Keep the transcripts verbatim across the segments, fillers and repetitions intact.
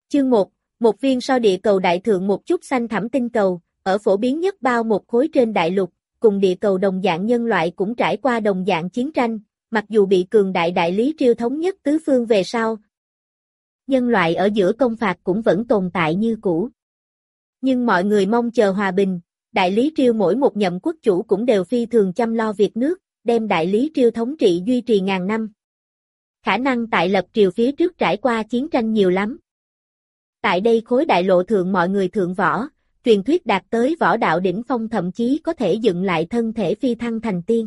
Chương một, một viên so địa cầu đại thượng một chút xanh thẳm tinh cầu, ở phổ biến nhất bao một khối trên đại lục, cùng địa cầu đồng dạng nhân loại cũng trải qua đồng dạng chiến tranh, mặc dù bị cường đại đại lý triều thống nhất tứ phương về sau. Nhân loại ở giữa công phạt cũng vẫn tồn tại như cũ. Nhưng mọi người mong chờ hòa bình, đại lý triều mỗi một nhậm quốc chủ cũng đều phi thường chăm lo việc nước, đem đại lý triều thống trị duy trì ngàn năm. Khả năng tại lập triều phía trước trải qua chiến tranh nhiều lắm. Tại đây khối đại lộ thượng mọi người thượng võ, truyền thuyết đạt tới võ đạo đỉnh phong thậm chí có thể dựng lại thân thể phi thăng thành tiên.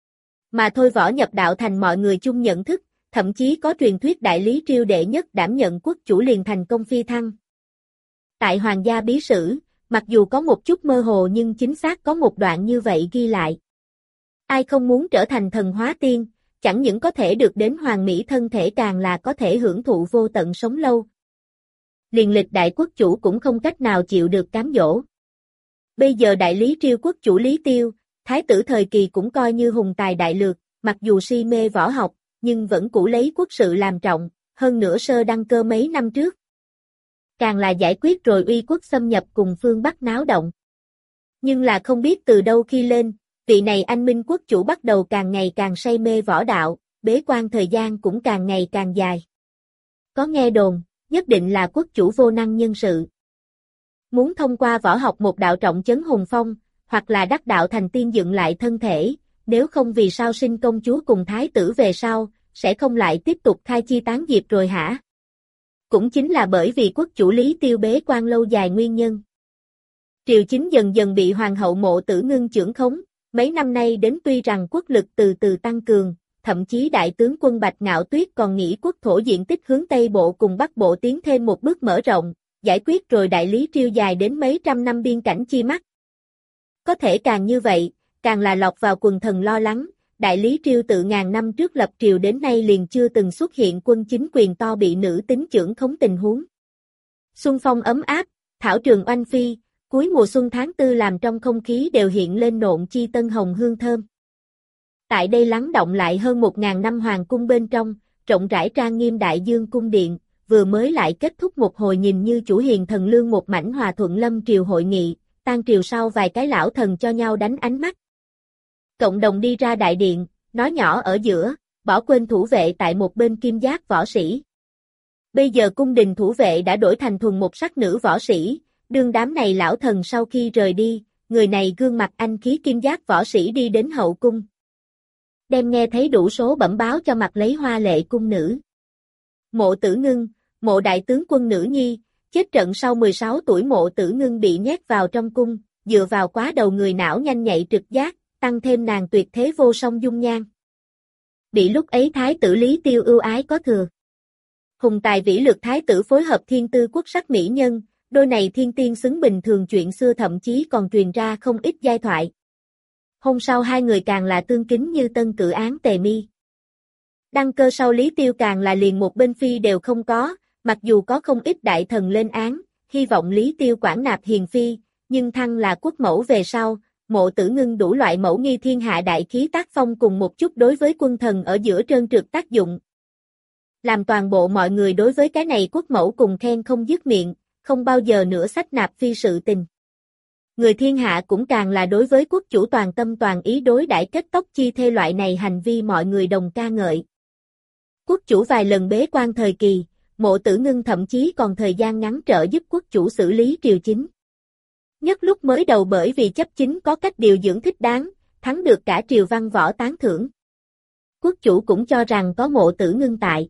Mà thôi võ nhập đạo thành mọi người chung nhận thức, thậm chí có truyền thuyết đại lý triều đệ nhất đảm nhận quốc chủ liền thành công phi thăng. Tại hoàng gia bí sử, mặc dù có một chút mơ hồ nhưng chính xác có một đoạn như vậy ghi lại. Ai không muốn trở thành thần hóa tiên, chẳng những có thể được đến hoàng mỹ thân thể càng là có thể hưởng thụ vô tận sống lâu. Liền lịch đại quốc chủ cũng không cách nào chịu được cám dỗ. Bây giờ đại lý triều quốc chủ Lý Tiêu, thái tử thời kỳ cũng coi như hùng tài đại lược, mặc dù si mê võ học, nhưng vẫn cũ lấy quốc sự làm trọng, hơn nữa sơ đăng cơ mấy năm trước. Càng là giải quyết rồi uy quốc xâm nhập cùng phương Bắc náo động. Nhưng là không biết từ đâu khi lên, vị này anh minh quốc chủ bắt đầu càng ngày càng say mê võ đạo, bế quan thời gian cũng càng ngày càng dài. Có nghe đồn, nhất định là quốc chủ vô năng nhân sự. Muốn thông qua võ học một đạo trọng chấn hùng phong, hoặc là đắc đạo thành tiên dựng lại thân thể, nếu không vì sao sinh công chúa cùng thái tử về sau, sẽ không lại tiếp tục khai chi tán diệp rồi hả? Cũng chính là bởi vì quốc chủ Lý Tiêu bế quan lâu dài nguyên nhân. Triều chính dần dần bị hoàng hậu Mộ Tử Ngưng trưởng khống, mấy năm nay đến tuy rằng quốc lực từ từ tăng cường, thậm chí đại tướng quân Bạch Ngạo Tuyết còn nghĩ quốc thổ diện tích hướng Tây Bộ cùng Bắc Bộ tiến thêm một bước mở rộng, giải quyết rồi đại lý triều dài đến mấy trăm năm biên cảnh chi mắc. Có thể càng như vậy, càng là lọt vào quần thần lo lắng, đại lý triều tự ngàn năm trước lập triều đến nay liền chưa từng xuất hiện quân chính quyền to bị nữ tính trưởng khống tình huống. Xuân phong ấm áp, thảo trường oanh phi, cuối mùa xuân tháng tư làm trong không khí đều hiện lên nộn chi tân hồng hương thơm. Tại đây lắng động lại hơn một ngàn năm hoàng cung bên trong, rộng rãi trang nghiêm đại dương cung điện, vừa mới lại kết thúc một hồi nhìn như chủ hiền thần lương một mảnh hòa thuận lâm triều hội nghị, tan triều sau vài cái lão thần cho nhau đánh ánh mắt. Cộng đồng đi ra đại điện, nói nhỏ ở giữa, bỏ quên thủ vệ tại một bên kim giáp võ sĩ. Bây giờ cung đình thủ vệ đã đổi thành thuần một sắc nữ võ sĩ, đương đám này lão thần sau khi rời đi, người này gương mặt anh khí kim giáp võ sĩ đi đến hậu cung. Đem nghe thấy đủ số bẩm báo cho mặt lấy hoa lệ cung nữ. Mộ Tử Ngưng, Mộ đại tướng quân nữ nhi, chết trận sau mười sáu tuổi Mộ Tử Ngưng bị nhét vào trong cung, dựa vào quá đầu người não nhanh nhạy trực giác, tăng thêm nàng tuyệt thế vô song dung nhan. Bị lúc ấy thái tử Lý Tiêu ưu ái có thừa. Hùng tài vĩ lực thái tử phối hợp thiên tư quốc sắc mỹ nhân, đôi này thiên tiên xứng bình thường chuyện xưa thậm chí còn truyền ra không ít giai thoại. Hôm sau hai người càng là tương kính như tân cử án tề mi. Đăng cơ sau Lý Tiêu càng là liền một bên phi đều không có, mặc dù có không ít đại thần lên án, hy vọng Lý Tiêu quản nạp hiền phi, nhưng thăng là quốc mẫu về sau, Mộ Tử Ngưng đủ loại mẫu nghi thiên hạ đại khí tác phong cùng một chút đối với quân thần ở giữa trơn trượt tác dụng. Làm toàn bộ mọi người đối với cái này quốc mẫu cùng khen không dứt miệng, không bao giờ nữa sách nạp phi sự tình. Người thiên hạ cũng càng là đối với quốc chủ toàn tâm toàn ý đối đãi kết tóc chi thê loại này hành vi mọi người đồng ca ngợi. Quốc chủ vài lần bế quan thời kỳ, Mộ Tử Ngưng thậm chí còn thời gian ngắn trợ giúp quốc chủ xử lý triều chính. Nhất lúc mới đầu bởi vì chấp chính có cách điều dưỡng thích đáng, thắng được cả triều văn võ tán thưởng. Quốc chủ cũng cho rằng có Mộ Tử Ngưng tại.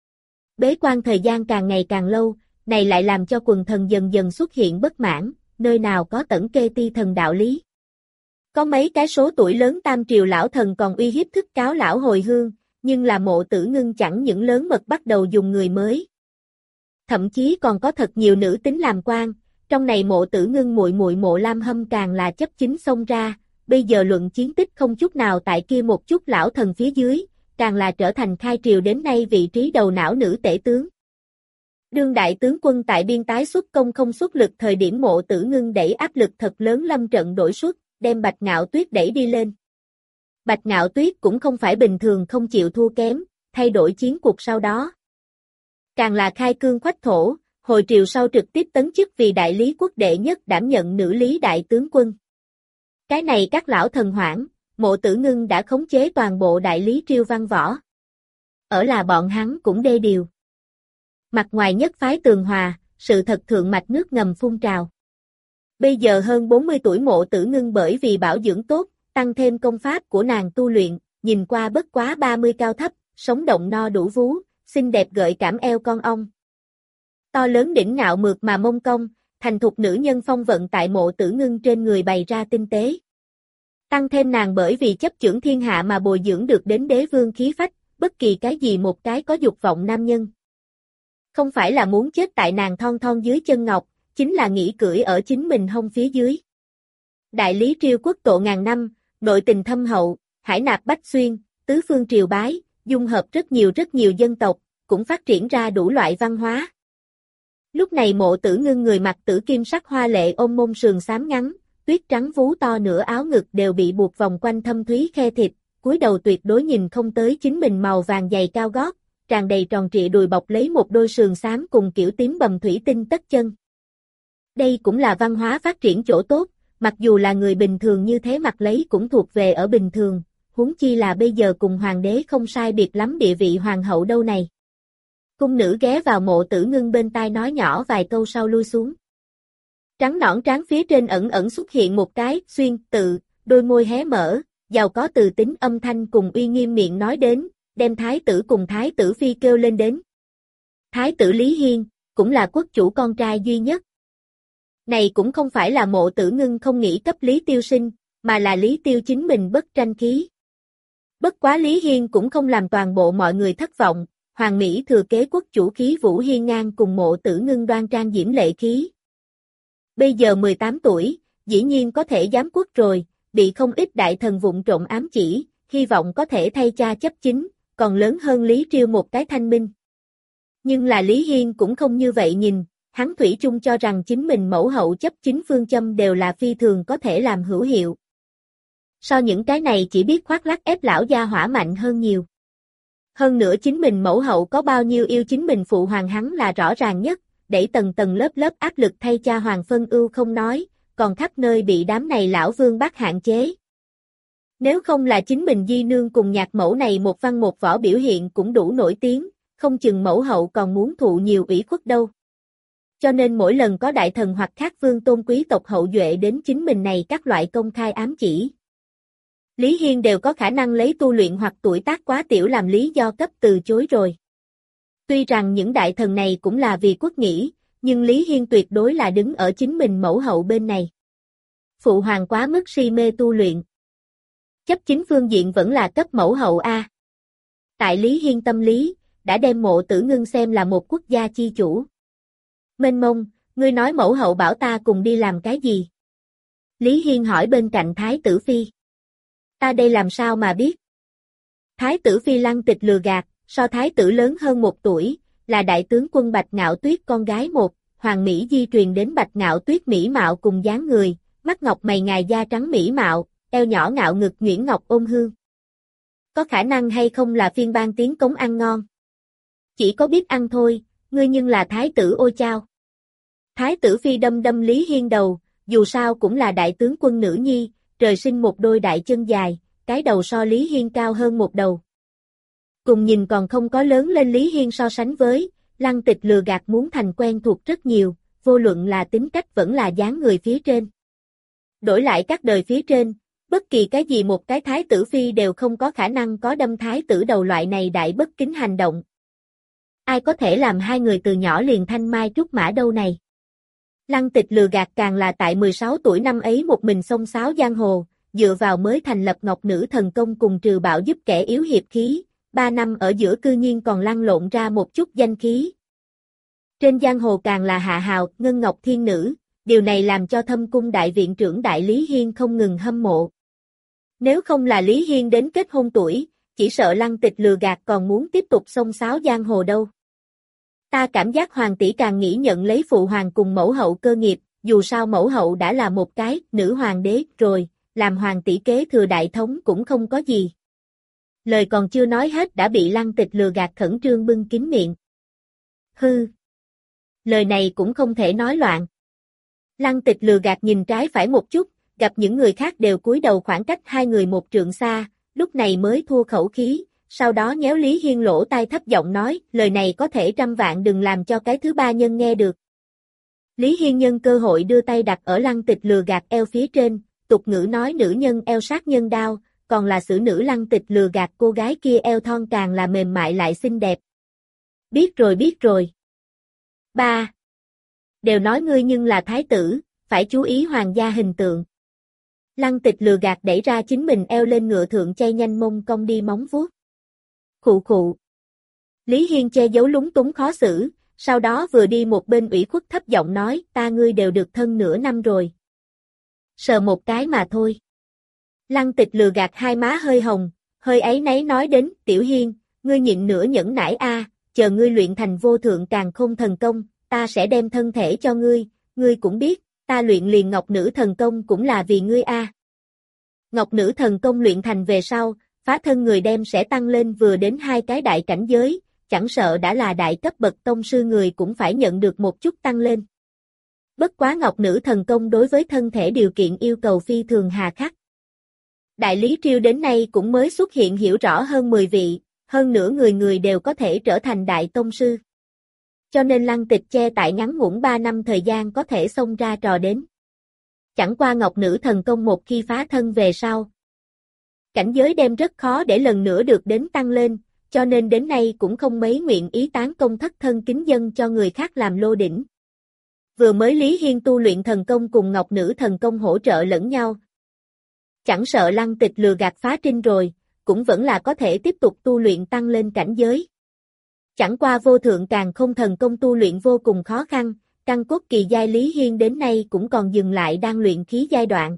Bế quan thời gian càng ngày càng lâu, này lại làm cho quần thần dần dần xuất hiện bất mãn, nơi nào có tẩn kê ti thần đạo lý. Có mấy cái số tuổi lớn tam triều lão thần còn uy hiếp thức cáo lão hồi hương, nhưng là Mộ Tử Ngưng chẳng những lớn mật bắt đầu dùng người mới. Thậm chí còn có thật nhiều nữ tính làm quan, trong này Mộ Tử Ngưng muội muội Mộ Lam Hâm càng là chấp chính xông ra, bây giờ luận chiến tích không chút nào tại kia một chút lão thần phía dưới, càng là trở thành khai triều đến nay vị trí đầu não nữ tể tướng. Đương đại tướng quân tại biên tái xuất công không xuất lực thời điểm Mộ Tử Ngưng đẩy áp lực thật lớn lâm trận đổi suất, đem Bạch Ngạo Tuyết đẩy đi lên. Bạch Ngạo Tuyết cũng không phải bình thường không chịu thua kém, thay đổi chiến cuộc sau đó. Càng là khai cương khoách thổ, hồi triều sau trực tiếp tấn chức vì đại lý quốc đệ nhất, đảm nhận nữ lý đại tướng quân. Cái này các lão thần hoảng, Mộ Tử Ngưng đã khống chế toàn bộ đại lý triều văn võ. Ở là bọn hắn cũng đê điều. Mặt ngoài nhất phái tường hòa, sự thật thượng mạch nước ngầm phun trào. Bây giờ hơn bốn mươi tuổi Mộ Tử Ngưng bởi vì bảo dưỡng tốt, tăng thêm công pháp của nàng tu luyện, nhìn qua bất quá ba mươi cao thấp, sống động no đủ vú, xinh đẹp gợi cảm eo con ong. To lớn đỉnh ngạo mượt mà mông cong, thành thục nữ nhân phong vận tại Mộ Tử Ngưng trên người bày ra tinh tế. Tăng thêm nàng bởi vì chấp chưởng thiên hạ mà bồi dưỡng được đến đế vương khí phách, bất kỳ cái gì một cái có dục vọng nam nhân. Không phải là muốn chết tại nàng thon thon dưới chân ngọc, chính là nghĩ cưỡi ở chính mình hông phía dưới. Đại lý triều quốc tộ ngàn năm, nội tình thâm hậu, hải nạp bách xuyên, tứ phương triều bái, dung hợp rất nhiều rất nhiều dân tộc, cũng phát triển ra đủ loại văn hóa. Lúc này Mộ Tử Ngưng người mặc tử kim sắc hoa lệ ôm mông sườn xám ngắn, tuyết trắng vú to nửa áo ngực đều bị buộc vòng quanh thâm thúy khe thịt, cúi đầu tuyệt đối nhìn không tới chính mình màu vàng giày cao gót, tràn đầy tròn trịa đùi bọc lấy một đôi sườn xám cùng kiểu tím bầm thủy tinh tất chân. Đây cũng là văn hóa phát triển chỗ tốt, mặc dù là người bình thường như thế mặc lấy cũng thuộc về ở bình thường, huống chi là bây giờ cùng hoàng đế không sai biệt lắm địa vị hoàng hậu đâu này. Cung nữ ghé vào Mộ Tử Ngưng bên tai nói nhỏ vài câu sau lui xuống. Trắng nõn trán phía trên ẩn ẩn xuất hiện một cái xuyên tự, đôi môi hé mở, giàu có từ tính âm thanh cùng uy nghiêm miệng nói đến, đem thái tử cùng thái tử phi kêu lên đến. Thái tử Lý Hiên, cũng là quốc chủ con trai duy nhất. Này cũng không phải là Mộ Tử Ngưng không nghĩ cấp Lý Tiêu sinh, mà là Lý Tiêu chính mình bất tranh khí. Bất quá Lý Hiên cũng không làm toàn bộ mọi người thất vọng, Hoàng Mỹ thừa kế quốc chủ khí vũ hiên ngang cùng Mộ Tử Ngưng đoan trang diễm lệ khí. Bây giờ mười tám tuổi, dĩ nhiên có thể giám quốc rồi, bị không ít đại thần vụng trộm ám chỉ, hy vọng có thể thay cha chấp chính, còn lớn hơn Lý Triêu một cái thanh minh. Nhưng là Lý Hiên cũng không như vậy nhìn, hắn thủy chung cho rằng chính mình mẫu hậu chấp chính phương châm đều là phi thường có thể làm hữu hiệu. So những cái này chỉ biết khoác lác ép lão gia hỏa mạnh hơn nhiều. Hơn nữa chính mình mẫu hậu có bao nhiêu yêu chính mình phụ hoàng hắn là rõ ràng nhất, đẩy tầng tầng lớp lớp áp lực thay cha hoàng phân ưu không nói, còn khắp nơi bị đám này lão vương bắt hạn chế. Nếu không là chính mình di nương cùng nhạc mẫu này một văn một võ biểu hiện cũng đủ nổi tiếng, không chừng mẫu hậu còn muốn thụ nhiều ủy khuất đâu. Cho nên mỗi lần có đại thần hoặc khác vương tôn quý tộc hậu duệ đến chính mình này các loại công khai ám chỉ, Lý Hiên đều có khả năng lấy tu luyện hoặc tuổi tác quá tiểu làm lý do cấp từ chối rồi. Tuy rằng những đại thần này cũng là vì quốc nghĩ, nhưng Lý Hiên tuyệt đối là đứng ở chính mình mẫu hậu bên này. Phụ hoàng quá mức si mê tu luyện. Chấp chính phương diện vẫn là cấp mẫu hậu A. Tại Lý Hiên tâm lý, đã đem Mộ Tử Ngưng xem là một quốc gia chi chủ. Mênh mông, ngươi nói mẫu hậu bảo ta cùng đi làm cái gì? Lý Hiên hỏi bên cạnh Thái tử Phi. Ta đây làm sao mà biết? Thái tử Phi lăng tịch lừa gạt, so thái tử lớn hơn một tuổi, là đại tướng quân Bạch Ngạo Tuyết con gái một, hoàng mỹ di truyền đến Bạch Ngạo Tuyết mỹ mạo cùng dáng người, mắt ngọc mày ngài da trắng mỹ mạo, eo nhỏ ngạo ngực nhuyễn ngọc ôn hương. Có khả năng hay không là phiên ban tiếng cống ăn ngon? Chỉ có biết ăn thôi, ngươi nhưng là thái tử ôi chao. Thái tử Phi đâm đâm Lý Hiên đầu, dù sao cũng là đại tướng quân nữ nhi, trời sinh một đôi đại chân dài, cái đầu so Lý Hiên cao hơn một đầu. Cùng nhìn còn không có lớn lên Lý Hiên so sánh với, lăng tịch lừa gạt muốn thành quen thuộc rất nhiều, vô luận là tính cách vẫn là dáng người phía trên. Đổi lại các đời phía trên, bất kỳ cái gì một cái thái tử phi đều không có khả năng có đâm thái tử đầu loại này đại bất kính hành động. Ai có thể làm hai người từ nhỏ liền thanh mai trúc mã đâu này? Lăng tịch lừa gạt càng là tại mười sáu tuổi năm ấy một mình xông xáo giang hồ, dựa vào mới thành lập Ngọc Nữ Thần Công cùng trừ bạo giúp kẻ yếu hiệp khí, ba năm ở giữa cư nhiên còn lăn lộn ra một chút danh khí. Trên giang hồ càng là hạ hào, ngân ngọc thiên nữ, điều này làm cho Thâm Cung đại viện trưởng Đại Lý Hiên không ngừng hâm mộ. Nếu không là Lý Hiên đến kết hôn tuổi, chỉ sợ lăng tịch lừa gạt còn muốn tiếp tục xông xáo giang hồ đâu. Ta cảm giác hoàng tỷ càng nghĩ nhận lấy phụ hoàng cùng mẫu hậu cơ nghiệp, dù sao mẫu hậu đã là một cái nữ hoàng đế rồi, làm hoàng tỷ kế thừa đại thống cũng không có gì. Lời còn chưa nói hết đã bị lăng tịch lừa gạt khẩn trương bưng kín miệng. Hư! Lời này cũng không thể nói loạn. Lăng Tịch lừa gạt nhìn trái phải một chút, gặp những người khác đều cúi đầu khoảng cách hai người một trượng xa, lúc này mới thua khẩu khí, sau đó nhéo Lý Hiên lỗ tai thấp giọng nói, lời này có thể trăm vạn đừng làm cho cái thứ ba nhân nghe được. Lý Hiên nhân cơ hội đưa tay đặt ở Lăng Tịch lừa gạt eo phía trên, tục ngữ nói nữ nhân eo sát nhân đao, còn là xử nữ Lăng Tịch lừa gạt cô gái kia eo thon càng là mềm mại lại xinh đẹp. Biết rồi biết rồi. Ba. Đều nói ngươi nhưng là thái tử, phải chú ý hoàng gia hình tượng. Lăng Tịch lừa gạt đẩy ra chính mình eo lên ngựa thượng chay nhanh mông cong đi móng vuốt. Khụ khụ. Lý Hiên che giấu lúng túng khó xử, sau đó vừa đi một bên ủy khuất thấp giọng nói, ta ngươi đều được thân nửa năm rồi. Sờ một cái mà thôi. Lăng Tịch lừa gạt hai má hơi hồng, hơi áy náy nói đến, Tiểu Hiên, ngươi nhịn nửa nhẫn nải a, chờ ngươi luyện thành vô thượng càn khôn thần công, ta sẽ đem thân thể cho ngươi, ngươi cũng biết, ta luyện liền ngọc nữ thần công cũng là vì ngươi a. Ngọc nữ thần công luyện thành về sau, phá thân người đem sẽ tăng lên vừa đến hai cái đại cảnh giới, chẳng sợ đã là đại cấp bậc tông sư người cũng phải nhận được một chút tăng lên. Bất quá ngọc nữ thần công đối với thân thể điều kiện yêu cầu phi thường hà khắc. Đại lý triều đến nay cũng mới xuất hiện hiểu rõ hơn mười vị, hơn nữa người người đều có thể trở thành đại tông sư. Cho nên Lăng Tịch che tại ngắn ngủn ba năm thời gian có thể xông ra trò đến. Chẳng qua ngọc nữ thần công một khi phá thân về sau. Cảnh giới đem rất khó để lần nữa được đến tăng lên, cho nên đến nay cũng không mấy nguyện ý tán công thất thân kính dân cho người khác làm lô đỉnh. Vừa mới Lý Hiên tu luyện thần công cùng ngọc nữ thần công hỗ trợ lẫn nhau. Chẳng sợ Lăng Tịch lừa gạt phá trinh rồi, cũng vẫn là có thể tiếp tục tu luyện tăng lên cảnh giới. Chẳng qua vô thượng càn không thần công tu luyện vô cùng khó khăn, căn cốt kỳ giai Lý Hiên đến nay cũng còn dừng lại đang luyện khí giai đoạn.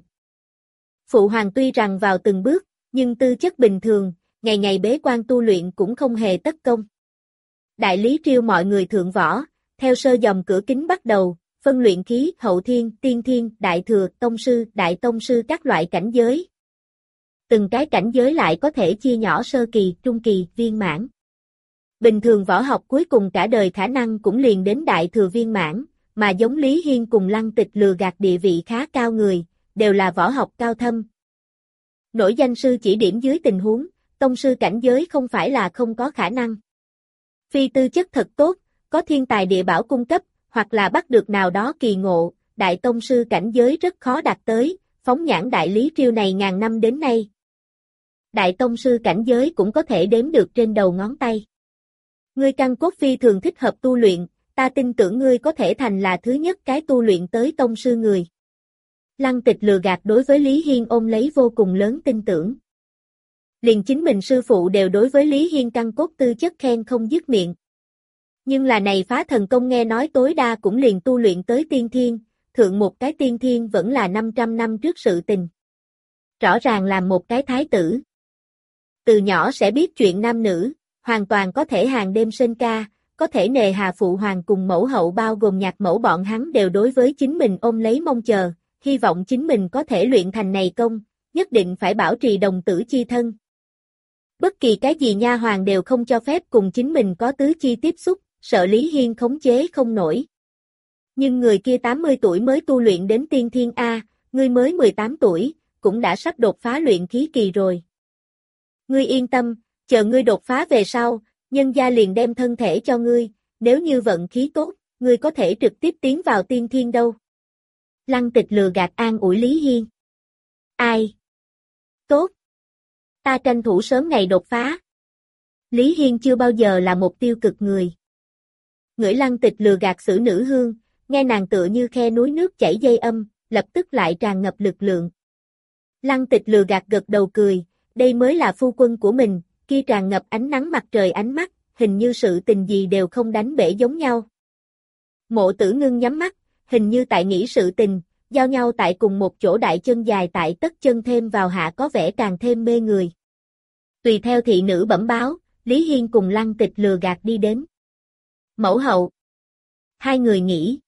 Phụ hoàng tuy rằng vào từng bước, nhưng tư chất bình thường, ngày ngày bế quan tu luyện cũng không hề tất công. Đại lý triều mọi người thượng võ, theo sơ dòng cửa kính bắt đầu, phân luyện khí, hậu thiên, tiên thiên, đại thừa, tông sư, đại tông sư các loại cảnh giới. Từng cái cảnh giới lại có thể chia nhỏ sơ kỳ, trung kỳ, viên mãn. Bình thường võ học cuối cùng cả đời khả năng cũng liền đến đại thừa viên mãn, mà giống Lý Hiên cùng Lăng Tịch lừa gạt địa vị khá cao người, đều là võ học cao thâm. Nổi danh sư chỉ điểm dưới tình huống, tông sư cảnh giới không phải là không có khả năng. Phi tư chất thật tốt, có thiên tài địa bảo cung cấp, hoặc là bắt được nào đó kỳ ngộ, đại tông sư cảnh giới rất khó đạt tới, phóng nhãn đại lý triều này ngàn năm đến nay. Đại tông sư cảnh giới cũng có thể đếm được trên đầu ngón tay. Ngươi căn cốt phi thường thích hợp tu luyện, ta tin tưởng ngươi có thể thành là thứ nhất cái tu luyện tới tông sư người. Lăng Tịch lừa gạt đối với Lý Hiên ôm lấy vô cùng lớn tin tưởng. Liền chính mình sư phụ đều đối với Lý Hiên căn cốt tư chất khen không dứt miệng. Nhưng là này phá thần công nghe nói tối đa cũng liền tu luyện tới tiên thiên, thượng một cái tiên thiên vẫn là năm trăm năm trước sự tình. Rõ ràng là một cái thái tử. Từ nhỏ sẽ biết chuyện nam nữ, hoàn toàn có thể hàng đêm sinh ca, có thể nề hà phụ hoàng cùng mẫu hậu bao gồm nhạc mẫu bọn hắn đều đối với chính mình ôm lấy mong chờ, hy vọng chính mình có thể luyện thành này công, nhất định phải bảo trì đồng tử chi thân. Bất kỳ cái gì nha hoàn đều không cho phép cùng chính mình có tứ chi tiếp xúc, sợ Lý Hiên khống chế không nổi. Nhưng người kia tám mươi tuổi mới tu luyện đến tiên thiên A, ngươi mới mười tám tuổi, cũng đã sắp đột phá luyện khí kỳ rồi. Ngươi yên tâm, chờ ngươi đột phá về sau, nhân gia liền đem thân thể cho ngươi, nếu như vận khí tốt, ngươi có thể trực tiếp tiến vào tiên thiên đâu. Lăng Tịch lừa gạt an ủi Lý Hiên. Ai? Tốt. Ta tranh thủ sớm ngày đột phá. Lý Hiên chưa bao giờ là một tiêu cực người. Ngửi Lăng Tịch lừa gạt xử nữ hương, nghe nàng tựa như khe núi nước chảy dây âm, lập tức lại tràn ngập lực lượng. Lăng Tịch lừa gạt gật đầu cười, đây mới là phu quân của mình, kia tràn ngập ánh nắng mặt trời ánh mắt, hình như sự tình gì đều không đánh bể giống nhau. Mộ Tử Ngưng nhắm mắt, hình như tại nghĩ sự tình, giao nhau tại cùng một chỗ đại chân dài tại tất chân thêm vào hạ có vẻ càng thêm mê người. Tùy theo thị nữ bẩm báo, Lý Hiên cùng Lăng Tịch lừa gạt đi đến. Mẫu hậu. Hai người nghỉ.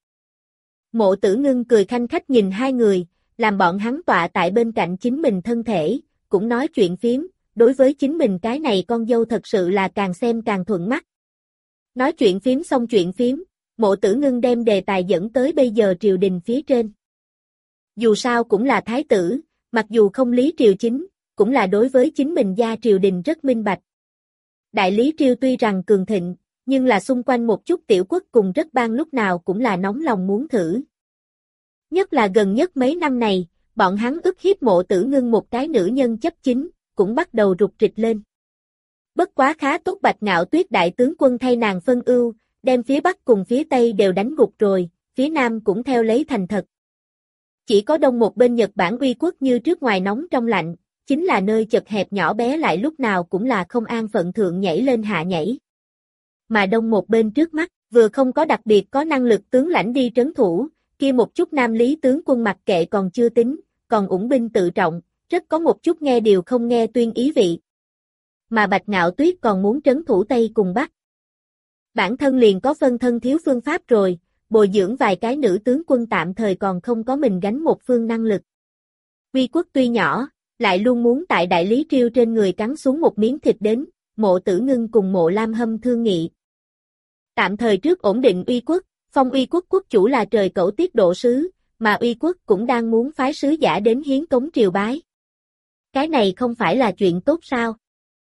Mộ Tử Ngưng cười khanh khách nhìn hai người, làm bọn hắn tọa tại bên cạnh chính mình thân thể, cũng nói chuyện phiếm, đối với chính mình cái này con dâu thật sự là càng xem càng thuận mắt. Nói chuyện phiếm xong chuyện phiếm, Mộ Tử Ngưng đem đề tài dẫn tới bây giờ triều đình phía trên. Dù sao cũng là thái tử, mặc dù không lý triều chính, cũng là đối với chính mình gia triều đình rất minh bạch. Đại lý triều tuy rằng cường thịnh, nhưng là xung quanh một chút tiểu quốc cùng rất bang lúc nào cũng là nóng lòng muốn thử. Nhất là gần nhất mấy năm này, bọn hắn ức hiếp Mộ Tử Ngưng một cái nữ nhân chấp chính, cũng bắt đầu rục rịch lên. Bất quá khá tốt Bạch Ngạo Tuyết đại tướng quân thay nàng phân ưu, đem phía Bắc cùng phía Tây đều đánh gục rồi, phía Nam cũng theo lấy thành thật. Chỉ có đông một bên Nhật Bản uy quốc như trước ngoài nóng trong lạnh, chính là nơi chật hẹp nhỏ bé lại lúc nào cũng là không an phận thượng nhảy lên hạ nhảy. Mà đông một bên trước mắt, vừa không có đặc biệt có năng lực tướng lãnh đi trấn thủ, kia một chút nam lý tướng quân mặc kệ còn chưa tính, còn ủng binh tự trọng, rất có một chút nghe điều không nghe tuyên ý vị. Mà Bạch Ngạo Tuyết còn muốn trấn thủ Tây cùng Bắc. Bản thân liền có phân thân thiếu phương pháp rồi, bồi dưỡng vài cái nữ tướng quân tạm thời còn không có mình gánh một phương năng lực. Uy quốc tuy nhỏ, lại luôn muốn tại đại lý triều trên người cắn xuống một miếng thịt đến, Mộ Tử Ngưng cùng Mộ Lam Hâm thương nghị. Tạm thời trước ổn định uy quốc, phong uy quốc quốc chủ là trời cẩu tiết độ sứ, mà uy quốc cũng đang muốn phái sứ giả đến hiến cống triều bái. Cái này không phải là chuyện tốt sao?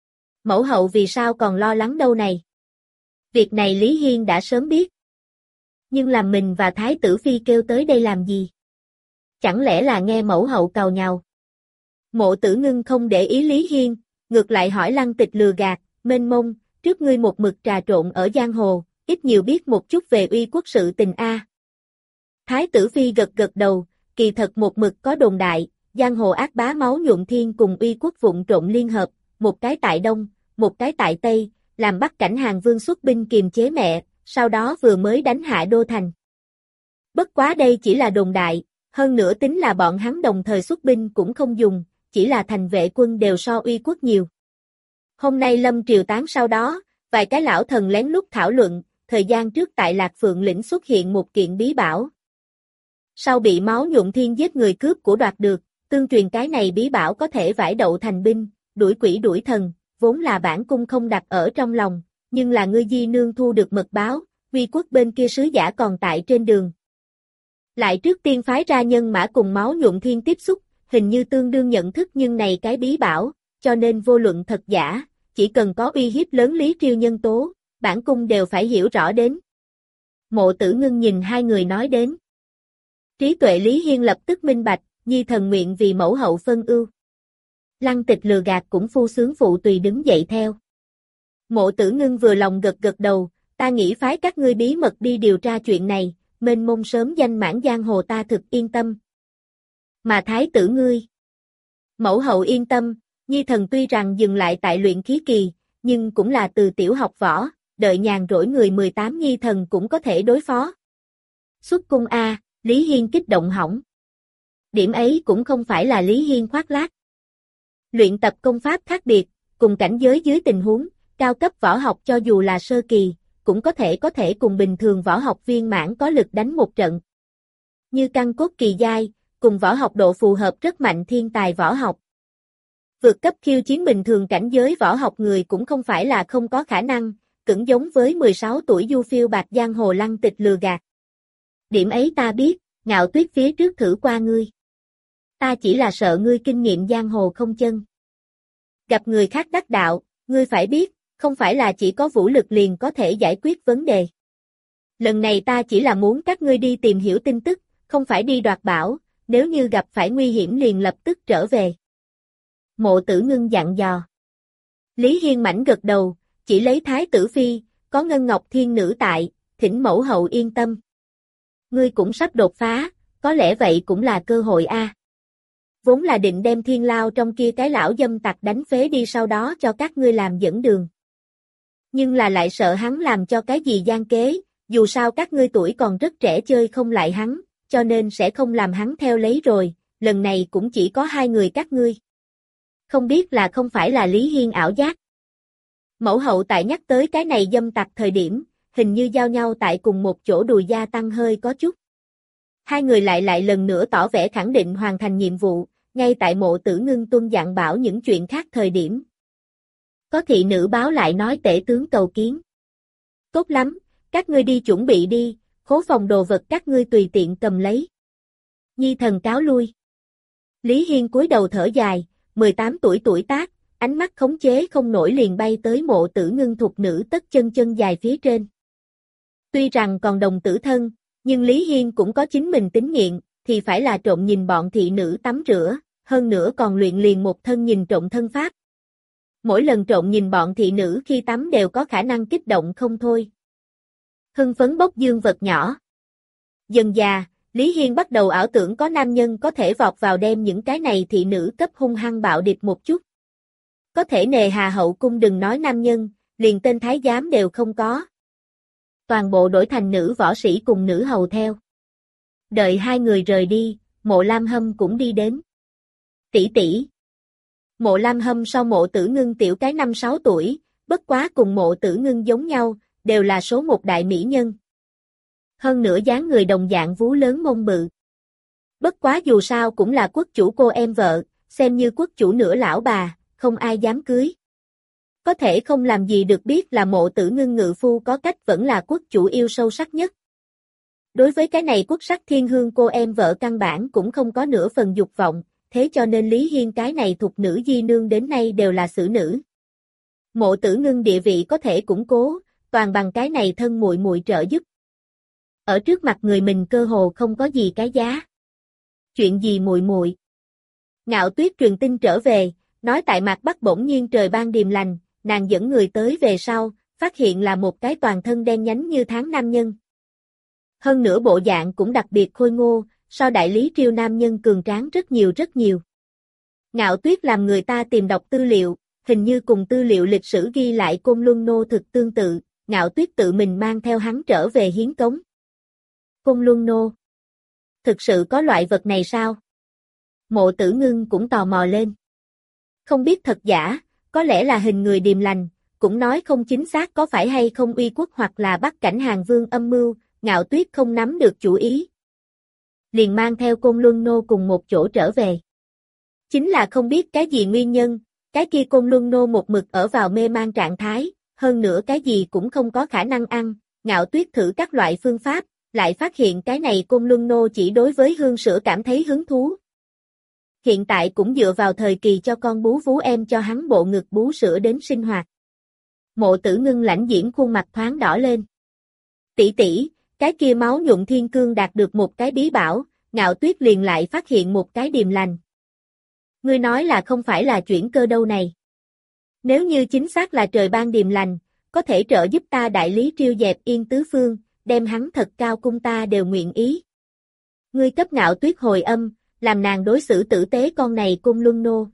Mẫu hậu vì sao còn lo lắng đâu này? Việc này Lý Hiên đã sớm biết. Nhưng làm mình và Thái tử Phi kêu tới đây làm gì? Chẳng lẽ là nghe mẫu hậu càu nhàu? Mộ Tử Ngưng không để ý Lý Hiên, ngược lại hỏi Lăng Tịch lừa gạt, mênh mông, trước ngươi một mực trà trộn ở giang hồ, ít nhiều biết một chút về uy quốc sự tình a. Thái tử Phi gật gật đầu, kỳ thật một mực có đồn đại, giang hồ ác bá máu nhuộm thiên cùng uy quốc vụng trộn liên hợp, một cái tại Đông, một cái tại Tây, làm Bắc Cảnh Hàng Vương xuất binh kiềm chế mẹ, sau đó vừa mới đánh hạ đô thành. Bất quá đây chỉ là đồn đại, hơn nữa tính là bọn hắn đồng thời xuất binh cũng không dùng, chỉ là thành vệ quân đều so uy quốc nhiều. Hôm nay lâm triều tán sau đó, vài cái lão thần lén lút thảo luận, thời gian trước tại Lạc Phượng lĩnh xuất hiện một kiện bí bảo. Sau bị máu nhuộm thiên giết người cướp của đoạt được, tương truyền cái này bí bảo có thể vải đậu thành binh, đuổi quỷ đuổi thần, vốn là bản cung không đặt ở trong lòng, nhưng là ngươi di nương thu được mật báo, uy quốc bên kia sứ giả còn tại trên đường. Lại trước tiên phái ra nhân mã cùng máu nhuộm thiên tiếp xúc, hình như tương đương nhận thức nhưng này cái bí bảo, cho nên vô luận thật giả, chỉ cần có uy hiếp lớn lý triều nhân tố, bản cung đều phải hiểu rõ đến. Mộ Tử Ngưng nhìn hai người nói đến. Trí tuệ Lý Hiên lập tức minh bạch, nhi thần nguyện vì mẫu hậu phân ưu. Lăng Tịch lừa gạt cũng phu sướng phụ tùy đứng dậy theo. Mộ Tử Ngưng vừa lòng gật gật đầu, ta nghĩ phái các ngươi bí mật đi điều tra chuyện này, mênh mông sớm danh mãn giang hồ ta thực yên tâm. Mà thái tử ngươi. Mẫu hậu yên tâm, nhi thần tuy rằng dừng lại tại luyện khí kỳ, nhưng cũng là từ tiểu học võ, đợi nhàn rỗi người mười tám nhi thần cũng có thể đối phó. Xuất cung A, Lý Hiên kích động hỏng. Điểm ấy cũng không phải là Lý Hiên khoác lác. Luyện tập công pháp khác biệt, cùng cảnh giới dưới tình huống, cao cấp võ học cho dù là sơ kỳ, cũng có thể có thể cùng bình thường võ học viên mãn có lực đánh một trận. Như căn cốt kỳ giai, cùng võ học độ phù hợp rất mạnh thiên tài võ học. Vượt cấp khiêu chiến bình thường cảnh giới võ học người cũng không phải là không có khả năng, cũng giống với mười sáu tuổi du phiêu bạc giang hồ Lăng Tịch lừa gạt. Điểm ấy ta biết, Ngạo Tuyết phía trước thử qua ngươi. Ta chỉ là sợ ngươi kinh nghiệm giang hồ không chân. Gặp người khác đắc đạo, ngươi phải biết, không phải là chỉ có vũ lực liền có thể giải quyết vấn đề. Lần này ta chỉ là muốn các ngươi đi tìm hiểu tin tức, không phải đi đoạt bảo, nếu như gặp phải nguy hiểm liền lập tức trở về. Mộ Tử Ngưng dặn dò. Lý Hiên mảnh gật đầu, chỉ lấy Thái tử Phi, có Ngân Ngọc Thiên Nữ tại, thỉnh mẫu hậu yên tâm. Ngươi cũng sắp đột phá, có lẽ vậy cũng là cơ hội a. Vốn là định đem Thiên Lao trong kia cái lão dâm tặc đánh phế đi sau đó cho các ngươi làm dẫn đường. Nhưng là lại sợ hắn làm cho cái gì gian kế, dù sao các ngươi tuổi còn rất trẻ chơi không lại hắn, cho nên sẽ không làm hắn theo lấy rồi, lần này cũng chỉ có hai người các ngươi. Không biết là không phải là Lý Hiên ảo giác. Mẫu hậu tại nhắc tới cái này dâm tặc thời điểm, hình như giao nhau tại cùng một chỗ đùi gia tăng hơi có chút. Hai người lại lại lần nữa tỏ vẻ khẳng định hoàn thành nhiệm vụ, ngay tại Mộ Tử Ngưng tuân dặn bảo những chuyện khác thời điểm. Có thị nữ báo lại nói tể tướng cầu kiến. Tốt lắm, các ngươi đi chuẩn bị đi, khố phòng đồ vật các ngươi tùy tiện cầm lấy. Nhi thần cáo lui. Lý Hiên cúi đầu thở dài, mười tám tuổi tuổi tác, ánh mắt khống chế không nổi liền bay tới Mộ Tử Ngưng thục nữ tất chân chân dài phía trên. Tuy rằng còn đồng tử thân, nhưng Lý Hiên cũng có chính mình tính nghiện, thì phải là trộm nhìn bọn thị nữ tắm rửa, hơn nữa còn luyện liền một thân nhìn trộm thân pháp. Mỗi lần trộm nhìn bọn thị nữ khi tắm đều có khả năng kích động không thôi. Hưng phấn bốc dương vật nhỏ. Dần già, Lý Hiên bắt đầu ảo tưởng có nam nhân có thể vọt vào đem những cái này thị nữ cấp hung hăng bạo địch một chút. Có thể nề hà hậu cung đừng nói nam nhân, liền tên thái giám đều không có. Toàn bộ đổi thành nữ võ sĩ cùng nữ hầu theo. Đợi hai người rời đi, Mộ Lam Hâm cũng đi đến. Tỷ tỷ. Mộ Lam Hâm so Mộ Tử Ngưng tiểu cái năm sáu tuổi, bất quá cùng Mộ Tử Ngưng giống nhau, đều là số một đại mỹ nhân. Hơn nữa dáng người đồng dạng vú lớn mông bự. Bất quá dù sao cũng là quốc chủ cô em vợ, xem như quốc chủ nửa lão bà, không ai dám cưới. Có thể không làm gì được biết là Mộ Tử Ngưng ngự phu có cách vẫn là quốc chủ yêu sâu sắc nhất. Đối với cái này quốc sắc thiên hương cô em vợ căn bản cũng không có nửa phần dục vọng, thế cho nên Lý Hiên cái này thục nữ di nương đến nay đều là xử nữ. Mộ Tử Ngưng địa vị có thể củng cố, toàn bằng cái này thân muội muội trợ giúp. Ở trước mặt người mình cơ hồ không có gì cái giá. Chuyện gì muội muội? Ngạo Tuyết truyền tin trở về, nói tại Mạc Bắc bỗng nhiên trời ban điềm lành, nàng dẫn người tới về sau, phát hiện là một cái toàn thân đen nhánh như tháng nam nhân. Hơn nữa bộ dạng cũng đặc biệt khôi ngô, so đại lý triều nam nhân cường tráng rất nhiều rất nhiều. Ngạo Tuyết làm người ta tìm đọc tư liệu, hình như cùng tư liệu lịch sử ghi lại Côn Luân Nô thực tương tự, Ngạo Tuyết tự mình mang theo hắn trở về hiến cống. Côn Luân Nô. Thực sự có loại vật này sao? Mộ Tử Ngưng cũng tò mò lên. Không biết thật giả, có lẽ là hình người điềm lành, cũng nói không chính xác có phải hay không uy quốc hoặc là Bắc Cảnh Hàng Vương âm mưu, Ngạo Tuyết không nắm được chủ ý. Liền mang theo Côn Luân Nô cùng một chỗ trở về. Chính là không biết cái gì nguyên nhân, cái kia Côn Luân Nô một mực ở vào mê man trạng thái, hơn nữa cái gì cũng không có khả năng ăn, Ngạo Tuyết thử các loại phương pháp, lại phát hiện cái này Côn Luân Nô chỉ đối với hương sữa cảm thấy hứng thú. Hiện tại cũng dựa vào thời kỳ cho con bú vú em cho hắn bộ ngực bú sữa đến sinh hoạt. Mộ Tử Ngưng lãnh diễm khuôn mặt thoáng đỏ lên. Tỷ tỷ, cái kia máu nhuận thiên cương đạt được một cái bí bảo, Ngạo Tuyết liền lại phát hiện một cái điềm lành. Ngươi nói là không phải là chuyển cơ đâu này. Nếu như chính xác là trời ban điềm lành, có thể trợ giúp ta đại lý triêu dẹp yên tứ phương, đem hắn thật cao cung ta đều nguyện ý. Ngươi cấp Ngạo Tuyết hồi âm, làm nàng đối xử tử tế con này Côn Luân Nô.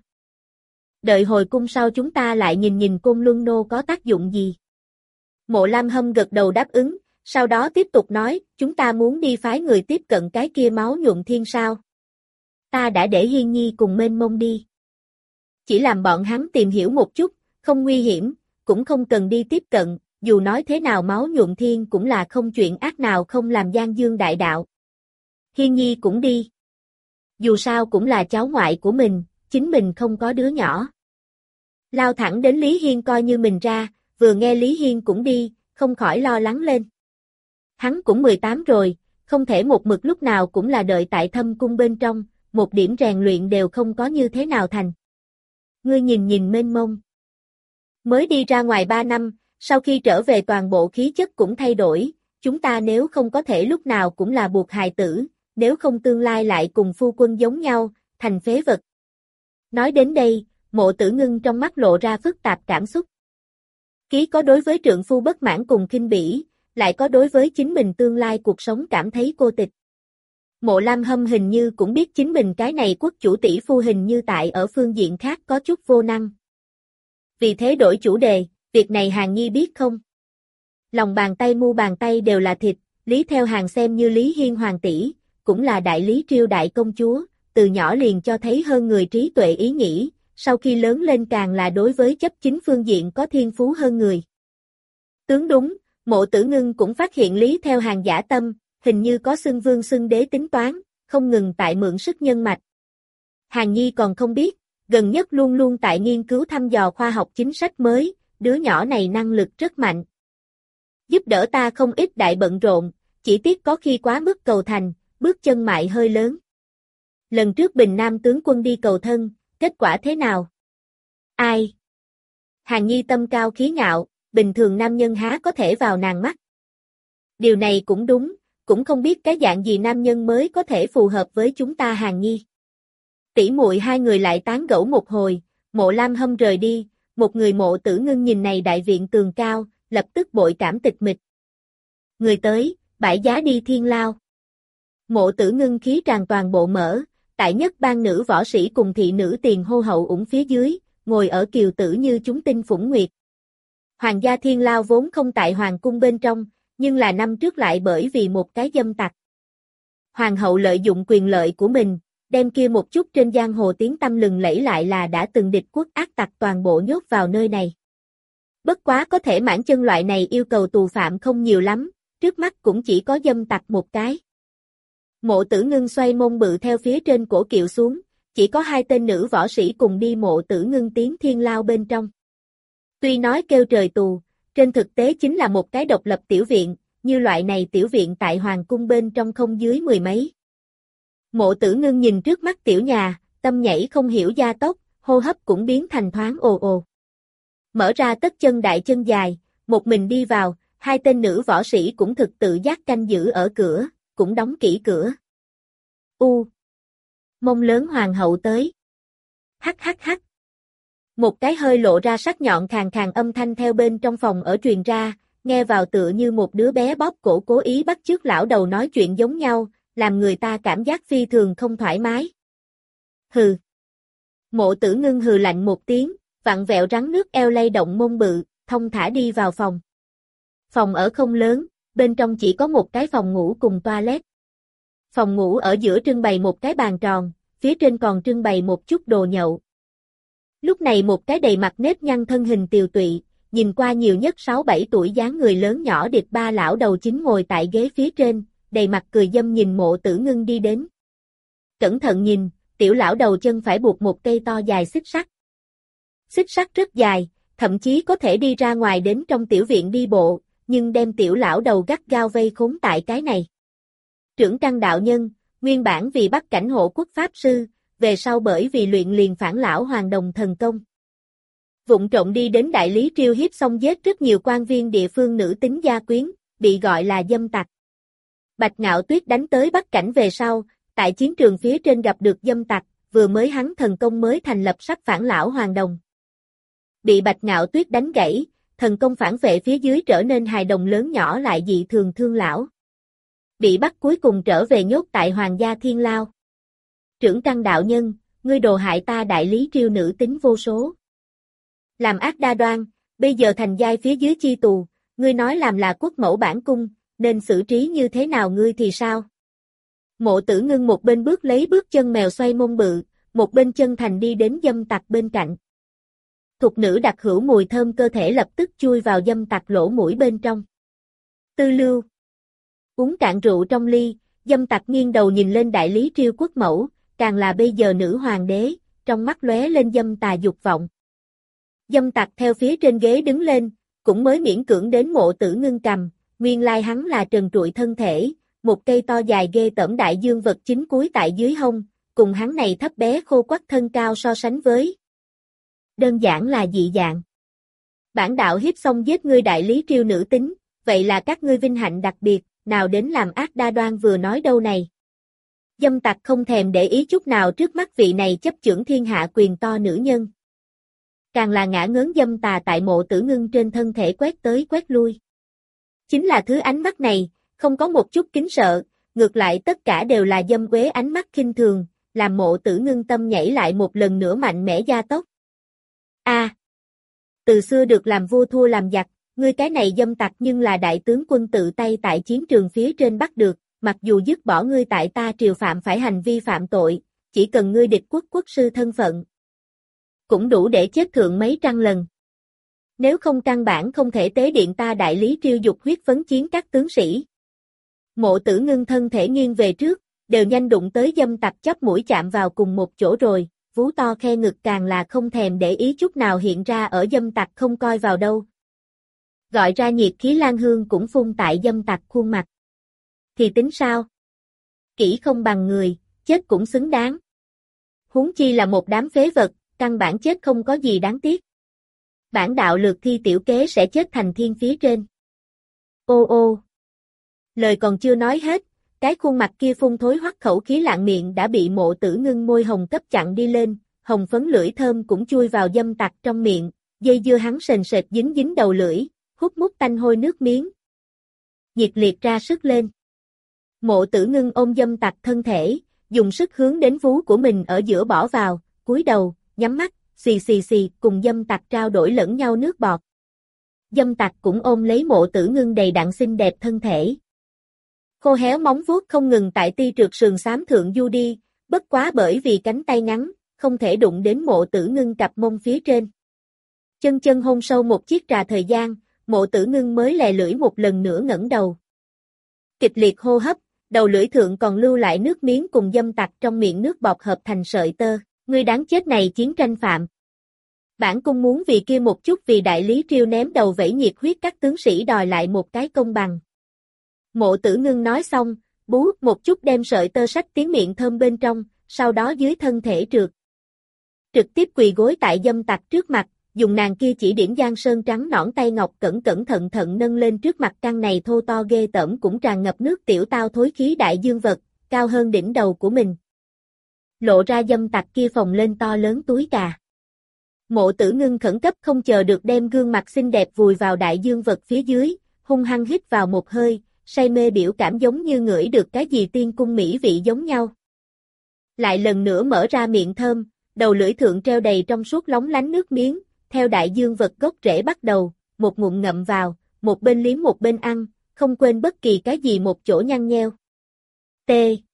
Đợi hồi cung sau chúng ta lại nhìn nhìn Côn Luân Nô có tác dụng gì. Mộ Lam Hâm gật đầu đáp ứng, sau đó tiếp tục nói, chúng ta muốn đi phái người tiếp cận cái kia máu nhuận thiên sao. Ta đã để Hiên Nhi cùng Mênh Mông đi. Chỉ làm bọn hắn tìm hiểu một chút, không nguy hiểm, cũng không cần đi tiếp cận, dù nói thế nào máu nhuận thiên cũng là không chuyện ác nào không làm gian dương đại đạo. Hiên Nhi cũng đi. Dù sao cũng là cháu ngoại của mình, chính mình không có đứa nhỏ. Lao thẳng đến Lý Hiên coi như mình ra, vừa nghe Lý Hiên cũng đi, không khỏi lo lắng lên. Hắn cũng mười tám rồi, không thể một mực lúc nào cũng là đợi tại Thâm Cung bên trong, một điểm rèn luyện đều không có như thế nào thành. Ngươi nhìn nhìn Mênh Mông. Mới đi ra ngoài ba năm, sau khi trở về toàn bộ khí chất cũng thay đổi, chúng ta nếu không có thể lúc nào cũng là buộc hài tử, nếu không tương lai lại cùng phu quân giống nhau, thành phế vật. Nói đến đây, Mộ Tử Ngưng trong mắt lộ ra phức tạp cảm xúc. Ký có đối với trượng phu bất mãn cùng khinh bỉ, lại có đối với chính mình tương lai cuộc sống cảm thấy cô tịch. Mộ Lam Hâm hình như cũng biết chính mình cái này quốc chủ tỷ phu hình như tại ở phương diện khác có chút vô năng. Vì thế đổi chủ đề, việc này Hàn Nhi biết không? Lòng bàn tay mu bàn tay đều là thịt, Lý Theo Hàng xem như Lý Hiên hoàng tỷ, cũng là đại lý triều đại công chúa, từ nhỏ liền cho thấy hơn người trí tuệ ý nghĩ, sau khi lớn lên càng là đối với chấp chính phương diện có thiên phú hơn người. Tướng đúng, Mộ Tử Ngưng cũng phát hiện Lý Theo Hàng giả tâm, hình như có xưng vương xưng đế tính toán, không ngừng tại mượn sức nhân mạch. Hàn Nhi còn không biết, gần nhất luôn luôn tại nghiên cứu thăm dò khoa học chính sách mới, đứa nhỏ này năng lực rất mạnh. Giúp đỡ ta không ít đại bận rộn, chỉ tiếc có khi quá mức cầu thành, bước chân mại hơi lớn. Lần trước Bình Nam tướng quân đi cầu thân, kết quả thế nào? Ai? Hàn Nhi tâm cao khí ngạo, bình thường nam nhân há có thể vào nàng mắt. Điều này cũng đúng, cũng không biết cái dạng gì nam nhân mới có thể phù hợp với chúng ta Hàn Nhi. Tỷ muội hai người lại tán gẫu một hồi, Mộ Lam Hâm rời đi, một người Mộ Tử Ngưng nhìn này đại viện tường cao, lập tức bội cảm tịch mịch. Người tới, bãi giá đi thiên lao. Mộ Tử Ngưng khí tràn toàn bộ mở, tại nhất ban nữ võ sĩ cùng thị nữ tiền hô hậu ủng phía dưới, ngồi ở kiều tử như chúng tinh phủng nguyệt. Hoàng gia thiên lao vốn không tại hoàng cung bên trong, nhưng là năm trước lại bởi vì một cái dâm tặc. Hoàng hậu lợi dụng quyền lợi của mình, đem kia một chút trên giang hồ tiếng tăm lừng lẫy lại là đã từng địch quốc ác tặc toàn bộ nhốt vào nơi này. Bất quá có thể mãn chân loại này yêu cầu tù phạm không nhiều lắm, trước mắt cũng chỉ có dâm tặc một cái. Mộ Tử Ngưng xoay mông bự theo phía trên cổ kiệu xuống, chỉ có hai tên nữ võ sĩ cùng đi Mộ Tử Ngưng tiến thiên lao bên trong. Tuy nói kêu trời tù, trên thực tế chính là một cái độc lập tiểu viện, như loại này tiểu viện tại hoàng cung bên trong không dưới mười mấy. Mộ Tử Ngưng nhìn trước mắt tiểu nhà, tâm nhảy không hiểu gia tốc, hô hấp cũng biến thành thoáng ồ ồ. Mở ra tất chân đại chân dài, một mình đi vào, hai tên nữ võ sĩ cũng thực tự giác canh giữ ở cửa, cũng đóng kỹ cửa. U. Mông lớn hoàng hậu tới. Hắc hắc hắc. Một cái hơi lộ ra sắc nhọn khàn khàn âm thanh theo bên trong phòng ở truyền ra, nghe vào tựa như một đứa bé bóp cổ cố ý bắt chước lão đầu nói chuyện giống nhau, làm người ta cảm giác phi thường không thoải mái. Hừ. Mộ Tử Ngưng hừ lạnh một tiếng, vặn vẹo rắn nước eo lay động mông bự, thông thả đi vào phòng. Phòng ở không lớn, bên trong chỉ có một cái phòng ngủ cùng toilet. Phòng ngủ ở giữa trưng bày một cái bàn tròn, phía trên còn trưng bày một chút đồ nhậu. Lúc này một cái đầy mặt nếp nhăn thân hình tiều tụy, nhìn qua nhiều nhất sáu bảy tuổi dáng người lớn nhỏ điệp ba lão đầu chính ngồi tại ghế phía trên, đầy mặt cười dâm nhìn Mộ Tử Ngưng đi đến. Cẩn thận nhìn, tiểu lão đầu chân phải buộc một cây to dài xích sắt. Xích sắt rất dài, thậm chí có thể đi ra ngoài đến trong tiểu viện đi bộ, nhưng đem tiểu lão đầu gắt gao vây khốn tại cái này. Trưởng Trăng đạo nhân, nguyên bản vì bắt cảnh hộ quốc pháp sư, về sau bởi vì luyện liền phản lão hoàng đồng thần công. Vụng trộm đi đến đại lý Triêu hiếp xong giết rất nhiều quan viên địa phương nữ tính gia quyến, bị gọi là dâm tặc. Bạch Ngạo Tuyết đánh tới Bắc Cảnh về sau, tại chiến trường phía trên gặp được dâm tặc, vừa mới hắn thần công mới thành lập sắp phản lão hoàng đồng. Bị Bạch Ngạo Tuyết đánh gãy, thần công phản vệ phía dưới trở nên hài đồng lớn nhỏ lại dị thường thương lão. Bị bắt cuối cùng trở về nhốt tại Hoàng gia thiên lao. Trưởng Trăng đạo nhân, ngươi đồ hại ta đại lý Triêu nữ tính vô số. Làm ác đa đoan, bây giờ thành giai phía dưới chi tù, ngươi nói làm là quốc mẫu bản cung, nên xử trí như thế nào ngươi thì sao? Mộ Tử Ngưng một bên bước lấy bước chân mèo xoay mông bự, một bên chân thành đi đến dâm tặc bên cạnh. Thục nữ đặc hữu mùi thơm cơ thể lập tức chui vào dâm tặc lỗ mũi bên trong. Tư lưu. Uống cạn rượu trong ly, dâm tặc nghiêng đầu nhìn lên đại lý Triêu quốc mẫu, càng là bây giờ nữ hoàng đế, trong mắt lóe lên dâm tà dục vọng. Dâm tặc theo phía trên ghế đứng lên, cũng mới miễn cưỡng đến Mộ Tử Ngưng cầm, nguyên lai hắn là trần trụi thân thể, một cây to dài ghê tởm đại dương vật chính cuối tại dưới hông, cùng hắn này thấp bé khô quắt thân cao so sánh với. Đơn giản là dị dạng. Bản đạo hiếp xong giết ngươi đại lý Triêu nữ tính, vậy là các ngươi vinh hạnh đặc biệt, nào đến làm ác đa đoan vừa nói đâu này. Dâm tặc không thèm để ý chút nào trước mắt vị này chấp chưởng thiên hạ quyền to nữ nhân. Càng là ngã ngớn dâm tà tại Mộ Tử Ngưng trên thân thể quét tới quét lui. Chính là thứ ánh mắt này, không có một chút kính sợ, ngược lại tất cả đều là dâm quế ánh mắt khinh thường, làm Mộ Tử Ngưng tâm nhảy lại một lần nữa mạnh mẽ gia tốc. A, à, từ xưa được làm vua thua làm giặc, ngươi cái này dâm tặc nhưng là đại tướng quân tự tay tại chiến trường phía trên bắt được, mặc dù dứt bỏ ngươi tại ta triều phạm phải hành vi phạm tội, chỉ cần ngươi địch quốc quốc sư thân phận, cũng đủ để chết thượng mấy trăm lần. Nếu không căn bản không thể tế điện ta đại lý Triêu dục huyết phấn chiến các tướng sĩ. Mộ Tử Ngưng thân thể nghiêng về trước, đều nhanh đụng tới dâm tặc chóp mũi chạm vào cùng một chỗ rồi, vú to khe ngực càng là không thèm để ý chút nào hiện ra ở dâm tặc không coi vào đâu. Gọi ra nhiệt khí lan hương cũng phun tại dâm tặc khuôn mặt. Thì tính sao? Kỹ không bằng người, chết cũng xứng đáng. Huống chi là một đám phế vật, căn bản chết không có gì đáng tiếc. Bản đạo lược thi tiểu kế sẽ chết thành thiên phía trên. Ô ô. Lời còn chưa nói hết, cái khuôn mặt kia phun thối hoắc khẩu khí lạng miệng đã bị Mộ Tử Ngưng môi hồng cấp chặn đi lên, hồng phấn lưỡi thơm cũng chui vào dâm tặc trong miệng, dây dưa hắn sền sệt dính dính đầu lưỡi, hút mút tanh hôi nước miếng. Nhiệt liệt ra sức lên. Mộ Tử Ngưng ôm dâm tặc thân thể, dùng sức hướng đến vú của mình ở giữa bỏ vào, cúi đầu, nhắm mắt, xì xì xì, cùng dâm tặc trao đổi lẫn nhau nước bọt. Dâm tặc cũng ôm lấy Mộ Tử Ngưng đầy đặn xinh đẹp thân thể. Khô héo móng vuốt không ngừng tại ti trượt sườn xám thượng du đi, bất quá bởi vì cánh tay ngắn, không thể đụng đến Mộ Tử Ngưng cặp mông phía trên. Chân chân hôn sâu một chiếc trà thời gian, Mộ Tử Ngưng mới lè lưỡi một lần nữa ngẩng đầu. Kịch liệt hô hấp, đầu lưỡi thượng còn lưu lại nước miếng cùng dâm tặc trong miệng nước bọt hợp thành sợi tơ, ngươi đáng chết này chiến tranh phạm. Bản cung muốn vì kia một chút vì đại lý Triêu ném đầu vẫy nhiệt huyết các tướng sĩ đòi lại một cái công bằng. Mộ Tử Ngưng nói xong, bú một chút đem sợi tơ sách tiến miệng thơm bên trong, sau đó dưới thân thể trượt. Trực tiếp quỳ gối tại dâm tặc trước mặt, dùng nàng kia chỉ điểm giang sơn trắng nõn tay ngọc cẩn cẩn thận thận nâng lên trước mặt căn này thô to ghê tởm cũng tràn ngập nước tiểu tao thối khí đại dương vật, cao hơn đỉnh đầu của mình. Lộ ra dâm tặc kia phồng lên to lớn túi cà. Mộ Tử Ngưng khẩn cấp không chờ được đem gương mặt xinh đẹp vùi vào đại dương vật phía dưới, hung hăng hít vào một hơi, say mê biểu cảm giống như ngửi được cái gì tiên cung mỹ vị giống nhau. Lại lần nữa mở ra miệng thơm, đầu lưỡi thượng treo đầy trong suốt lóng lánh nước miếng, theo đại dương vật gốc rễ bắt đầu, một ngụm ngậm vào, một bên liếm một bên ăn, không quên bất kỳ cái gì một chỗ nhăn nheo. T.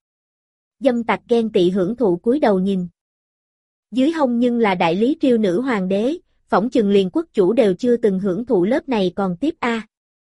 Dâm tặc ghen tị hưởng thụ cúi đầu nhìn. Dưới hông nhưng là đại lý Triêu nữ hoàng đế, phỏng chừng liền quốc chủ đều chưa từng hưởng thụ lớp này còn tiếp a.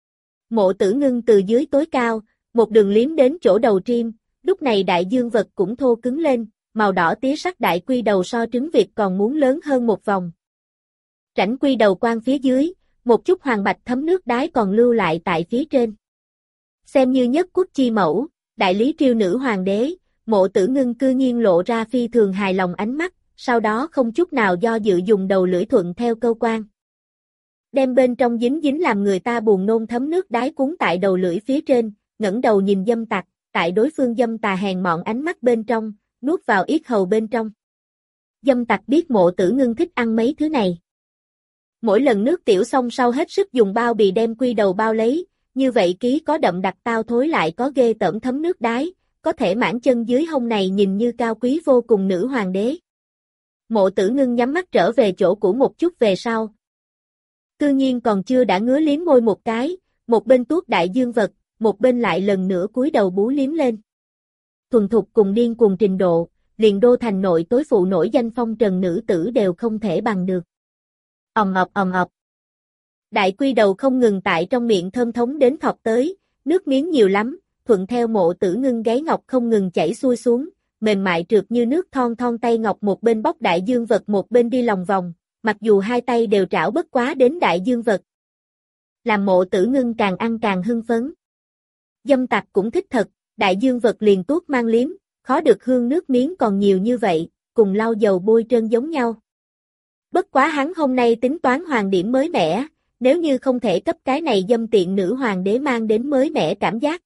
Mộ Tử Ngưng từ dưới tối cao, một đường liếm đến chỗ đầu trim, lúc này đại dương vật cũng thô cứng lên, màu đỏ tía sắc đại quy đầu so trứng vịt còn muốn lớn hơn một vòng. Rãnh quy đầu quan phía dưới, một chút hoàng bạch thấm nước đái còn lưu lại tại phía trên. Xem như nhất quốc chi mẫu, đại lý Triêu nữ hoàng đế, Mộ Tử Ngưng cư nhiên lộ ra phi thường hài lòng ánh mắt, sau đó không chút nào do dự dùng đầu lưỡi thuận theo câu quan. Đem bên trong dính dính làm người ta buồn nôn thấm nước đái cuốn tại đầu lưỡi phía trên, ngẩng đầu nhìn dâm tặc, tại đối phương dâm tà hèn mọn ánh mắt bên trong, nuốt vào yết hầu bên trong. Dâm tặc biết Mộ Tử Ngưng thích ăn mấy thứ này. Mỗi lần nước tiểu xong sau hết sức dùng bao bì đem quy đầu bao lấy, như vậy ký có đậm đặc tao thối lại có ghê tởm thấm nước đái, có thể mãn chân dưới hông này nhìn như cao quý vô cùng nữ hoàng đế. Mộ Tử Ngưng nhắm mắt trở về chỗ cũ một chút về sau. Cư nhiên còn chưa đã ngứa liếm môi một cái, một bên tuốt đại dương vật, một bên lại lần nữa cúi đầu bú liếm lên. Thuần thục cùng điên cuồng trình độ, liền đô thành nội tối phụ nổi danh phong trần nữ tử đều không thể bằng được. Ầm ầm ầm ầm. Đại quy đầu không ngừng tại trong miệng thơm thống đến thọc tới, nước miếng nhiều lắm, thuận theo Mộ Tử Ngưng gáy ngọc không ngừng chảy xuôi xuống, mềm mại trượt như nước thon thon tay ngọc một bên bóc đại dương vật một bên đi lòng vòng, mặc dù hai tay đều trảo bất quá đến đại dương vật. Làm Mộ Tử Ngưng càng ăn càng hưng phấn. Dâm tặc cũng thích thật, đại dương vật liền tuốt mang liếm, khó được hương nước miếng còn nhiều như vậy, cùng lau dầu bôi trơn giống nhau. Bất quá hắn hôm nay tính toán hoàng điểm mới mẻ, nếu như không thể cấp cái này dâm tiện nữ hoàng đế mang đến mới mẻ cảm giác.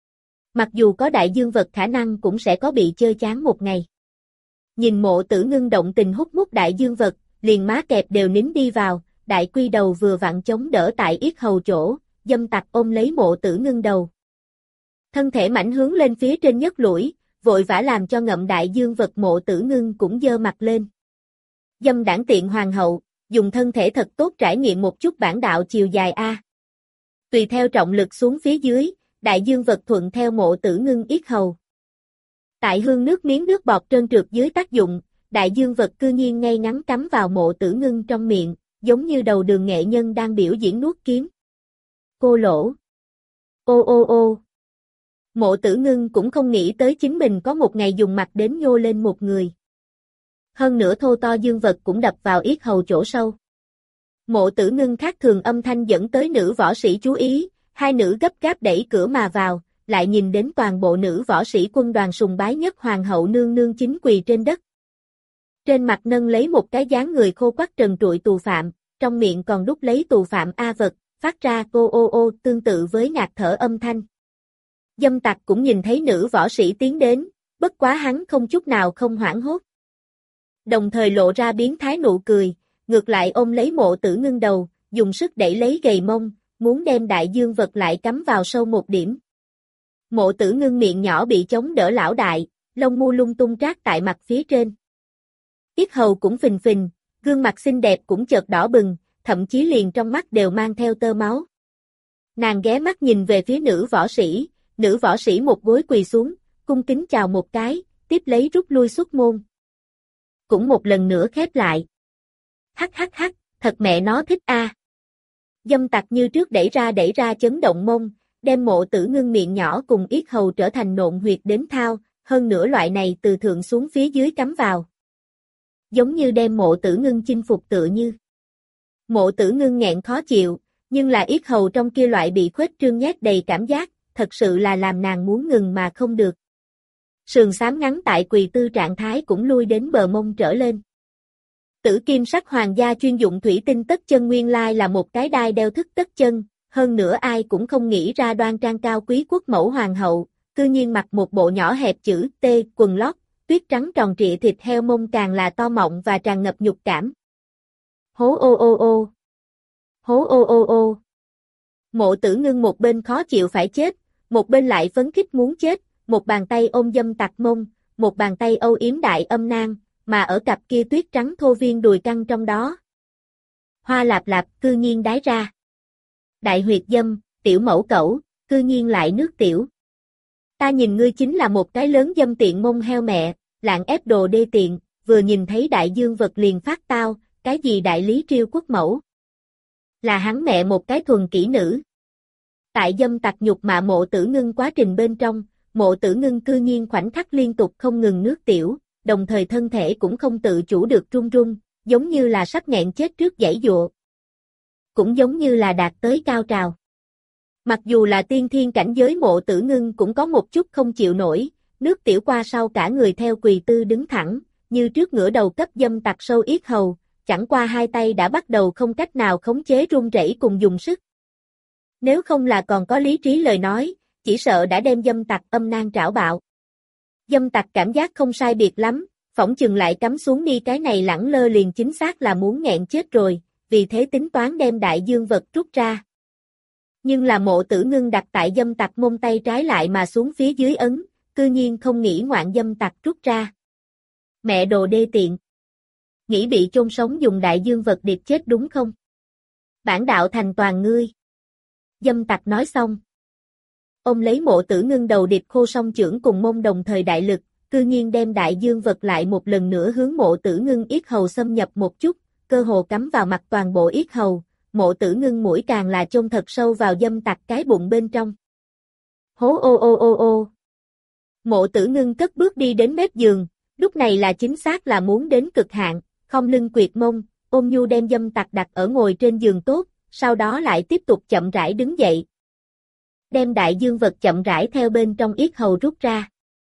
Mặc dù có đại dương vật khả năng cũng sẽ có bị chơi chán một ngày. Nhìn Mộ Tử Ngưng động tình hút mút đại dương vật, liền má kẹp đều nín đi vào, đại quy đầu vừa vặn chống đỡ tại yết hầu chỗ, dâm tặc ôm lấy Mộ Tử Ngưng đầu. Thân thể mảnh hướng lên phía trên nhất lũi, vội vã làm cho ngậm đại dương vật Mộ Tử Ngưng cũng dơ mặt lên. Dâm đảng tiện hoàng hậu, dùng thân thể thật tốt trải nghiệm một chút bản đạo chiều dài a. Tùy theo trọng lực xuống phía dưới, đại dương vật thuận theo Mộ Tử Ngưng yết hầu. Tại hương nước miếng nước bọt trơn trượt dưới tác dụng, đại dương vật cư nhiên ngay ngắn cắm vào Mộ Tử Ngưng trong miệng, giống như đầu đường nghệ nhân đang biểu diễn nuốt kiếm. Cô lỗ. Ô ô ô. Mộ Tử Ngưng cũng không nghĩ tới chính mình có một ngày dùng mặt đến nhô lên một người. Hơn nữa thô to dương vật cũng đập vào yết hầu chỗ sâu. Mộ Tử Ngưng khác thường âm thanh dẫn tới nữ võ sĩ chú ý, hai nữ gấp gáp đẩy cửa mà vào, lại nhìn đến toàn bộ nữ võ sĩ quân đoàn sùng bái nhất hoàng hậu nương nương chính quỳ trên đất. Trên mặt nâng lấy một cái dáng người khô quắt trần trụi tù phạm, trong miệng còn đút lấy tù phạm A vật, phát ra ô ô ô tương tự với ngạt thở âm thanh. Dâm tặc cũng nhìn thấy nữ võ sĩ tiến đến, bất quá hắn không chút nào không hoảng hốt. Đồng thời lộ ra biến thái nụ cười, ngược lại ôm lấy Mộ Tử Ngưng đầu, dùng sức đẩy lấy gầy mông, muốn đem đại dương vật lại cắm vào sâu một điểm. Mộ Tử Ngưng miệng nhỏ bị chống đỡ lão đại, lông mu lung tung trát tại mặt phía trên. Yết hầu cũng phình phình, gương mặt xinh đẹp cũng chợt đỏ bừng, thậm chí liền trong mắt đều mang theo tơ máu. Nàng ghé mắt nhìn về phía nữ võ sĩ, nữ võ sĩ một gối quỳ xuống, cung kính chào một cái, tiếp lấy rút lui xuất môn. Cũng một lần nữa khép lại. Hắc hắc hắc, thật mẹ nó thích a. À. Dâm tặc như trước đẩy ra đẩy ra chấn động mông, đem Mộ Tử Ngưng miệng nhỏ cùng yết hầu trở thành nộn huyệt đến thao, hơn nữa loại này từ thượng xuống phía dưới cắm vào. Giống như đem Mộ Tử Ngưng chinh phục tựa như. Mộ Tử Ngưng nghẹn khó chịu, nhưng là yết hầu trong kia loại bị khuếch trương nhét đầy cảm giác, thật sự là làm nàng muốn ngừng mà không được. Sườn xám ngắn tại quỳ tư trạng thái cũng lui đến bờ mông trở lên. Tử kim sắc hoàng gia chuyên dụng thủy tinh tất chân nguyên lai là một cái đai đeo thức tất chân, hơn nữa ai cũng không nghĩ ra đoan trang cao quý quốc mẫu hoàng hậu, cư nhiên mặc một bộ nhỏ hẹp chữ T quần lót, tuyết trắng tròn trịa thịt heo mông càng là to mọng và tràn ngập nhục cảm. Hố ô ô ô. Hố ô ô ô. Mộ Tử Ngưng một bên khó chịu phải chết, một bên lại phấn khích muốn chết, một bàn tay ôm dâm tặc mông, một bàn tay âu yếm đại âm nang, mà ở cặp kia tuyết trắng thô viên đùi căng trong đó. Hoa lạp lạp cư nhiên đái ra. Đại huyệt dâm, tiểu mẫu cẩu, cư nhiên lại nước tiểu. Ta nhìn ngươi chính là một cái lớn dâm tiện mông heo mẹ, lạng ép đồ đê tiện, vừa nhìn thấy đại dương vật liền phát tao, cái gì đại lý triêu quốc mẫu. Là hắn mẹ một cái thuần kỹ nữ. Tại dâm tặc nhục mạ Mộ Tử Ngưng quá trình bên trong, Mộ Tử Ngưng cư nhiên khoảnh khắc liên tục không ngừng nước tiểu, đồng thời thân thể cũng không tự chủ được run run, giống như là sắp nghẹn chết trước giãy giụa. Cũng giống như là đạt tới cao trào. Mặc dù là tiên thiên cảnh giới Mộ Tử Ngưng cũng có một chút không chịu nổi, nước tiểu qua sau cả người theo quỳ tư đứng thẳng, như trước ngửa đầu cấp dâm tặc sâu yết hầu, chẳng qua hai tay đã bắt đầu không cách nào khống chế run rẩy cùng dùng sức. Nếu không là còn có lý trí lời nói, chỉ sợ đã đem dâm tặc âm nang trảo bạo. Dâm tặc cảm giác không sai biệt lắm, phỏng chừng lại cắm xuống đi cái này lẳng lơ liền chính xác là muốn nghẹn chết rồi, vì thế tính toán đem đại dương vật rút ra. Nhưng là Mộ Tử Ngưng đặt tại dâm tặc mông tay trái lại mà xuống phía dưới ấn, cư nhiên không nghĩ ngoạn dâm tặc rút ra. Mẹ đồ đê tiện. Nghĩ bị chôn sống dùng đại dương vật điệp chết đúng không? Bản đạo thành toàn ngươi. Dâm tặc nói xong. Ông lấy Mộ Tử Ngưng đầu điệp khô song chưởng cùng mông đồng thời đại lực, cư nhiên đem đại dương vật lại một lần nữa hướng Mộ Tử Ngưng yết hầu xâm nhập một chút, cơ hồ cắm vào mặt toàn bộ yết hầu, Mộ Tử Ngưng mũi càng là chôn thật sâu vào dâm tặc cái bụng bên trong. Hố ô ô ô ô. Mộ Tử Ngưng cất bước đi đến mép giường, lúc này là chính xác là muốn đến cực hạn, không lưng quyệt mông, ôm nhu đem dâm tặc đặt ở ngồi trên giường tốt, sau đó lại tiếp tục chậm rãi đứng dậy. Đem đại dương vật chậm rãi theo bên trong yết hầu rút ra.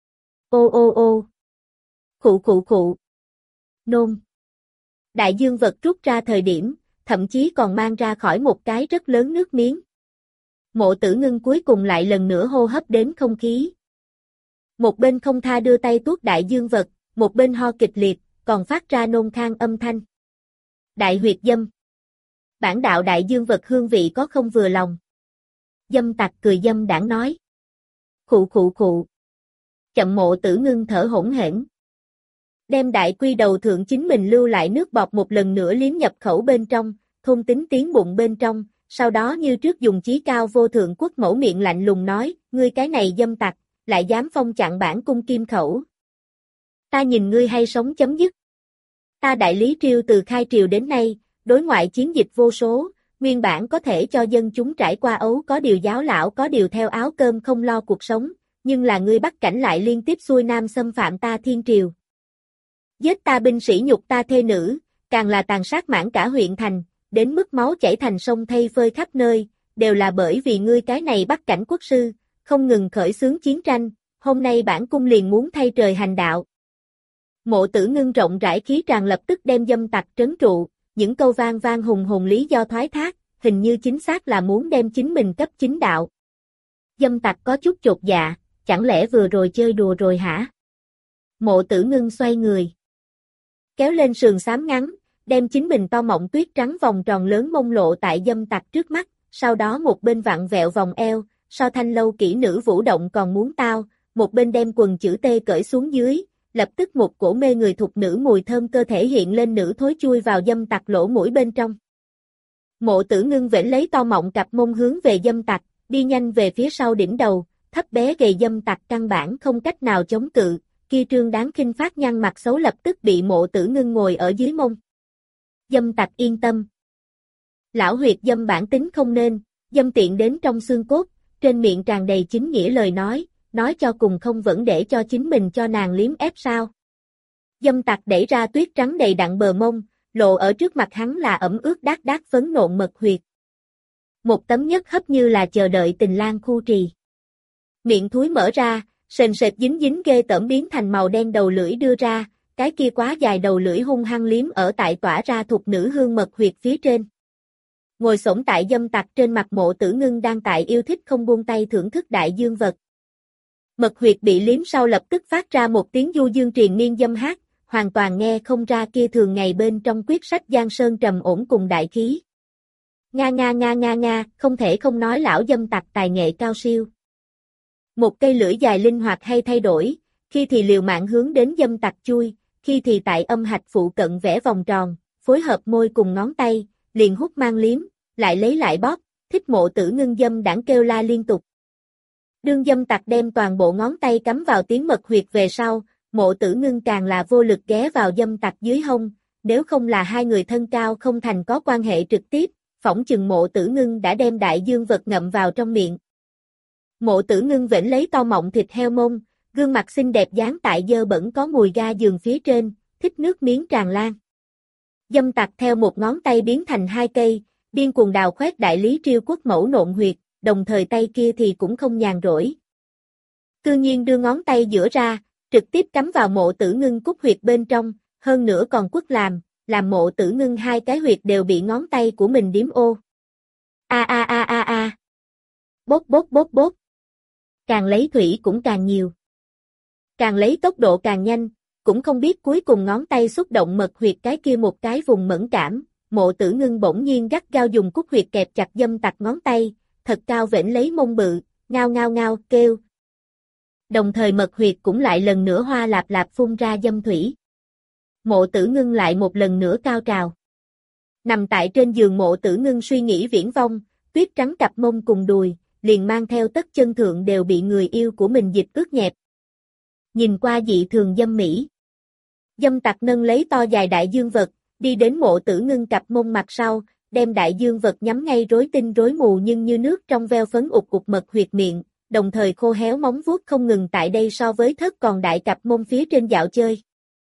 Ô ô ô. Khụ khụ khụ. Nôn. Đại dương vật rút ra thời điểm, thậm chí còn mang ra khỏi một cái rất lớn nước miếng. Mộ Tử Ngưng cuối cùng lại lần nữa hô hấp đến không khí. Một bên không tha đưa tay tuốt đại dương vật, một bên ho kịch liệt, còn phát ra nôn khan âm thanh. Đại huyệt dâm. Bản đạo đại dương vật hương vị có không vừa lòng. Dâm tặc cười dâm đảng nói. Khụ khụ khụ. Chậm Mộ Tử Ngưng thở hỗn hển. Đem đại quy đầu thượng chính mình lưu lại nước bọt một lần nữa liếm nhập khẩu bên trong, thôn tính tiếng bụng bên trong, sau đó như trước dùng chí cao vô thượng quốc mẫu miệng lạnh lùng nói, ngươi cái này dâm tặc, lại dám phong chặn bản cung kim khẩu. Ta nhìn ngươi hay sống chấm dứt. Ta đại lý triều từ khai triều đến nay, đối ngoại chiến dịch vô số, nguyên bản có thể cho dân chúng trải qua ấu có điều giáo lão có điều theo áo cơm không lo cuộc sống, nhưng là ngươi bắt cảnh lại liên tiếp xuôi nam xâm phạm ta thiên triều. Giết ta binh sĩ nhục ta thê nữ, càng là tàn sát mãn cả huyện thành, đến mức máu chảy thành sông thay phơi khắp nơi, đều là bởi vì ngươi cái này bắt cảnh quốc sư, không ngừng khởi xướng chiến tranh, hôm nay bản cung liền muốn thay trời hành đạo. Mộ Tử Ngưng rộng rãi khí tràn lập tức đem dâm tặc trấn trụ, những câu vang vang hùng hồn lý do thoái thác, hình như chính xác là muốn đem chính mình cấp chính đạo. Dâm tặc có chút chột dạ, chẳng lẽ vừa rồi chơi đùa rồi hả? Mộ Tử Ngưng xoay người, kéo lên sườn xám ngắn, đem chính mình to mọng tuyết trắng vòng tròn lớn mông lộ tại dâm tặc trước mắt, sau đó một bên vặn vẹo vòng eo, so thanh lâu kỹ nữ vũ động còn muốn tao, một bên đem quần chữ T cởi xuống dưới, lập tức một cổ mê người thục nữ mùi thơm cơ thể hiện lên, nữ thối chui vào dâm tặc lỗ mũi bên trong. Mộ Tử Ngưng vểnh lấy to mọng cặp mông hướng về dâm tặc, đi nhanh về phía sau đỉnh đầu, thấp bé gầy dâm tặc căn bản không cách nào chống cự, kia trương đáng khinh phát nhăn mặt xấu lập tức bị Mộ Tử Ngưng ngồi ở dưới mông. Dâm tặc yên tâm. Lão huyệt dâm bản tính không nên, dâm tiện đến trong xương cốt, trên miệng tràn đầy chính nghĩa lời nói, nói cho cùng không vẫn để cho chính mình cho nàng liếm ép sao. Dâm tặc đẩy ra tuyết trắng đầy đặn bờ mông, lộ ở trước mặt hắn là ẩm ướt đát đát phấn nộn mật huyệt. Một tấm nhất hấp như là chờ đợi tình lang khu trì. Miệng thúi mở ra, sền sệt dính dính ghê tởm biến thành màu đen đầu lưỡi đưa ra, cái kia quá dài đầu lưỡi hung hăng liếm ở tại tỏa ra thục nữ hương mật huyệt phía trên. Ngồi xổm tại dâm tặc trên mặt Mộ Tử Ngưng đang tại yêu thích không buông tay thưởng thức đại dương vật. Mật huyệt bị liếm sau lập tức phát ra một tiếng du dương triền miên dâm hát, hoàn toàn nghe không ra kia thường ngày bên trong quyết sách Giang Sơn trầm ổn cùng đại khí. Nga nga nga nga nga, không thể không nói lão dâm tặc tài nghệ cao siêu. Một cây lưỡi dài linh hoạt hay thay đổi, khi thì liều mạng hướng đến dâm tặc chui, khi thì tại âm hạch phụ cận vẽ vòng tròn, phối hợp môi cùng ngón tay, liền hút mang liếm, lại lấy lại bóp, thích Mộ Tử Ngưng dâm đãng kêu la liên tục. Đương dâm tặc đem toàn bộ ngón tay cắm vào tiếng mật huyệt về sau, Mộ Tử Ngưng càng là vô lực ghé vào dâm tặc dưới hông, nếu không là hai người thân cao không thành có quan hệ trực tiếp, phỏng chừng Mộ Tử Ngưng đã đem đại dương vật ngậm vào trong miệng. Mộ Tử Ngưng vểnh lấy to mọng thịt heo mông, gương mặt xinh đẹp dán tại dơ bẩn có mùi ga giường phía trên, thích nước miếng tràn lan. Dâm tặc theo một ngón tay biến thành hai cây, điên cuồng đào khoét đại lý Triêu Quốc mẫu nộn huyệt, đồng thời tay kia thì cũng không nhàn rỗi. Cư nhiên đưa ngón tay giữa ra, trực tiếp cắm vào Mộ Tử Ngưng cúc huyệt bên trong, hơn nữa còn quất làm, làm Mộ Tử Ngưng hai cái huyệt đều bị ngón tay của mình điếm ô. A a a a a. Bốt bốt bốt bốt. Càng lấy thủy cũng càng nhiều. Càng lấy tốc độ càng nhanh, cũng không biết cuối cùng ngón tay xúc động mật huyệt cái kia một cái vùng mẫn cảm, Mộ Tử Ngưng bỗng nhiên gắt gao dùng cúc huyệt kẹp chặt dâm tặc ngón tay, thật cao vểnh lấy mông bự, ngao ngao ngao kêu. Đồng thời mật huyệt cũng lại lần nữa hoa lạp lạp phun ra dâm thủy. Mộ Tử Ngưng lại một lần nữa cao trào. Nằm tại trên giường Mộ Tử Ngưng suy nghĩ viễn vông, tuyết trắng cặp mông cùng đùi, liền mang theo tất chân thượng đều bị người yêu của mình dịch ướt nhẹp. Nhìn qua dị thường dâm mỹ. Dâm tặc nâng lấy to dài đại dương vật, đi đến Mộ Tử Ngưng cặp mông mặt sau, đem đại dương vật nhắm ngay rối tinh rối mù nhưng như nước trong veo phấn ụt ụt mật huyệt miệng, đồng thời khô héo móng vuốt không ngừng tại đây so với thất còn đại cặp mông phía trên dạo chơi.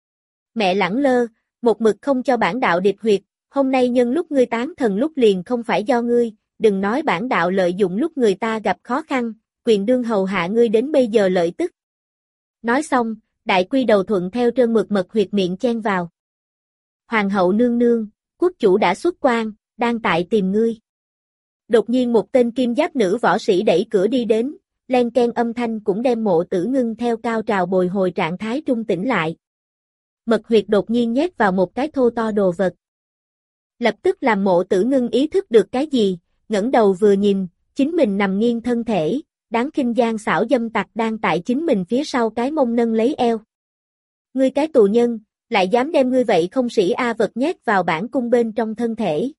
Mẹ lẳng lơ, một mực không cho bản đạo điệp huyệt, hôm nay nhân lúc ngươi tán thần lúc liền không phải do ngươi, đừng nói bản đạo lợi dụng lúc người ta gặp khó khăn, quyền đương hầu hạ ngươi đến bây giờ lợi tức. Nói xong, đại quy đầu thuận theo trơn mực mật huyệt miệng chen vào. Hoàng hậu nương nương, quốc chủ đã xuất quan, đang tại tìm ngươi. Đột nhiên một tên kim giáp nữ võ sĩ đẩy cửa đi đến, len ken âm thanh cũng đem Mộ Tử Ngưng theo cao trào bồi hồi trạng thái trung tĩnh lại. Mật huyệt đột nhiên nhét vào một cái thô to đồ vật. Lập tức làm Mộ Tử Ngưng ý thức được cái gì, ngẩng đầu vừa nhìn, chính mình nằm nghiêng thân thể, đáng khinh gian xảo dâm tặc đang tại chính mình phía sau cái mông nâng lấy eo. Ngươi cái tù nhân, lại dám đem ngươi vậy không sĩ A vật nhét vào bản cung bên trong thân thể.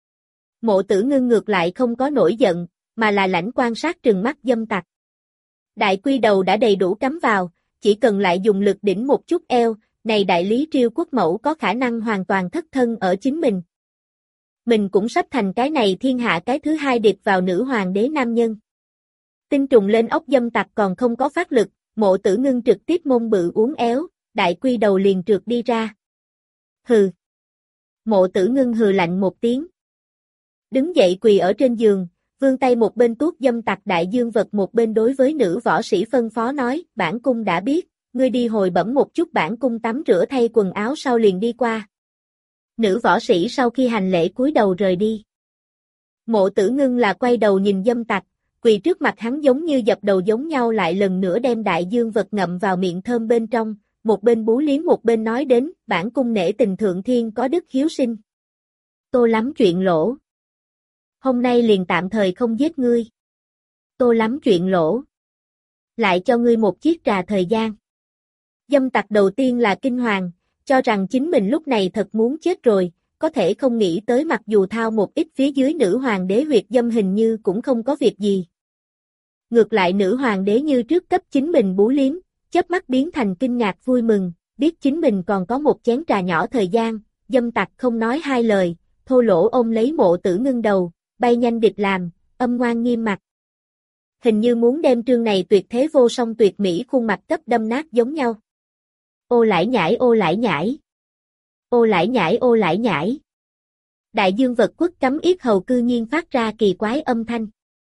Mộ Tử Ngưng ngược lại không có nổi giận, mà là lãnh quan sát trừng mắt dâm tặc. Đại quy đầu đã đầy đủ cắm vào, chỉ cần lại dùng lực đỉnh một chút eo, này đại lý Triêu Quốc mẫu có khả năng hoàn toàn thất thân ở chính mình. Mình cũng sắp thành cái này thiên hạ cái thứ hai điệp vào nữ hoàng đế nam nhân. Tinh trùng lên ốc dâm tặc còn không có phát lực, Mộ Tử Ngưng trực tiếp mông bự uốn éo, đại quy đầu liền trượt đi ra. Hừ. Mộ Tử Ngưng hừ lạnh một tiếng. Đứng dậy quỳ ở trên giường, Vương tay một bên tuốt dâm tặc đại dương vật một bên đối với nữ võ sĩ phân phó nói, bản cung đã biết, ngươi đi hồi bẩm một chút bản cung tắm rửa thay quần áo sau liền đi qua. Nữ võ sĩ sau khi hành lễ cúi đầu rời đi. Mộ Tử Ngưng là quay đầu nhìn dâm tặc, quỳ trước mặt hắn giống như dập đầu giống nhau lại lần nữa đem đại dương vật ngậm vào miệng thơm bên trong, một bên bú liếm một bên nói đến, bản cung nể tình thượng thiên có đức hiếu sinh. Tô lắm chuyện lỗ. Hôm nay liền tạm thời không giết ngươi. Tô lắm chuyện lỗ. Lại cho ngươi một chiếc trà thời gian. Dâm tặc đầu tiên là kinh hoàng, cho rằng chính mình lúc này thật muốn chết rồi, có thể không nghĩ tới mặc dù thao một ít phía dưới nữ hoàng đế huyệt dâm hình như cũng không có việc gì. Ngược lại nữ hoàng đế như trước cấp chính mình bú liếm, chớp mắt biến thành kinh ngạc vui mừng, biết chính mình còn có một chén trà nhỏ thời gian, dâm tặc không nói hai lời, thô lỗ ôm lấy Mộ Tử Ngưng đầu, bay nhanh địch làm, âm ngoan nghiêm mặt. Hình như muốn đem trương này tuyệt thế vô song tuyệt mỹ khuôn mặt cấp đâm nát giống nhau. Ô lải nhải ô lải nhải. Ô lải nhải ô lải nhải. Đại dương vật quất cắm yết hầu cư nhiên phát ra kỳ quái âm thanh.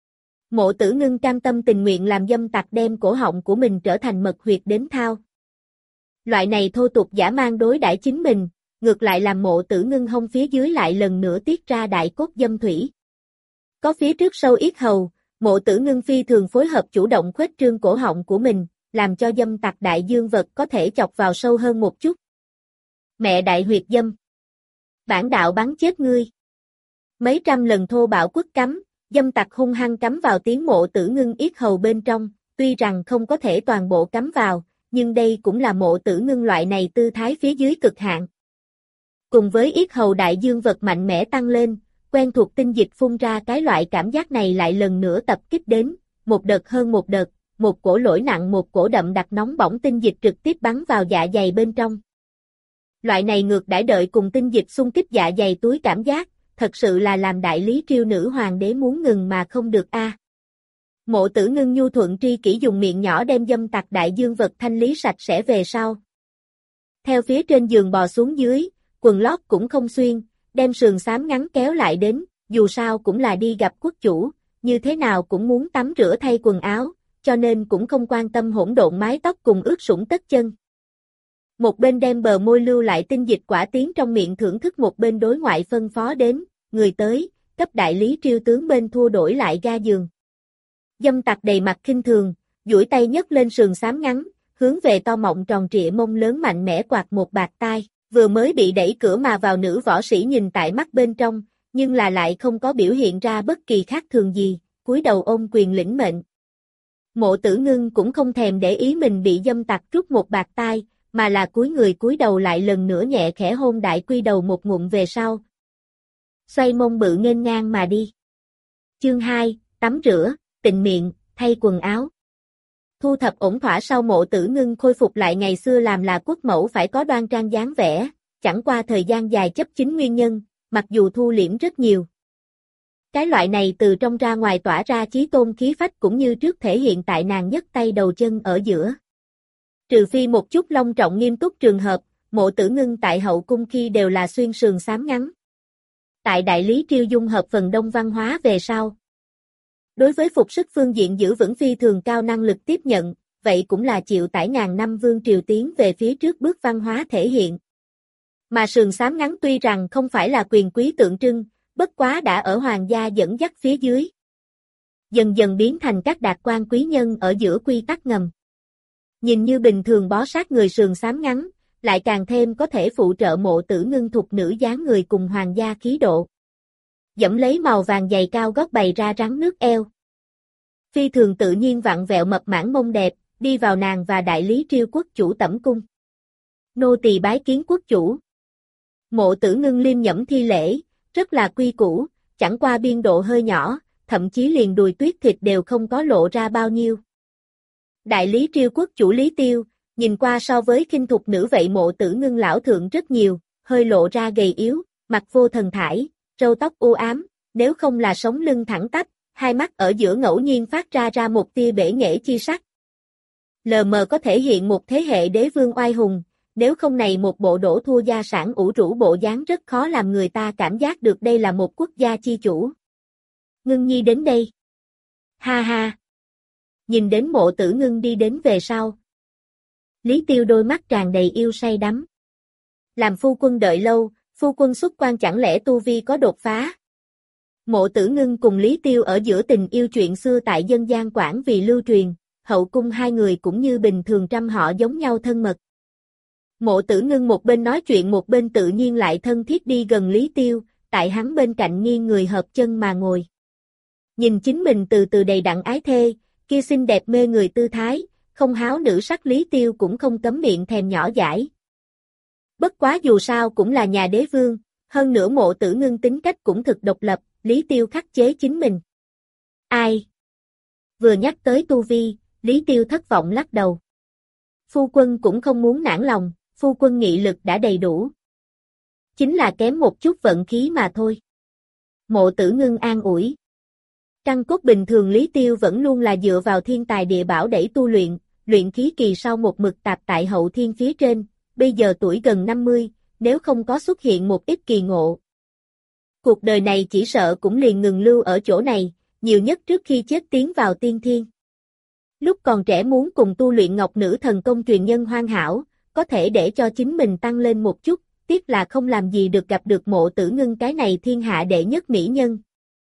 Mộ Tử Ngưng cam tâm tình nguyện làm dâm tặc đem cổ họng của mình trở thành mật huyệt đến thao. Loại này thô tục giả mang đối đãi chính mình, ngược lại làm Mộ Tử Ngưng hông phía dưới lại lần nữa tiết ra đại cốt dâm thủy. Có phía trước sâu yết hầu, Mộ Tử Ngưng phi thường phối hợp chủ động khuếch trương cổ họng của mình, làm cho dâm tặc đại dương vật có thể chọc vào sâu hơn một chút. Mẹ đại huyệt dâm. Bản đạo bắn chết ngươi. Mấy trăm lần thô bạo quất cắm, dâm tặc hung hăng cắm vào tiếng Mộ Tử Ngưng yết hầu bên trong, tuy rằng không có thể toàn bộ cắm vào, nhưng đây cũng là Mộ Tử Ngưng loại này tư thái phía dưới cực hạn. Cùng với yết hầu đại dương vật mạnh mẽ tăng lên, quen thuộc tinh dịch phun ra cái loại cảm giác này lại lần nữa tập kích đến, một đợt hơn một đợt, một cổ lỗi nặng một cổ đậm đặc nóng bỏng tinh dịch trực tiếp bắn vào dạ dày bên trong. Loại này ngược đãi đợi cùng tinh dịch xung kích dạ dày túi cảm giác, thật sự là làm đại lý triều nữ hoàng đế muốn ngừng mà không được a. À. Mộ Tử Ngưng nhu thuận tri kỷ dùng miệng nhỏ đem dâm tặc đại dương vật thanh lý sạch sẽ về sau. Theo phía trên giường bò xuống dưới, quần lót cũng không xuyên, đem sườn xám ngắn kéo lại đến, dù sao cũng là đi gặp quốc chủ, như thế nào cũng muốn tắm rửa thay quần áo, cho nên cũng không quan tâm hỗn độn mái tóc cùng ướt sũng tất chân. Một bên đem bờ môi lưu lại tinh dịch quả tiến trong miệng thưởng thức một bên đối ngoại phân phó đến, người tới, cấp đại lý triều tướng bên thua đổi lại ga giường. Dâm tặc đầy mặt khinh thường, duỗi tay nhấc lên sườn xám ngắn, hướng về to mọng tròn trịa mông lớn mạnh mẽ quạt một bạt tai, vừa mới bị đẩy cửa mà vào nữ võ sĩ nhìn tại mắt bên trong, nhưng là lại không có biểu hiện ra bất kỳ khác thường gì, cúi đầu ôm quyền lĩnh mệnh. Mộ Tử Ngưng cũng không thèm để ý mình bị dâm tặc rút một bạt tai, mà là cúi người cúi đầu lại lần nữa nhẹ khẽ hôn đại quy đầu một ngụm về sau. Xoay mông bự nghênh ngang mà đi. Chương hai, tắm rửa, tịnh miệng, thay quần áo. Thu thập ổn thỏa sau Mộ Tử Ngưng khôi phục lại ngày xưa làm là quốc mẫu phải có đoan trang dáng vẻ, chẳng qua thời gian dài chấp chính nguyên nhân, mặc dù thu liễm rất nhiều. Cái loại này từ trong ra ngoài tỏa ra chí tôn khí phách cũng như trước thể hiện tại nàng nhấc tay đầu chân ở giữa. Trừ phi một chút long trọng nghiêm túc trường hợp, Mộ Tử Ngưng tại hậu cung khi đều là xuyên sườn xám ngắn. Tại đại lý triều dung hợp phần đông văn hóa về sau. Đối với phục sức phương diện giữ vững phi thường cao năng lực tiếp nhận, vậy cũng là chịu tải ngàn năm vương triều tiến về phía trước bước văn hóa thể hiện. Mà sườn xám ngắn tuy rằng không phải là quyền quý tượng trưng, bất quá đã ở hoàng gia dẫn dắt phía dưới. Dần dần biến thành các đạt quan quý nhân ở giữa quy tắc ngầm. Nhìn như bình thường bó sát người sườn xám ngắn, lại càng thêm có thể phụ trợ Mộ Tử Ngưng thục nữ dáng người cùng hoàng gia khí độ. Dẫm lấy màu vàng giày cao gót bày ra rắn nước eo. Phi thường tự nhiên vặn vẹo mập mãn mông đẹp, đi vào nàng và đại lý triều quốc chủ tẩm cung. Nô tỳ bái kiến quốc chủ. Mộ Tử Ngưng liêm nhẫm thi lễ, rất là quy củ, chẳng qua biên độ hơi nhỏ, thậm chí liền đùi tuyết thịt đều không có lộ ra bao nhiêu. Đại lý triều quốc chủ Lý Tiêu, nhìn qua so với khinh thục nữ vậy Mộ Tử Ngưng lão thượng rất nhiều, hơi lộ ra gầy yếu, mặt vô thần thải, râu tóc u ám, nếu không là sống lưng thẳng tắp, hai mắt ở giữa ngẫu nhiên phát ra ra một tia bể nghệ chi sắc. Lờ mờ có thể hiện một thế hệ đế vương oai hùng, nếu không này một bộ đổ thua gia sản ủ rũ bộ dáng rất khó làm người ta cảm giác được đây là một quốc gia chi chủ. Ngưng nhi đến đây. Ha ha. Nhìn đến Mộ Tử Ngưng đi đến về sau. Lý Tiêu đôi mắt tràn đầy yêu say đắm. Làm phu quân đợi lâu, phu quân xuất quan chẳng lẽ tu vi có đột phá? Mộ Tử Ngưng cùng Lý Tiêu ở giữa tình yêu chuyện xưa tại dân gian Quảng vì lưu truyền, hậu cung hai người cũng như bình thường trăm họ giống nhau thân mật. Mộ Tử Ngưng một bên nói chuyện một bên tự nhiên lại thân thiết đi gần Lý Tiêu, tại hắn bên cạnh nghiêng người hợp chân mà ngồi. Nhìn chính mình từ từ đầy đặn ái thê, kia xinh đẹp mê người tư thái, không háo nữ sắc Lý Tiêu cũng không cấm miệng thèm nhỏ dãi. Bất quá dù sao cũng là nhà đế vương, hơn nữa Mộ Tử Ngưng tính cách cũng thực độc lập, Lý Tiêu khắc chế chính mình. Ai? Vừa nhắc tới tu vi, Lý Tiêu thất vọng lắc đầu. Phu quân cũng không muốn nản lòng, phu quân nghị lực đã đầy đủ. Chính là kém một chút vận khí mà thôi. Mộ Tử Ngưng an ủi. Căn cốt bình thường Lý Tiêu vẫn luôn là dựa vào thiên tài địa bảo để tu luyện, luyện khí kỳ sau một mực tạp tại hậu thiên phía trên, bây giờ tuổi gần năm mươi, nếu không có xuất hiện một ít kỳ ngộ. Cuộc đời này chỉ sợ cũng liền ngừng lưu ở chỗ này, nhiều nhất trước khi chết tiến vào tiên thiên. Lúc còn trẻ muốn cùng tu luyện ngọc nữ thần công truyền nhân hoàn hảo, có thể để cho chính mình tăng lên một chút, tiếc là không làm gì được gặp được Mộ Tử Ngưng cái này thiên hạ đệ nhất mỹ nhân.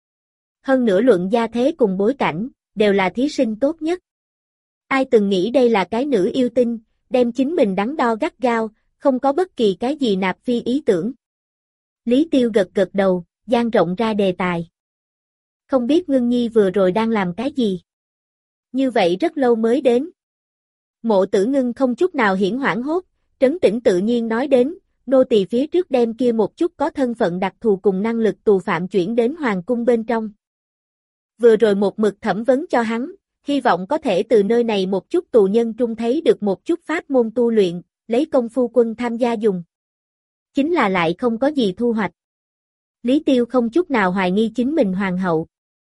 Hơn nữa luận gia thế cùng bối cảnh, đều là thí sinh tốt nhất. Ai từng nghĩ đây là cái nữ yêu tinh, đem chính mình đắn đo gắt gao, không có bất kỳ cái gì nạp phi ý tưởng. Lý Tiêu gật gật đầu, dang rộng ra đề tài. Không biết Ngưng nhi vừa rồi đang làm cái gì? Như vậy rất lâu mới đến. Mộ Tử Ngưng không chút nào hiển hoảng hốt, trấn tĩnh tự nhiên nói đến, nô tỳ phía trước đem kia một chút có thân phận đặc thù cùng năng lực tù phạm chuyển đến hoàng cung bên trong. Vừa rồi một mực thẩm vấn cho hắn, hy vọng có thể từ nơi này một chút tù nhân trung thấy được một chút pháp môn tu luyện, lấy công phu quân tham gia dùng. Chính là lại không có gì thu hoạch. Lý Tiêu không chút nào hoài nghi chính mình hoàng hậu.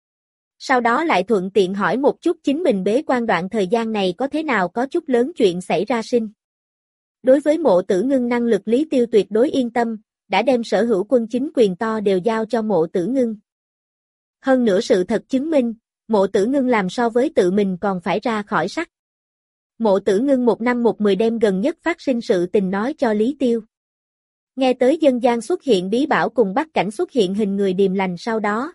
Sau đó lại thuận tiện hỏi một chút chính mình bế quan đoạn thời gian này có thế nào có chút lớn chuyện xảy ra sinh. Đối với Mộ Tử Ngưng năng lực Lý Tiêu tuyệt đối yên tâm, đã đem sở hữu quân chính quyền to đều giao cho Mộ Tử Ngưng. Hơn nữa sự thật chứng minh, Mộ Tử Ngưng làm so với tự mình còn phải ra khỏi sắc. Mộ Tử Ngưng một năm một mười đêm gần nhất phát sinh sự tình nói cho Lý Tiêu. Nghe tới dân gian xuất hiện bí bảo cùng Bắc Cảnh xuất hiện hình người điềm lành sau đó.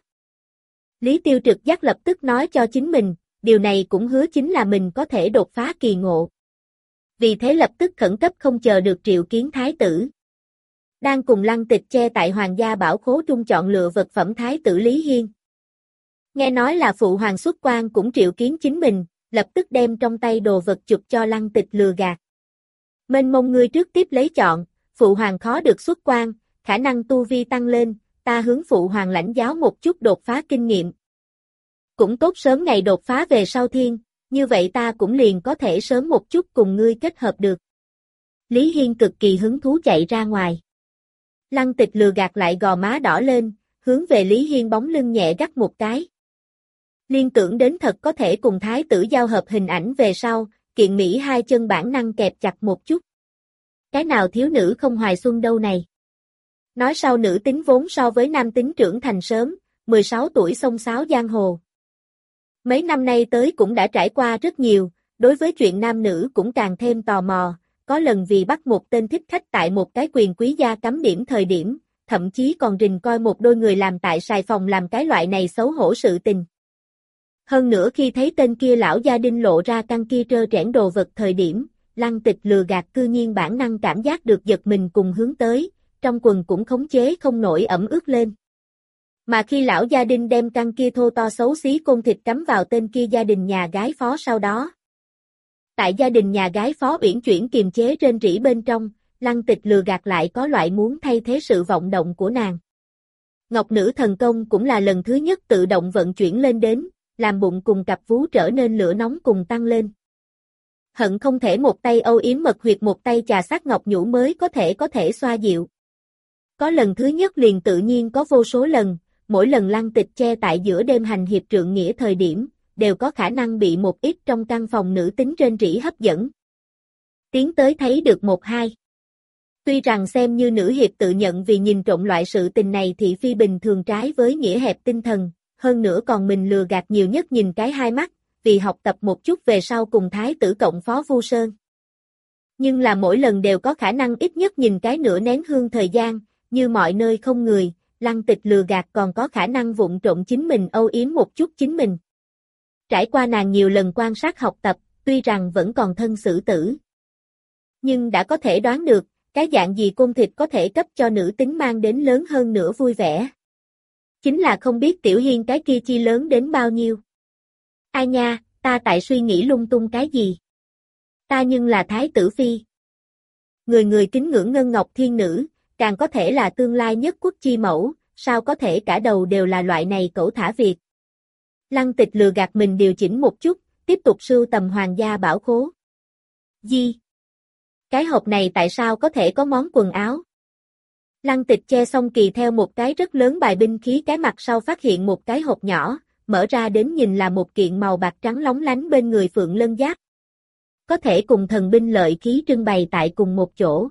Lý Tiêu trực giác lập tức nói cho chính mình, điều này cũng hứa chính là mình có thể đột phá kỳ ngộ. Vì thế lập tức khẩn cấp không chờ được triệu kiến thái tử. Đang cùng Lăng Tịch che tại hoàng gia bảo khố trung chọn lựa vật phẩm thái tử Lý Hiên. Nghe nói là phụ hoàng xuất quan cũng triệu kiến chính mình, lập tức đem trong tay đồ vật chụp cho Lăng Tịch lừa gạt. Mênh mông ngươi trước tiếp lấy chọn, phụ hoàng khó được xuất quan, khả năng tu vi tăng lên, ta hướng phụ hoàng lãnh giáo một chút đột phá kinh nghiệm. Cũng tốt sớm ngày đột phá về sau thiên, như vậy ta cũng liền có thể sớm một chút cùng ngươi kết hợp được. Lý Hiên cực kỳ hứng thú chạy ra ngoài. Lăng Tịch lừa gạt lại gò má đỏ lên, hướng về Lý Hiên bóng lưng nhẹ gắt một cái. Liên tưởng đến thật có thể cùng thái tử giao hợp hình ảnh về sau, kiện Mỹ hai chân bản năng kẹp chặt một chút. Cái nào thiếu nữ không hoài xuân đâu này. Nói sau nữ tính vốn so với nam tính trưởng thành sớm, mười sáu tuổi xông xáo giang hồ. Mấy năm nay tới cũng đã trải qua rất nhiều, đối với chuyện nam nữ cũng càng thêm tò mò, có lần vì bắt một tên thích khách tại một cái quyền quý gia cấm điểm thời điểm, thậm chí còn rình coi một đôi người làm tại sài phòng làm cái loại này xấu hổ sự tình. Hơn nữa khi thấy tên kia lão gia đinh lộ ra căn kia trơ trẽn đồ vật thời điểm, Lăng Tịch lừa gạt cư nhiên bản năng cảm giác được giật mình cùng hướng tới, trong quần cũng khống chế không nổi ẩm ướt lên. Mà khi lão gia đình đem căn kia thô to xấu xí côn thịt cắm vào tên kia gia đình nhà gái phó sau đó. Tại gia đình nhà gái phó uyển chuyển kiềm chế rên rỉ bên trong, Lăng Tịch lừa gạt lại có loại muốn thay thế sự vọng động của nàng. Ngọc nữ thần công cũng là lần thứ nhất tự động vận chuyển lên đến, làm bụng cùng cặp vú trở nên lửa nóng cùng tăng lên. Hận không thể một tay âu yếm mật huyệt một tay trà sát ngọc nhũ mới có thể có thể xoa dịu. Có lần thứ nhất liền tự nhiên có vô số lần, mỗi lần Lăng Tịch che tại giữa đêm hành hiệp trượng nghĩa thời điểm, đều có khả năng bị một ít trong căn phòng nữ tính rên rỉ hấp dẫn. Tiến tới thấy được một hai. Tuy rằng xem như nữ hiệp tự nhận vì nhìn trộm loại sự tình này thị phi bình thường trái với nghĩa hẹp tinh thần, hơn nữa còn mình lừa gạt nhiều nhất nhìn cái hai mắt, vì học tập một chút về sau cùng thái tử cộng phó Vu Sơn. Nhưng là mỗi lần đều có khả năng ít nhất nhìn cái nửa nén hương thời gian, như mọi nơi không người, Lăng Tịch lừa gạt còn có khả năng vụng trộm chính mình âu yếm một chút chính mình. Trải qua nàng nhiều lần quan sát học tập, tuy rằng vẫn còn thân xử tử, nhưng đã có thể đoán được, cái dạng gì côn thịt có thể cấp cho nữ tính mang đến lớn hơn nữa vui vẻ. Chính là không biết Tiểu Hiên cái kia chi lớn đến bao nhiêu. Ai nha, ta tại suy nghĩ lung tung cái gì? Ta nhưng là thái tử phi. Người người kính ngưỡng ngân ngọc thiên nữ, càng có thể là tương lai nhất quốc chi mẫu, sao có thể cả đầu đều là loại này cẩu thả việc. Lăng Tịch lừa gạt mình điều chỉnh một chút, tiếp tục sưu tầm hoàng gia bảo khố. Di. Cái hộp này tại sao có thể có món quần áo? Lăng Tịch che xong kỳ theo một cái rất lớn bài binh khí cái mặt sau phát hiện một cái hộp nhỏ, mở ra đến nhìn là một kiện màu bạc trắng lóng lánh bên người phượng lân giáp. Có thể cùng thần binh lợi khí trưng bày tại cùng một chỗ.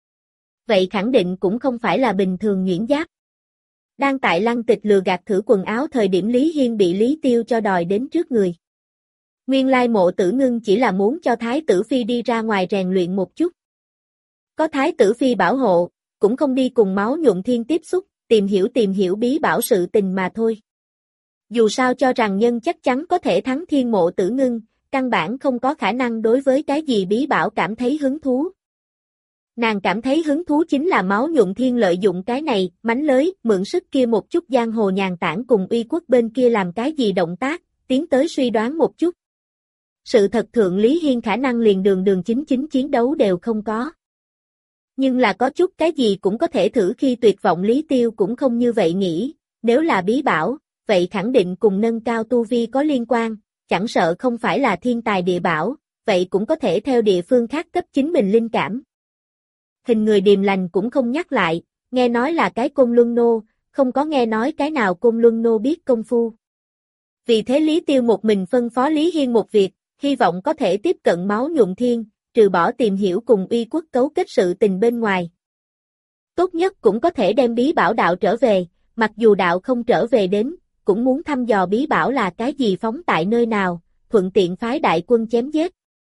Vậy khẳng định cũng không phải là bình thường nhuyễn giáp. Đang tại Lăng Tịch lừa gạt thử quần áo thời điểm Lý Hiên bị Lý Tiêu cho đòi đến trước người. Nguyên lai Mộ Tử Ngưng chỉ là muốn cho Thái tử Phi đi ra ngoài rèn luyện một chút. Có Thái tử Phi bảo hộ, cũng không đi cùng máu nhuộm thiên tiếp xúc, tìm hiểu tìm hiểu bí bảo sự tình mà thôi. Dù sao cho rằng nhân chắc chắn có thể thắng Thiên Mộ Tử Ngưng, căn bản không có khả năng đối với cái gì bí bảo cảm thấy hứng thú. Nàng cảm thấy hứng thú chính là máu nhuộm thiên lợi dụng cái này, mánh lới, mượn sức kia một chút giang hồ nhàn tản cùng uy quốc bên kia làm cái gì động tác, tiến tới suy đoán một chút. Sự thật thượng Lý Hiên khả năng liền đường đường chính chính chiến đấu đều không có. Nhưng là có chút cái gì cũng có thể thử khi tuyệt vọng Lý Tiêu cũng không như vậy nghĩ, nếu là bí bảo, vậy khẳng định cùng nâng cao tu vi có liên quan, chẳng sợ không phải là thiên tài địa bảo, vậy cũng có thể theo địa phương khác cấp chính mình linh cảm. Hình người điềm lành cũng không nhắc lại, nghe nói là cái Côn Luân Nô, không có nghe nói cái nào Côn Luân Nô biết công phu. Vì thế Lý Tiêu một mình phân phó Lý Hiên một việc, hy vọng có thể tiếp cận máu nhuộm thiên, trừ bỏ tìm hiểu cùng uy quốc cấu kết sự tình bên ngoài. Tốt nhất cũng có thể đem bí bảo đạo trở về, mặc dù đạo không trở về đến, cũng muốn thăm dò bí bảo là cái gì phóng tại nơi nào, thuận tiện phái đại quân chém giết.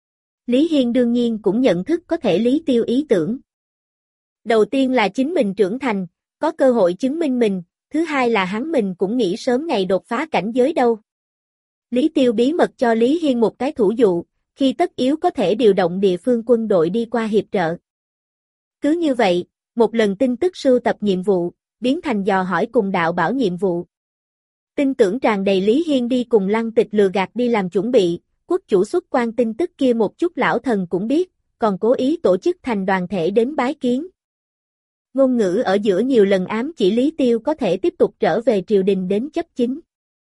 Lý Hiên đương nhiên cũng nhận thức có thể Lý Tiêu ý tưởng. Đầu tiên là chính mình trưởng thành, có cơ hội chứng minh mình, thứ hai là hắn mình cũng nghĩ sớm ngày đột phá cảnh giới đâu. Lý Tiêu bí mật cho Lý Hiên một cái thủ dụ, khi tất yếu có thể điều động địa phương quân đội đi qua hiệp trợ. Cứ như vậy, một lần tin tức sưu tập nhiệm vụ, biến thành dò hỏi cùng đạo bảo nhiệm vụ. Tin tưởng tràn đầy Lý Hiên đi cùng Lăng Tịch lừa gạt đi làm chuẩn bị, quốc chủ xuất quan tin tức kia một chút lão thần cũng biết, còn cố ý tổ chức thành đoàn thể đến bái kiến. Ngôn ngữ ở giữa nhiều lần ám chỉ Lý Tiêu có thể tiếp tục trở về triều đình đến chấp chính.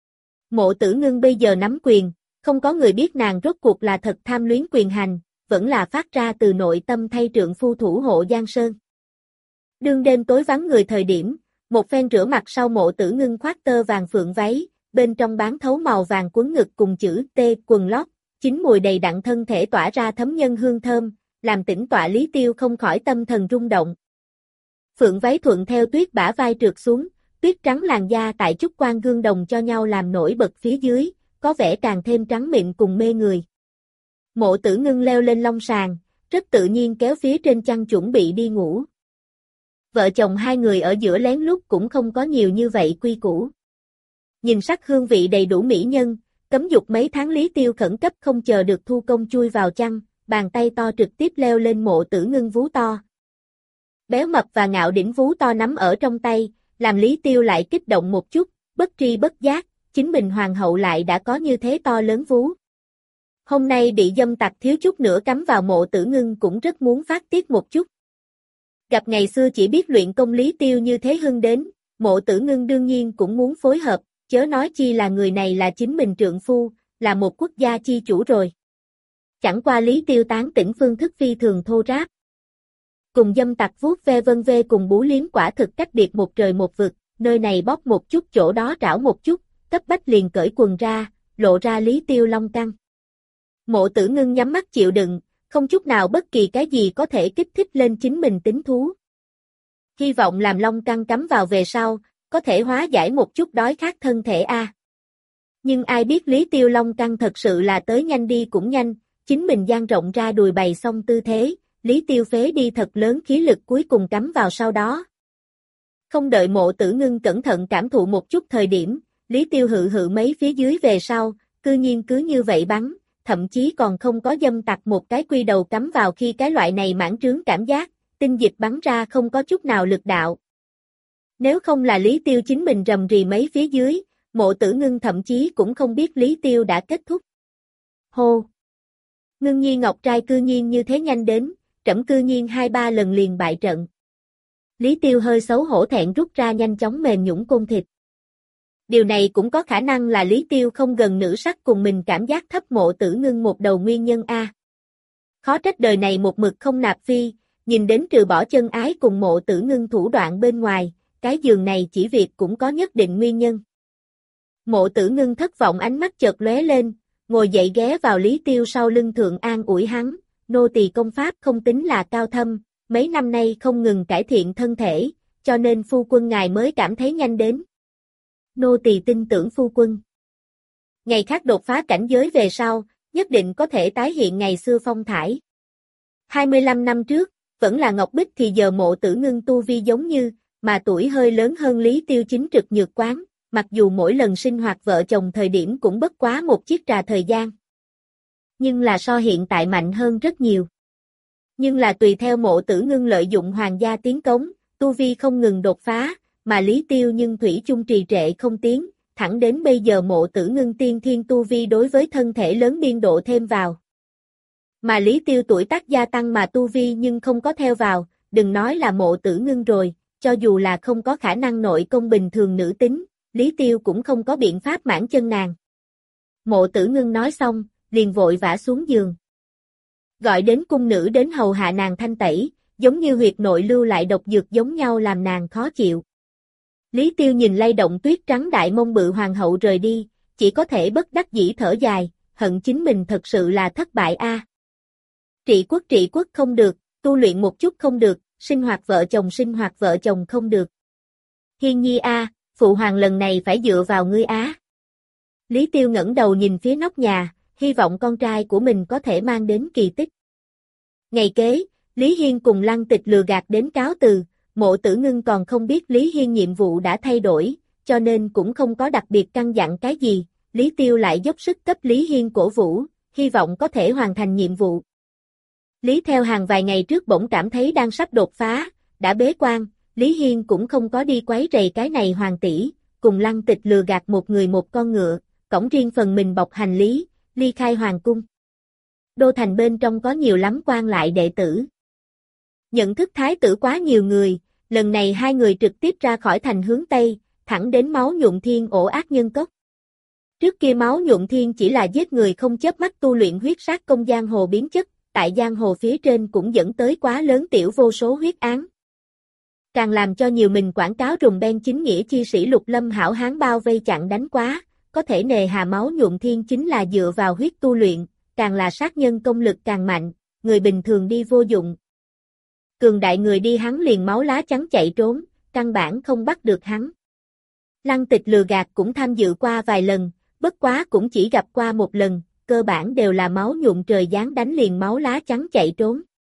Mộ Tử Ngưng bây giờ nắm quyền, không có người biết nàng rốt cuộc là thật tham luyến quyền hành, vẫn là phát ra từ nội tâm thay trượng phu thủ hộ Giang Sơn. Đương đêm tối vắng người thời điểm, một phen rửa mặt sau Mộ Tử Ngưng khoác tơ vàng phượng váy, bên trong bán thấu màu vàng quấn ngực cùng chữ T quần lót, chín mùi đầy đặn thân thể tỏa ra thấm nhân hương thơm, làm tĩnh tọa Lý Tiêu không khỏi tâm thần rung động. Phượng váy thuận theo tuyết bả vai trượt xuống, tuyết trắng làn da tại chút quan gương đồng cho nhau làm nổi bật phía dưới, có vẻ càng thêm trắng mịn cùng mê người. Mộ Tử Ngưng leo lên long sàng, rất tự nhiên kéo phía trên chăn chuẩn bị đi ngủ. Vợ chồng hai người ở giữa lén lút cũng không có nhiều như vậy quy củ. Nhìn sắc hương vị đầy đủ mỹ nhân, cấm dục mấy tháng Lý Tiêu khẩn cấp không chờ được thu công chui vào chăn, bàn tay to trực tiếp leo lên Mộ Tử Ngưng vú to. Béo mập và ngạo đỉnh vú to nắm ở trong tay, làm Lý Tiêu lại kích động một chút, bất tri bất giác, chính mình hoàng hậu lại đã có như thế to lớn vú. Hôm nay bị dâm tặc thiếu chút nữa cắm vào Mộ Tử Ngưng cũng rất muốn phát tiết một chút. Gặp ngày xưa chỉ biết luyện công Lý Tiêu như thế hưng đến, Mộ Tử Ngưng đương nhiên cũng muốn phối hợp, chớ nói chi là người này là chính mình trượng phu, là một quốc gia chi chủ rồi. Chẳng qua Lý Tiêu tán tỉnh phương thức phi thường thô ráp. Cùng dâm tặc vuốt ve vân ve cùng bú liếm quả thực cách biệt một trời một vực, nơi này bóp một chút chỗ đó trảo một chút, cấp bách liền cởi quần ra, lộ ra Lý Tiêu long căng. Mộ Tử Ngưng nhắm mắt chịu đựng, không chút nào bất kỳ cái gì có thể kích thích lên chính mình tính thú. Hy vọng làm long căng cắm vào về sau, có thể hóa giải một chút đói khát thân thể a. Nhưng ai biết Lý Tiêu Long Căng thật sự là tới nhanh đi cũng nhanh, chính mình dang rộng ra đùi bày xong tư thế, Lý Tiêu phế đi thật lớn khí lực cuối cùng cắm vào sau đó. Không đợi Mộ Tử Ngưng cẩn thận cảm thụ một chút thời điểm, Lý Tiêu hự hự mấy phía dưới về sau, cư nhiên cứ như vậy bắn, thậm chí còn không có dâm tặc một cái quy đầu cắm vào khi cái loại này mãn trướng cảm giác, tinh dịch bắn ra không có chút nào lực đạo. Nếu không là Lý Tiêu chính mình rầm rì mấy phía dưới, Mộ Tử Ngưng thậm chí cũng không biết Lý Tiêu đã kết thúc. Hô! Ngưng Nhi Ngọc trai cư nhiên như thế nhanh đến, trẫm cư nhiên hai ba lần liền bại trận. Lý Tiêu hơi xấu hổ thẹn rút ra nhanh chóng mềm nhũn côn thịt. Điều này cũng có khả năng là Lý Tiêu không gần nữ sắc cùng mình cảm giác thấp Mộ Tử Ngưng một đầu nguyên nhân a. Khó trách đời này một mực không nạp phi, nhìn đến trừ bỏ chân ái cùng Mộ Tử Ngưng thủ đoạn bên ngoài, cái giường này chỉ việc cũng có nhất định nguyên nhân. Mộ Tử Ngưng thất vọng ánh mắt chợt lóe lên, ngồi dậy ghé vào Lý Tiêu sau lưng thượng an ủi hắn, nô tỳ công pháp không tính là cao thâm, mấy năm nay không ngừng cải thiện thân thể, cho nên phu quân ngài mới cảm thấy nhanh đến. Nô tỳ tin tưởng phu quân. Ngày khác đột phá cảnh giới về sau, nhất định có thể tái hiện ngày xưa phong thải. hai mươi lăm năm trước, vẫn là Ngọc Bích thì giờ Mộ Tử Ngưng tu vi giống như, mà tuổi hơi lớn hơn Lý Tiêu chính trực nhược quán, mặc dù mỗi lần sinh hoạt vợ chồng thời điểm cũng bất quá một chiếc trà thời gian. Nhưng là so hiện tại mạnh hơn rất nhiều. Nhưng là tùy theo Mộ Tử Ngưng lợi dụng hoàng gia tiến cống, tu vi không ngừng đột phá, mà Lý Tiêu nhưng thủy chung trì trệ không tiến, thẳng đến bây giờ Mộ Tử Ngưng tiên thiên tu vi đối với thân thể lớn biên độ thêm vào. Mà Lý Tiêu tuổi tác gia tăng mà tu vi nhưng không có theo vào, đừng nói là Mộ Tử Ngưng rồi, cho dù là không có khả năng nội công bình thường nữ tính, Lý Tiêu cũng không có biện pháp mãn chân nàng. Mộ Tử Ngưng nói xong, liền vội vã xuống giường. Gọi đến cung nữ đến hầu hạ nàng thanh tẩy, giống như huyệt nội lưu lại độc dược giống nhau làm nàng khó chịu. Lý Tiêu nhìn lay động tuyết trắng đại mông bự hoàng hậu rời đi, chỉ có thể bất đắc dĩ thở dài, hận chính mình thật sự là thất bại a. Trị quốc trị quốc không được, tu luyện một chút không được, sinh hoạt vợ chồng sinh hoạt vợ chồng không được. Hiên Nhi a, phụ hoàng lần này phải dựa vào ngươi á. Lý Tiêu ngẩng đầu nhìn phía nóc nhà, hy vọng con trai của mình có thể mang đến kỳ tích. Ngày kế, Lý Hiên cùng Lăng Tịch lừa gạt đến cáo từ, Mộ Tử Ngưng còn không biết Lý Hiên nhiệm vụ đã thay đổi, cho nên cũng không có đặc biệt căn dặn cái gì, Lý Tiêu lại dốc sức cấp Lý Hiên cổ vũ, hy vọng có thể hoàn thành nhiệm vụ. Lý Theo Hàng vài ngày trước bỗng cảm thấy đang sắp đột phá, đã bế quan, Lý Hiên cũng không có đi quấy rầy cái này hoàng tỷ, cùng Lăng Tịch lừa gạt một người một con ngựa, cõng riêng phần mình bọc hành lý, ly khai hoàng cung. Đô thành bên trong có nhiều lắm quan lại đệ tử. Nhận thức thái tử quá nhiều người, lần này hai người trực tiếp ra khỏi thành hướng Tây, thẳng đến Máu Nhuộm Thiên ổ ác nhân cốc. Trước kia Máu Nhuộm Thiên chỉ là giết người không chớp mắt tu luyện huyết sát công giang hồ biến chất, tại giang hồ phía trên cũng dẫn tới quá lớn tiểu vô số huyết án. Càng làm cho nhiều mình quảng cáo rùng ben chính nghĩa chi sĩ Lục Lâm hảo hán bao vây chặn đánh quá, có thể nề hà Máu Nhuộm Thiên chính là dựa vào huyết tu luyện, càng là sát nhân công lực càng mạnh, người bình thường đi vô dụng. Cường đại người đi hắn liền máu lá trắng chạy trốn, căn bản không bắt được hắn. Lăng Tịch lừa gạt cũng tham dự qua vài lần, bất quá cũng chỉ gặp qua một lần, cơ bản đều là Máu Nhuộm Trời giáng đánh liền máu lá trắng chạy trốn.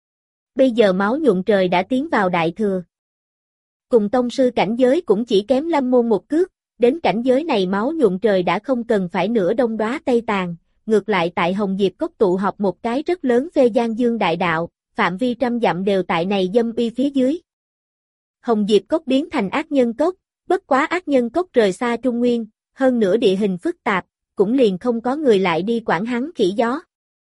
Bây giờ Máu Nhuộm Trời đã tiến vào đại thừa. Cùng tông sư cảnh giới cũng chỉ kém Lâm Môn một cước, đến cảnh giới này Máu Nhuộm Trời đã không cần phải nửa đông đóa tây tàn, ngược lại tại Hồng Diệp Cốc tụ họp một cái rất lớn phê Giang Dương đại đạo, phạm vi trăm dặm đều tại này dâm uy phía dưới. Hồng Diệp Cốc biến thành ác nhân cốc, bất quá ác nhân cốc rời xa Trung Nguyên, hơn nữa địa hình phức tạp, cũng liền không có người lại đi quản hắn khỉ gió.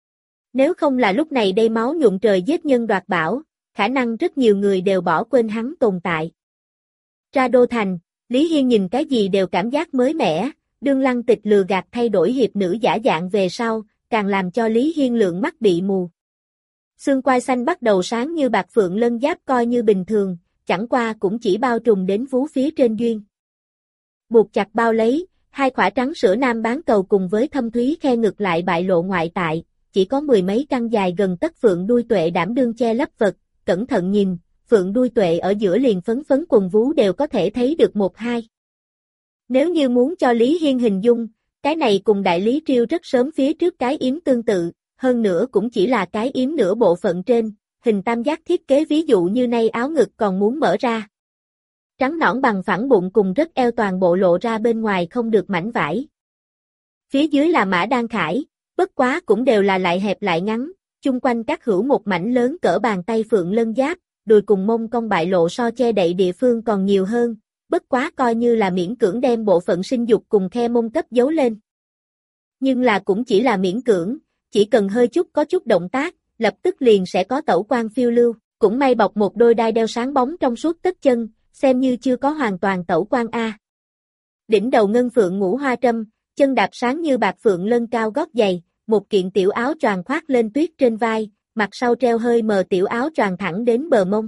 Nếu không là lúc này đây Máu Nhuộm Trời giết nhân đoạt bảo, khả năng rất nhiều người đều bỏ quên hắn tồn tại. Ra đô thành, Lý Hiên nhìn cái gì đều cảm giác mới mẻ, đương Lăng Tịch lừa gạt thay đổi hiệp nữ giả dạng về sau, càng làm cho Lý Hiên lượng mắt bị mù. Xương quai xanh bắt đầu sáng như bạc phượng lân giáp coi như bình thường, chẳng qua cũng chỉ bao trùm đến vú phía trên duyên. Buộc chặt bao lấy, hai khỏa trắng sữa nam bán cầu cùng với thâm thúy khe ngực lại bại lộ ngoại tại, chỉ có mười mấy căn dài gần tấc phượng đuôi tuệ đảm đương che lấp vật, cẩn thận nhìn, phượng đuôi tuệ ở giữa liền phấn phấn quần vú đều có thể thấy được một hai. Nếu như muốn cho Lý Hiên hình dung, cái này cùng đại lý triêu rất sớm phía trước cái yếm tương tự, hơn nữa cũng chỉ là cái yếm nửa bộ phận trên, hình tam giác thiết kế ví dụ như nay áo ngực còn muốn mở ra. Trắng nõn bằng phẳng bụng cùng rất eo toàn bộ lộ ra bên ngoài không được mảnh vải. Phía dưới là mã đan khải, bất quá cũng đều là lại hẹp lại ngắn, chung quanh các hữu một mảnh lớn cỡ bàn tay phượng lân giáp, đùi cùng mông cong bại lộ so che đậy địa phương còn nhiều hơn, bất quá coi như là miễn cưỡng đem bộ phận sinh dục cùng khe mông cấp giấu lên. Nhưng là cũng chỉ là miễn cưỡng, chỉ cần hơi chút có chút động tác, lập tức liền sẽ có tẩu quang phiêu lưu, cũng may bọc một đôi đai đeo sáng bóng trong suốt tất chân, xem như chưa có hoàn toàn tẩu quang a. Đỉnh đầu ngân phượng ngũ hoa trâm, chân đạp sáng như bạc phượng lân cao gót giày, một kiện tiểu áo choàng khoác lên tuyết trên vai, mặt sau treo hơi mờ tiểu áo choàng thẳng đến bờ mông.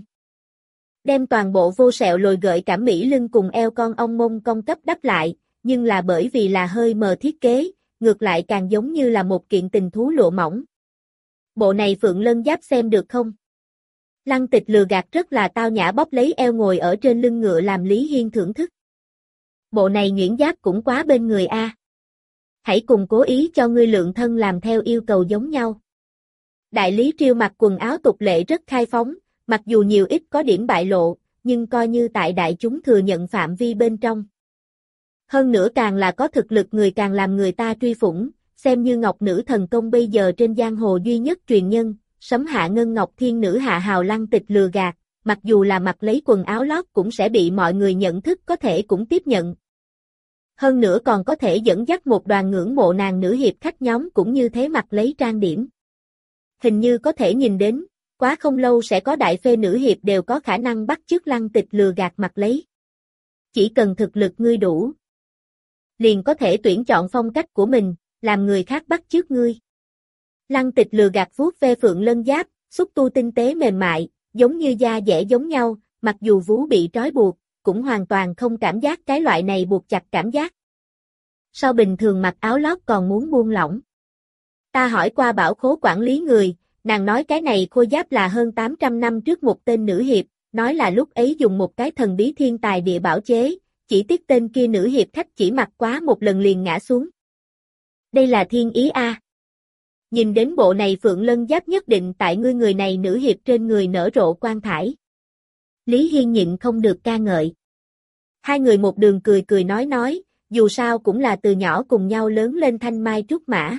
Đem toàn bộ vô sẹo lồi gợi cảm mỹ lưng cùng eo con ong mông cong cấp đắp lại, nhưng là bởi vì là hơi mờ thiết kế, ngược lại càng giống như là một kiện tình thú lụa mỏng. Bộ này phượng lân giáp xem được không? Lăng Tịch lừa gạt rất là tao nhã bóp lấy eo ngồi ở trên lưng ngựa làm Lý Hiên thưởng thức. Bộ này nhuyễn giáp cũng quá bên người a. Hãy cùng cố ý cho ngươi lượng thân làm theo yêu cầu giống nhau. Đại lý triêu mặc quần áo tục lệ rất khai phóng, mặc dù nhiều ít có điểm bại lộ, nhưng coi như tại đại chúng thừa nhận phạm vi bên trong. Hơn nữa càng là có thực lực người càng làm người ta truy phủng, xem như ngọc nữ thần công bây giờ trên giang hồ duy nhất truyền nhân, sấm hạ ngân ngọc thiên nữ hạ hào Lăng Tịch lừa gạt, mặc dù là mặc lấy quần áo lót cũng sẽ bị mọi người nhận thức có thể cũng tiếp nhận. Hơn nữa còn có thể dẫn dắt một đoàn ngưỡng mộ nàng nữ hiệp khách nhóm cũng như thế mặc lấy trang điểm. Hình như có thể nhìn đến, quá không lâu sẽ có đại phê nữ hiệp đều có khả năng bắt chước Lăng Tịch lừa gạt mặc lấy. Chỉ cần thực lực ngươi đủ, liền có thể tuyển chọn phong cách của mình, làm người khác bắt chước ngươi. Lăng Tịch lừa gạt vuốt ve phượng lân giáp, xúc tu tinh tế mềm mại, giống như da dẻ giống nhau, mặc dù vú bị trói buộc, cũng hoàn toàn không cảm giác cái loại này buộc chặt cảm giác. Sau bình thường mặc áo lót còn muốn buông lỏng. Ta hỏi qua bảo khố quản lý người, nàng nói cái này khôi giáp là hơn tám trăm năm trước một tên nữ hiệp, nói là lúc ấy dùng một cái thần bí thiên tài địa bảo chế, chỉ tiếc tên kia nữ hiệp khách chỉ mặc quá một lần liền ngã xuống. Đây là thiên ý a. Nhìn đến bộ này phượng lân giáp nhất định tại ngươi người này nữ hiệp trên người nở rộ quang thải. Lý Hiên nhịn không được ca ngợi. Hai người một đường cười cười nói nói, dù sao cũng là từ nhỏ cùng nhau lớn lên thanh mai trúc mã.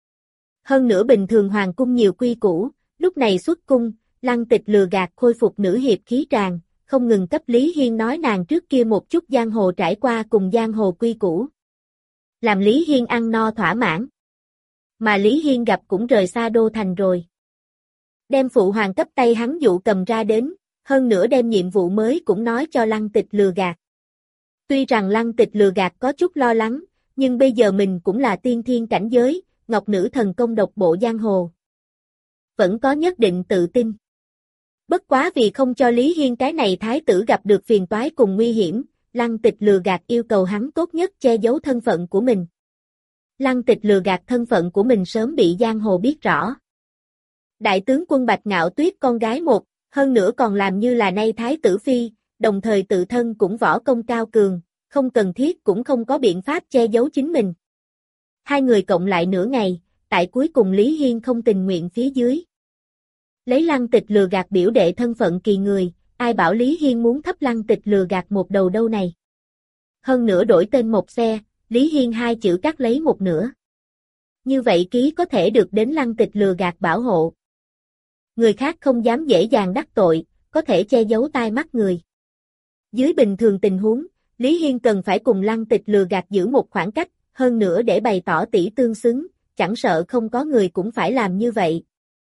Hơn nữa bình thường hoàng cung nhiều quy củ, lúc này xuất cung, Lăng Tịch lừa gạt khôi phục nữ hiệp khí tràng, không ngừng cấp Lý Hiên nói nàng trước kia một chút giang hồ trải qua cùng giang hồ quy củ. Làm Lý Hiên ăn no thỏa mãn. Mà Lý Hiên gặp cũng rời xa đô thành rồi. Đem phụ hoàng cấp tay hắn dụ cầm ra đến, hơn nữa đem nhiệm vụ mới cũng nói cho Lăng Tịch lừa gạt. Tuy rằng Lăng Tịch lừa gạt có chút lo lắng, nhưng bây giờ mình cũng là tiên thiên cảnh giới, ngọc nữ thần công độc bộ giang hồ. Vẫn có nhất định tự tin. Bất quá vì không cho Lý Hiên cái này thái tử gặp được phiền toái cùng nguy hiểm, Lăng Tịch lừa gạt yêu cầu hắn tốt nhất che giấu thân phận của mình. Lăng Tịch lừa gạt thân phận của mình sớm bị giang hồ biết rõ. Đại tướng quân Bạch Ngạo Tuyết con gái một, hơn nữa còn làm như là nay thái tử phi, đồng thời tự thân cũng võ công cao cường, không cần thiết cũng không có biện pháp che giấu chính mình. Hai người cộng lại nửa ngày, tại cuối cùng Lý Hiên không tình nguyện phía dưới. Lấy Lăng Tịch lừa gạt biểu đệ thân phận kỳ người, ai bảo Lý Hiên muốn thấp Lăng Tịch lừa gạt một đầu đâu này. Hơn nữa đổi tên một xe, Lý Hiên hai chữ cắt lấy một nửa. Như vậy ký có thể được đến Lăng Tịch lừa gạt bảo hộ. Người khác không dám dễ dàng đắc tội, có thể che giấu tai mắt người. Dưới bình thường tình huống, Lý Hiên cần phải cùng Lăng Tịch lừa gạt giữ một khoảng cách, hơn nữa để bày tỏ tỷ tương xứng, chẳng sợ không có người cũng phải làm như vậy.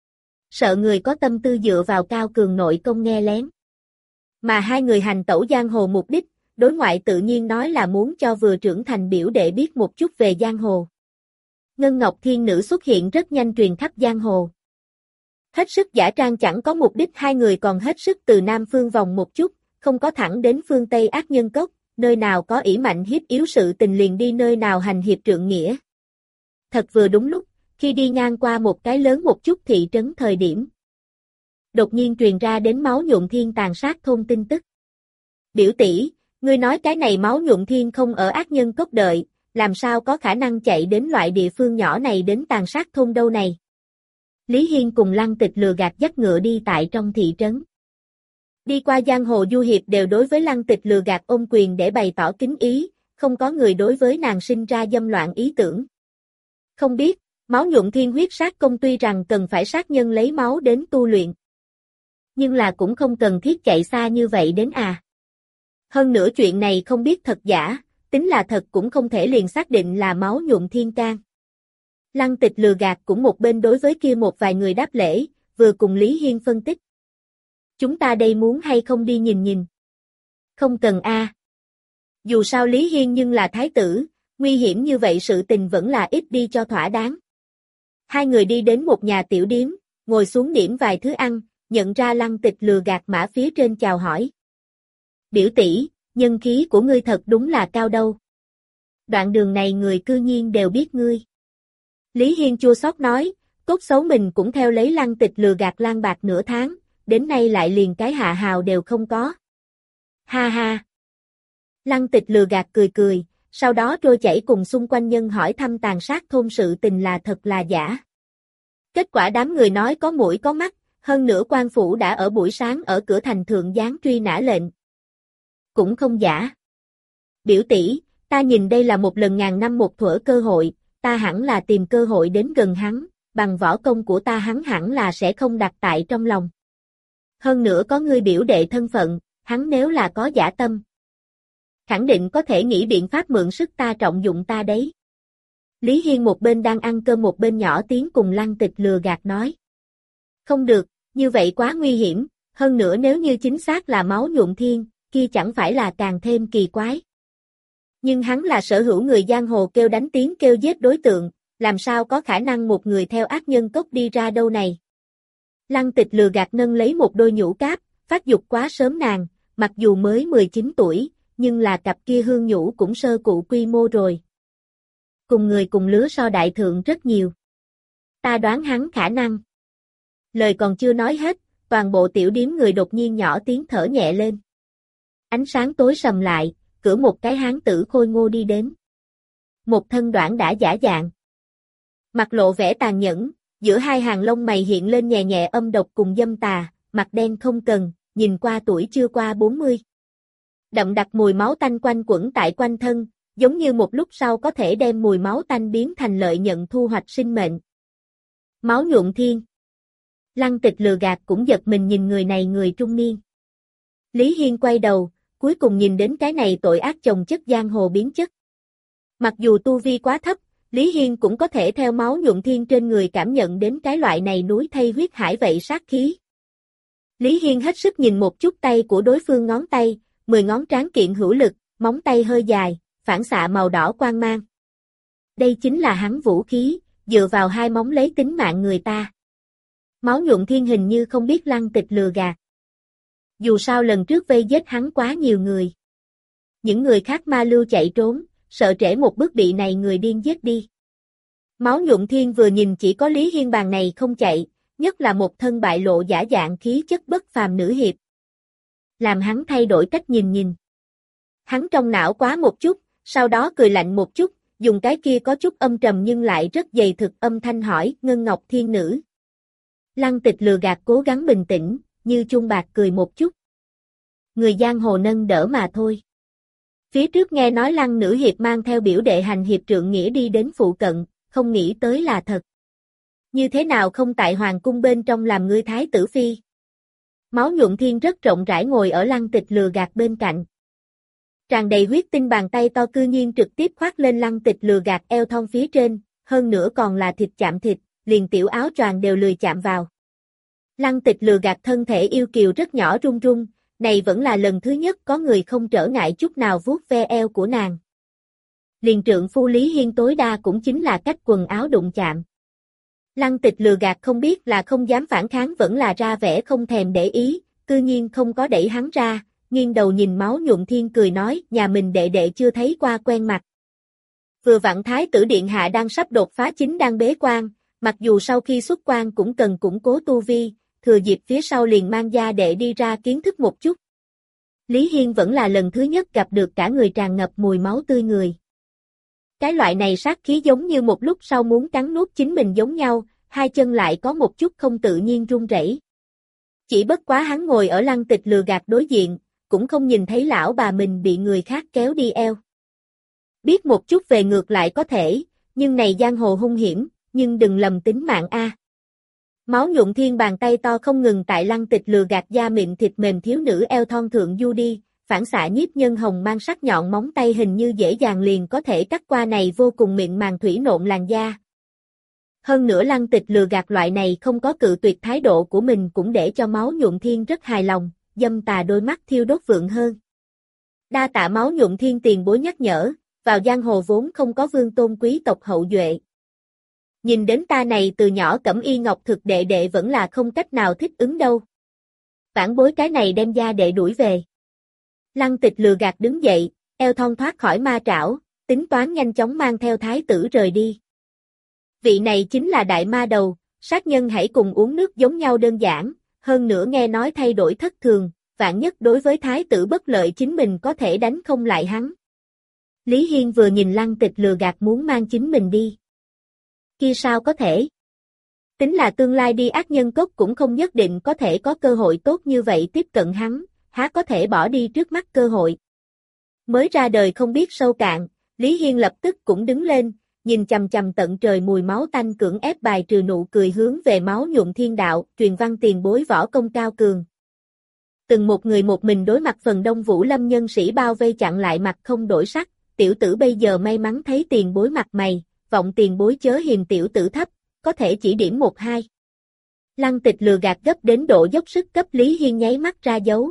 Sợ người có tâm tư dựa vào cao cường nội công nghe lén. Mà hai người hành tẩu giang hồ mục đích, đối ngoại tự nhiên nói là muốn cho vừa trưởng thành biểu đệ biết một chút về giang hồ. Ngân Ngọc Thiên Nữ xuất hiện rất nhanh truyền khắp giang hồ. Hết sức giả trang chẳng có mục đích, hai người còn hết sức từ Nam phương vòng một chút, không có thẳng đến phương Tây ác nhân cốc, nơi nào có ỷ mạnh hiếp yếu sự tình liền đi nơi nào hành hiệp trượng nghĩa. Thật vừa đúng lúc, khi đi ngang qua một cái lớn một chút thị trấn thời điểm. Đột nhiên truyền ra đến máu nhuộm thiên tàn sát thôn tin tức. Biểu tỷ, Ngươi nói cái này Máu Nhuộm Thiên không ở ác nhân cốc đợi, làm sao có khả năng chạy đến loại địa phương nhỏ này đến tàn sát thôn đâu này. Lý Hiên cùng Lăng Tịch lừa gạt dắt ngựa đi tại trong thị trấn. Đi qua giang hồ du hiệp đều đối với Lăng Tịch lừa gạt ôm quyền để bày tỏ kính ý, không có người đối với nàng sinh ra dâm loạn ý tưởng. Không biết, Máu Nhuộm Thiên huyết sát công tuy rằng cần phải sát nhân lấy máu đến tu luyện, nhưng là cũng không cần thiết chạy xa như vậy đến à. Hơn nữa chuyện này không biết thật giả, tính là thật cũng không thể liền xác định là Máu Nhuộm Thiên can. Lăng Tịch lừa gạt cũng một bên đối với kia một vài người đáp lễ, vừa cùng Lý Hiên phân tích. Chúng ta đây muốn hay không đi nhìn nhìn? Không cần a. À. Dù sao Lý Hiên nhưng là thái tử, nguy hiểm như vậy sự tình vẫn là ít đi cho thỏa đáng. Hai người đi đến một nhà tiểu điếm, ngồi xuống điểm vài thứ ăn, nhận ra Lăng Tịch lừa gạt mã phía trên chào hỏi. Biểu tỷ, nhân khí của ngươi thật đúng là cao đâu. Đoạn đường này người cư nhiên đều biết ngươi. Lý Hiên chua xót nói, cốt xấu mình cũng theo lấy Lăng Tịch lừa gạt lang bạc nửa tháng, đến nay lại liền cái hạ hào đều không có. Ha ha. Lăng Tịch lừa gạt cười cười, sau đó trôi chảy cùng xung quanh nhân hỏi thăm tàn sát thôn sự tình là thật là giả. Kết quả đám người nói có mũi có mắt, hơn nữa quan phủ đã ở buổi sáng ở cửa thành thượng giáng truy nã lệnh. Cũng không giả. Biểu tỷ, ta nhìn đây là một lần ngàn năm một thuở cơ hội, ta hẳn là tìm cơ hội đến gần hắn, bằng võ công của ta hắn hẳn là sẽ không đặt tại trong lòng. Hơn nữa có ngươi biểu đệ thân phận, hắn nếu là có giả tâm, khẳng định có thể nghĩ biện pháp mượn sức ta trọng dụng ta đấy. Lý Hiên một bên đang ăn cơm một bên nhỏ tiếng cùng Lăng Tịch lừa gạt nói. Không được, như vậy quá nguy hiểm, hơn nữa nếu như chính xác là Máu Nhuộm Thiên, kia chẳng phải là càng thêm kỳ quái. Nhưng hắn là sở hữu người giang hồ kêu đánh tiếng kêu giết đối tượng, làm sao có khả năng một người theo ác nhân cốc đi ra đâu này. Lăng Tịch lừa gạt nâng lấy một đôi nhũ cáp, phát dục quá sớm nàng, mặc dù mới mười chín tuổi, nhưng là cặp kia hương nhũ cũng sơ cụ quy mô rồi. Cùng người cùng lứa so đại thượng rất nhiều. Ta đoán hắn khả năng. Lời còn chưa nói hết, toàn bộ tiểu điếm người đột nhiên nhỏ tiếng thở nhẹ lên. Ánh sáng tối sầm lại, cửa một cái hán tử khôi ngô đi đến. Một thân đoạn đã giả dạng. Mặt lộ vẻ tàn nhẫn, giữa hai hàng lông mày hiện lên nhẹ nhẹ âm độc cùng dâm tà, mặt đen không cần, nhìn qua tuổi chưa qua bốn mươi. Đậm đặc mùi máu tanh quanh quẩn tại quanh thân, giống như một lúc sau có thể đem mùi máu tanh biến thành lợi nhận thu hoạch sinh mệnh. Máu Nhuộm Thiên. Lăng Tịch lừa gạt cũng giật mình nhìn người này người trung niên. Lý Hiên quay đầu, cuối cùng nhìn đến cái này tội ác chồng chất giang hồ biến chất. Mặc dù tu vi quá thấp, Lý Hiên cũng có thể theo Máu Nhuộm Thiên trên người cảm nhận đến cái loại này núi thây huyết hải vậy sát khí. Lý Hiên hết sức nhìn một chút tay của đối phương ngón tay, mười ngón tráng kiện hữu lực, móng tay hơi dài, phản xạ màu đỏ quang mang. Đây chính là hắn vũ khí, dựa vào hai móng lấy tính mạng người ta. Máu Nhuộm Thiên hình như không biết Lăng Tịch lừa gạt. Dù sao lần trước vây giết hắn quá nhiều người. Những người khác ma lưu chạy trốn, sợ trễ một bước bị này người điên giết đi. Máu Nhuộm Thiên vừa nhìn chỉ có Lý Hiên bàn này không chạy, nhất là một thân bại lộ giả dạng khí chất bất phàm nữ hiệp. Làm hắn thay đổi cách nhìn nhìn. Hắn trong não quá một chút, sau đó cười lạnh một chút, dùng cái kia có chút âm trầm nhưng lại rất dày thực âm thanh hỏi, Ngân Ngọc Thiên Nữ. Lăng Tịch lừa gạt cố gắng bình tĩnh, như chuông bạc cười một chút. Người giang hồ nâng đỡ mà thôi. Phía trước nghe nói Lăng nữ hiệp mang theo biểu đệ hành hiệp trượng nghĩa đi đến phụ cận, không nghĩ tới là thật. Như thế nào không tại hoàng cung bên trong làm ngươi thái tử phi? Máu Nhuộm Thiên rất rộng rãi ngồi ở Lăng Tịch lừa gạt bên cạnh. Tràn đầy huyết tinh bàn tay to cư nhiên trực tiếp khoác lên Lăng Tịch lừa gạt eo thon phía trên, hơn nữa còn là thịt chạm thịt, liền tiểu áo choàng đều lười chạm vào. Lăng Tịch lừa gạt thân thể yêu kiều rất nhỏ run run, này vẫn là lần thứ nhất có người không trở ngại chút nào vuốt ve eo của nàng. Liền trượng phu Lý Hiên tối đa cũng chính là cách quần áo đụng chạm. Lăng Tịch lừa gạt không biết là không dám phản kháng vẫn là ra vẻ không thèm để ý, cư nhiên không có đẩy hắn ra, nghiêng đầu nhìn Máu Nhuộm Thiên cười nói, nhà mình đệ đệ chưa thấy qua quen mặt. Vừa vặn thái tử điện hạ đang sắp đột phá chính đang bế quan, mặc dù sau khi xuất quan cũng cần củng cố tu vi, thừa dịp phía sau liền mang gia đệ đi ra kiến thức một chút. Lý Hiên vẫn là lần thứ nhất gặp được cả người tràn ngập mùi máu tươi người. Cái loại này sát khí giống như một lúc sau muốn cắn nuốt chính mình giống nhau, hai chân lại có một chút không tự nhiên run rẩy. Chỉ bất quá hắn ngồi ở Lăng Tịch lừa gạt đối diện, cũng không nhìn thấy lão bà mình bị người khác kéo đi eo. Biết một chút về ngược lại có thể, nhưng này giang hồ hung hiểm, nhưng đừng lầm tính mạng a. Máu nhuộm thiên bàn tay to không ngừng tại Lăng Tịch lừa gạt da mịn thịt mềm thiếu nữ eo thon thượng du đi, phản xạ nhiếp nhân hồng mang sắc nhọn móng tay hình như dễ dàng liền có thể cắt qua này vô cùng mịn màng thủy nộn làn da. Hơn nữa Lăng Tịch lừa gạt loại này không có cự tuyệt thái độ của mình cũng để cho máu nhuộm thiên rất hài lòng, dâm tà đôi mắt thiêu đốt vượng hơn. Đa tạ máu nhuộm thiên tiền bối nhắc nhở, vào giang hồ vốn không có vương tôn quý tộc hậu duệ. Nhìn đến ta này từ nhỏ cẩm y ngọc thực đệ đệ vẫn là không cách nào thích ứng đâu. Vãn bối cái này đem gia đệ đuổi về. Lăng Tịch lừa gạt đứng dậy, eo thon thoát khỏi ma trảo, tính toán nhanh chóng mang theo thái tử rời đi. Vị này chính là đại ma đầu, sát nhân hãy cùng uống nước giống nhau đơn giản, hơn nữa nghe nói thay đổi thất thường, vạn nhất đối với thái tử bất lợi chính mình có thể đánh không lại hắn. Lý Hiên vừa nhìn Lăng Tịch lừa gạt muốn mang chính mình đi. Kia sao có thể? Tính là tương lai đi ác nhân cốc cũng không nhất định có thể có cơ hội tốt như vậy tiếp cận hắn, há có thể bỏ đi trước mắt cơ hội. Mới ra đời không biết sâu cạn, Lý Hiên lập tức cũng đứng lên, nhìn chằm chằm tận trời mùi máu tanh cưỡng ép bài trừ nụ cười hướng về máu nhuộm thiên đạo, truyền văn tiền bối võ công cao cường. Từng một người một mình đối mặt phần đông Vũ Lâm nhân sĩ bao vây chặn lại mặt không đổi sắc, tiểu tử bây giờ may mắn thấy tiền bối mặt mày, vọng tiền bối chớ hiềm tiểu tử thấp, có thể chỉ điểm một hai. Lăng Tịch lừa gạt gấp đến độ dốc sức cấp Lý Hiên nháy mắt ra dấu.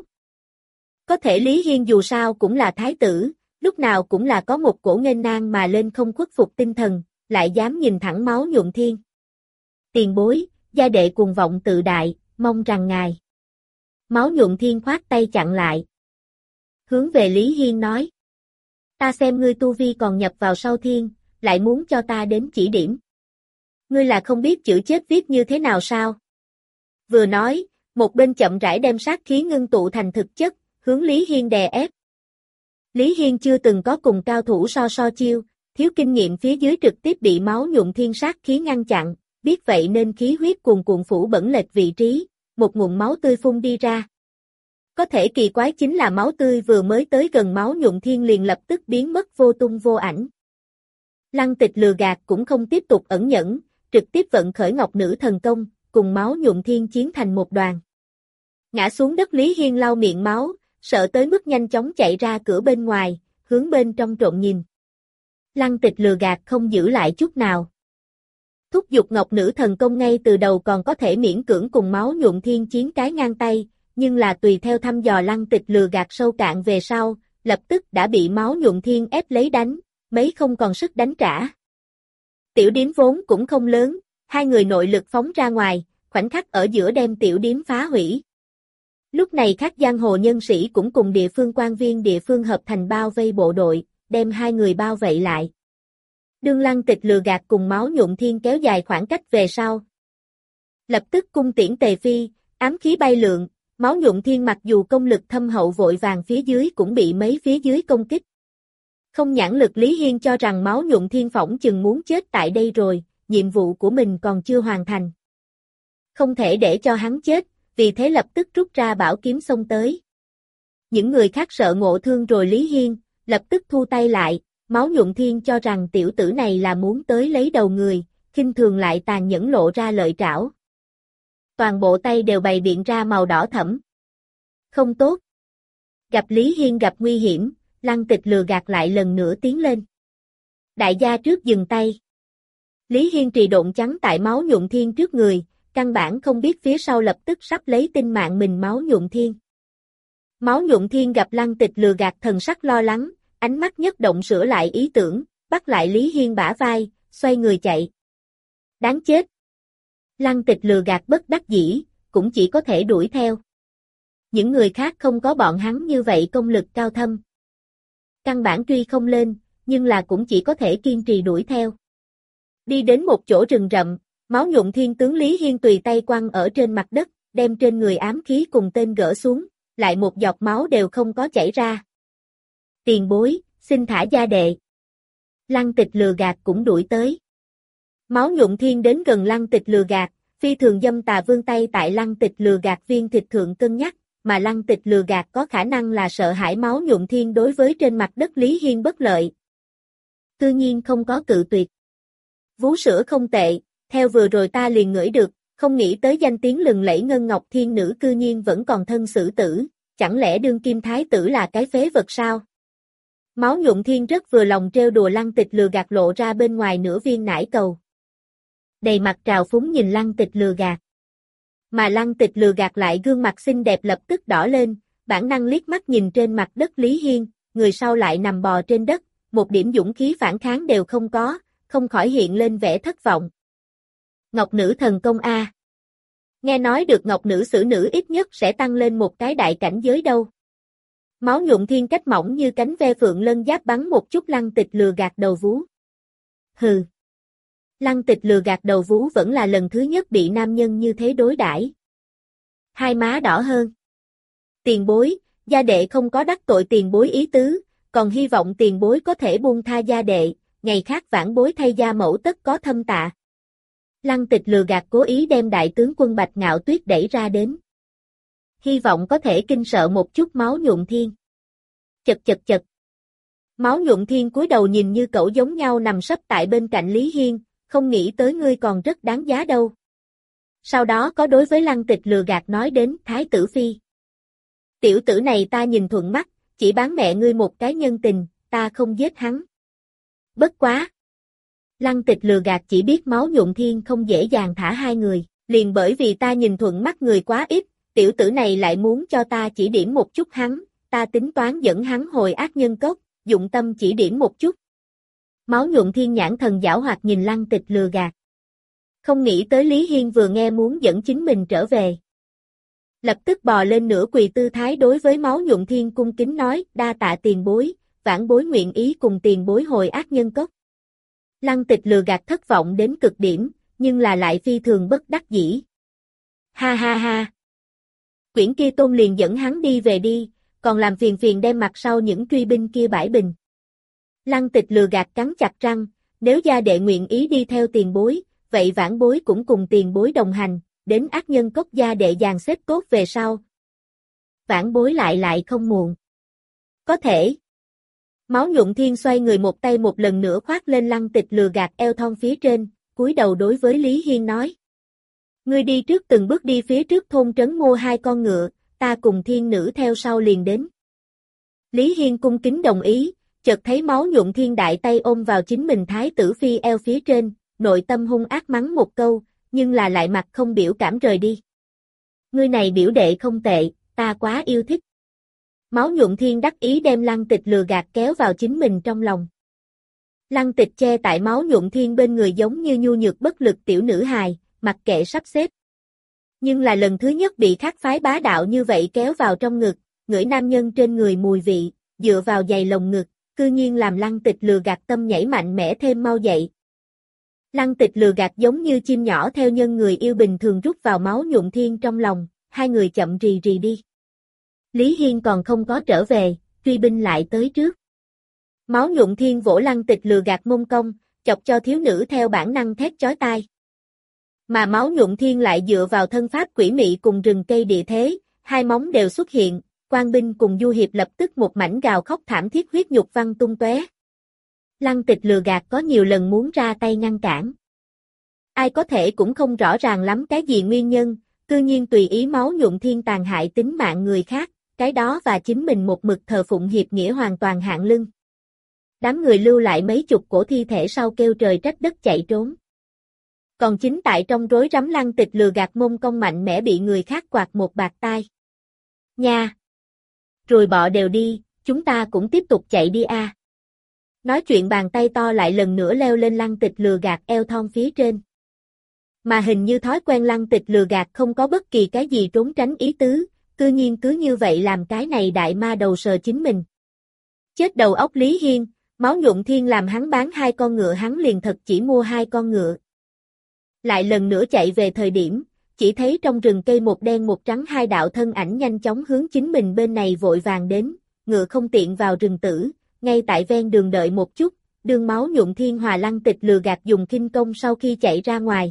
Có thể Lý Hiên dù sao cũng là thái tử, lúc nào cũng là có một cổ nghênh nang mà lên không khuất phục tinh thần, lại dám nhìn thẳng máu nhuộm thiên. Tiền bối, gia đệ cuồng vọng tự đại, mong rằng ngài. Máu nhuộm thiên khoát tay chặn lại. Hướng về Lý Hiên nói. Ta xem ngươi tu vi còn nhập vào sau thiên, lại muốn cho ta đến chỉ điểm. Ngươi là không biết chữ chết viết như thế nào sao? Vừa nói, một bên chậm rãi đem sát khí ngưng tụ thành thực chất, hướng Lý Hiên đè ép. Lý Hiên chưa từng có cùng cao thủ so so chiêu, thiếu kinh nghiệm phía dưới trực tiếp bị máu nhuộm thiên sát khí ngăn chặn, biết vậy nên khí huyết cuồn cuộn phủ bẩn lệch vị trí, một nguồn máu tươi phun đi ra. Có thể kỳ quái chính là máu tươi vừa mới tới gần máu nhuộm thiên liền lập tức biến mất vô tung vô ảnh. Lăng Tịch lừa gạt cũng không tiếp tục ẩn nhẫn, trực tiếp vận khởi ngọc nữ thần công, cùng máu nhuộm thiên chiến thành một đoàn. Ngã xuống đất Lý Hiên lau miệng máu, sợ tới mức nhanh chóng chạy ra cửa bên ngoài, hướng bên trong trộn nhìn. Lăng Tịch lừa gạt không giữ lại chút nào. Thúc giục ngọc nữ thần công ngay từ đầu còn có thể miễn cưỡng cùng máu nhuộm thiên chiến cái ngang tay, nhưng là tùy theo thăm dò Lăng Tịch lừa gạt sâu cạn về sau, lập tức đã bị máu nhuộm thiên ép lấy đánh, mấy không còn sức đánh trả. Tiểu điếm vốn cũng không lớn, hai người nội lực phóng ra ngoài, khoảnh khắc ở giữa đem tiểu điếm phá hủy. Lúc này các giang hồ nhân sĩ cũng cùng địa phương quan viên địa phương hợp thành bao vây bộ đội, đem hai người bao vây lại. Đương Lăng Tịch lừa gạt cùng máu nhuộm thiên kéo dài khoảng cách về sau. Lập tức cung tiễn tề phi, ám khí bay lượn, máu nhuộm thiên mặc dù công lực thâm hậu vội vàng phía dưới cũng bị mấy phía dưới công kích. Không nhãn lực Lý Hiên cho rằng máu nhuộm thiên phỏng chừng muốn chết tại đây rồi, nhiệm vụ của mình còn chưa hoàn thành. Không thể để cho hắn chết, vì thế lập tức rút ra bảo kiếm xông tới. Những người khác sợ ngộ thương rồi Lý Hiên, lập tức thu tay lại, máu nhuộm thiên cho rằng tiểu tử này là muốn tới lấy đầu người, khinh thường lại tàn nhẫn lộ ra lợi trảo. Toàn bộ tay đều bày biện ra màu đỏ thẫm. Không tốt. Gặp Lý Hiên gặp nguy hiểm, Lăng Tịch lừa gạt lại lần nữa tiến lên. Đại gia trước dừng tay. Lý Hiên trì độn trắng tại máu nhuộm thiên trước người, căn bản không biết phía sau lập tức sắp lấy tinh mạng mình máu nhuộm thiên. Máu nhuộm thiên gặp Lăng Tịch lừa gạt thần sắc lo lắng, ánh mắt nhất động sửa lại ý tưởng, bắt lại Lý Hiên bả vai, xoay người chạy. Đáng chết. Lăng Tịch lừa gạt bất đắc dĩ, cũng chỉ có thể đuổi theo. Những người khác không có bọn hắn như vậy công lực cao thâm. Căn bản truy không lên, nhưng là cũng chỉ có thể kiên trì đuổi theo. Đi đến một chỗ rừng rậm, máu nhuộm thiên tướng Lý Hiên tùy tay quăng ở trên mặt đất, đem trên người ám khí cùng tên gỡ xuống, lại một giọt máu đều không có chảy ra. Tiền bối, xin thả gia đệ. Lăng Tịch lừa gạt cũng đuổi tới. Máu Nhuận Thiên đến gần Lăng Tịch lừa gạt, phi thường dâm tà vươn tay tại Lăng Tịch lừa gạt viên thịt thượng cân nhắc, mà Lăng Tịch lừa gạt có khả năng là sợ hãi Máu Nhuận Thiên đối với trên mặt đất Lý Hiên bất lợi. Tự nhiên không có cự tuyệt. Vú sữa không tệ, theo vừa rồi ta liền ngửi được, không nghĩ tới danh tiếng lừng lẫy Ngân Ngọc Thiên Nữ cư nhiên vẫn còn thân xử tử, chẳng lẽ đương kim thái tử là cái phế vật sao? Máu Nhuận Thiên rất vừa lòng trêu đùa Lăng Tịch lừa gạt lộ ra bên ngoài nửa viên nải cầu. Đầy mặt trào phúng nhìn Lăng Tịch lừa gạt. Mà Lăng Tịch lừa gạt lại gương mặt xinh đẹp lập tức đỏ lên, bản năng liếc mắt nhìn trên mặt đất Lý Hiên, người sau lại nằm bò trên đất, một điểm dũng khí phản kháng đều không có, không khỏi hiện lên vẻ thất vọng. Ngọc nữ thần công a. Nghe nói được ngọc nữ xử nữ ít nhất sẽ tăng lên một cái đại cảnh giới đâu. Máu Nhuận Thiên cách mỏng như cánh ve phượng lân giáp bắn một chút Lăng Tịch lừa gạt đầu vú. Hừ. Lăng Tịch lừa gạt đầu vú vẫn là lần thứ nhất bị nam nhân như thế đối đãi. Hai má đỏ hơn. Tiền bối, gia đệ không có đắc tội tiền bối ý tứ, còn hy vọng tiền bối có thể buông tha gia đệ, ngày khác vãn bối thay gia mẫu tất có thâm tạ. Lăng Tịch lừa gạt cố ý đem đại tướng quân Bạch Ngạo Tuyết đẩy ra đến. Hy vọng có thể kinh sợ một chút Máu Nhuận Thiên. Chật chật chật. Máu Nhuận Thiên cúi đầu nhìn như cậu giống nhau nằm sấp tại bên cạnh Lý Hiên, không nghĩ tới ngươi còn rất đáng giá đâu. Sau đó có đối với Lăng Tịch lừa gạt nói đến Thái tử Phi. Tiểu tử này ta nhìn thuận mắt, chỉ bán mẹ ngươi một cái nhân tình, ta không giết hắn. Bất quá. Lăng Tịch lừa gạt chỉ biết Máu Nhuận Thiên không dễ dàng thả hai người, liền bởi vì ta nhìn thuận mắt người quá ít, tiểu tử này lại muốn cho ta chỉ điểm một chút hắn, ta tính toán dẫn hắn hồi ác nhân cốc, dụng tâm chỉ điểm một chút. Máu Nhuận Thiên nhãn thần giảo hoạt nhìn Lăng Tịch lừa gạt. Không nghĩ tới Lý Hiên vừa nghe muốn dẫn chính mình trở về. Lập tức bò lên nửa quỳ tư thái đối với Máu Nhuận Thiên cung kính nói, đa tạ tiền bối, vãn bối nguyện ý cùng tiền bối hồi ác nhân cốc. Lăng Tịch lừa gạt thất vọng đến cực điểm, nhưng là lại phi thường bất đắc dĩ. Ha ha ha. Quyển kia tôn liền dẫn hắn đi về đi, còn làm phiền phiền đem mặt sau những truy binh kia bãi bình. Lăng Tịch lừa gạt cắn chặt răng, nếu gia đệ nguyện ý đi theo tiền bối, vậy vãn bối cũng cùng tiền bối đồng hành, đến ác nhân cốc gia đệ dàn xếp cốt về sau. Vãn bối lại lại không muộn. Có thể. Máu Nhuận Thiên xoay người một tay một lần nữa khoác lên Lăng Tịch lừa gạt eo thon phía trên, cúi đầu đối với Lý Hiên nói. Ngươi đi trước từng bước đi phía trước thôn trấn mua hai con ngựa, ta cùng thiên nữ theo sau liền đến. Lý Hiên cung kính đồng ý, chợt thấy Máu Nhuận Thiên đại tay ôm vào chính mình Thái tử Phi eo phía trên, nội tâm hung ác mắng một câu, nhưng là lại mặt không biểu cảm rời đi. Ngươi này biểu đệ không tệ, ta quá yêu thích. Máu Nhuận Thiên đắc ý đem Lăng Tịch lừa gạt kéo vào chính mình trong lòng. Lăng Tịch che tại Máu Nhuận Thiên bên người giống như nhu nhược bất lực tiểu nữ hài, mặc kệ sắp xếp. Nhưng là lần thứ nhất bị khác phái bá đạo như vậy kéo vào trong ngực, ngửi nam nhân trên người mùi vị, dựa vào giày lồng ngực, cư nhiên làm Lăng Tịch lừa gạt tâm nhảy mạnh mẽ thêm mau dậy. Lăng Tịch lừa gạt giống như chim nhỏ theo nhân người yêu bình thường rút vào Máu Nhuận Thiên trong lòng, hai người chậm rì rì đi. Lý Hiên còn không có trở về, truy binh lại tới trước. Máu Nhuận Thiên vỗ Lăng Tịch lừa gạt mông công, chọc cho thiếu nữ theo bản năng thét chói tai. Mà Máu Nhuận Thiên lại dựa vào thân pháp quỷ mị cùng rừng cây địa thế, hai móng đều xuất hiện, Quan binh cùng du hiệp lập tức một mảnh gào khóc thảm thiết huyết nhục văng tung tóe. Lăng Tịch lừa gạt có nhiều lần muốn ra tay ngăn cản. Ai có thể cũng không rõ ràng lắm cái gì nguyên nhân, cư nhiên tùy ý Máu Nhuận Thiên tàn hại tính mạng người khác, cái đó và chính mình một mực thờ phụng hiệp nghĩa hoàn toàn hạng lưng. Đám người lưu lại mấy chục cổ thi thể sau kêu trời trách đất chạy trốn. Còn chính tại trong rối rắm Lăng Tịch lừa gạt mông công mạnh mẽ bị người khác quạt một bạt tai. Nha! Rồi bọ đều đi, chúng ta cũng tiếp tục chạy đi a. À. Nói chuyện bàn tay to lại lần nữa leo lên Lăng Tịch lừa gạt eo thon phía trên. Mà hình như thói quen Lăng Tịch lừa gạt không có bất kỳ cái gì trốn tránh ý tứ, cư nhiên cứ như vậy làm cái này đại ma đầu sờ chính mình. Chết đầu óc Lý Hiên, Máu Nhuận Thiên làm hắn bán hai con ngựa hắn liền thật chỉ mua hai con ngựa. Lại lần nữa chạy về thời điểm, chỉ thấy trong rừng cây một đen một trắng hai đạo thân ảnh nhanh chóng hướng chính mình bên này vội vàng đến, ngựa không tiện vào rừng tử, ngay tại ven đường đợi một chút, Đường Máu Nhuộm Thiên hòa Lăng Tịch lừa gạt dùng khinh công sau khi chạy ra ngoài.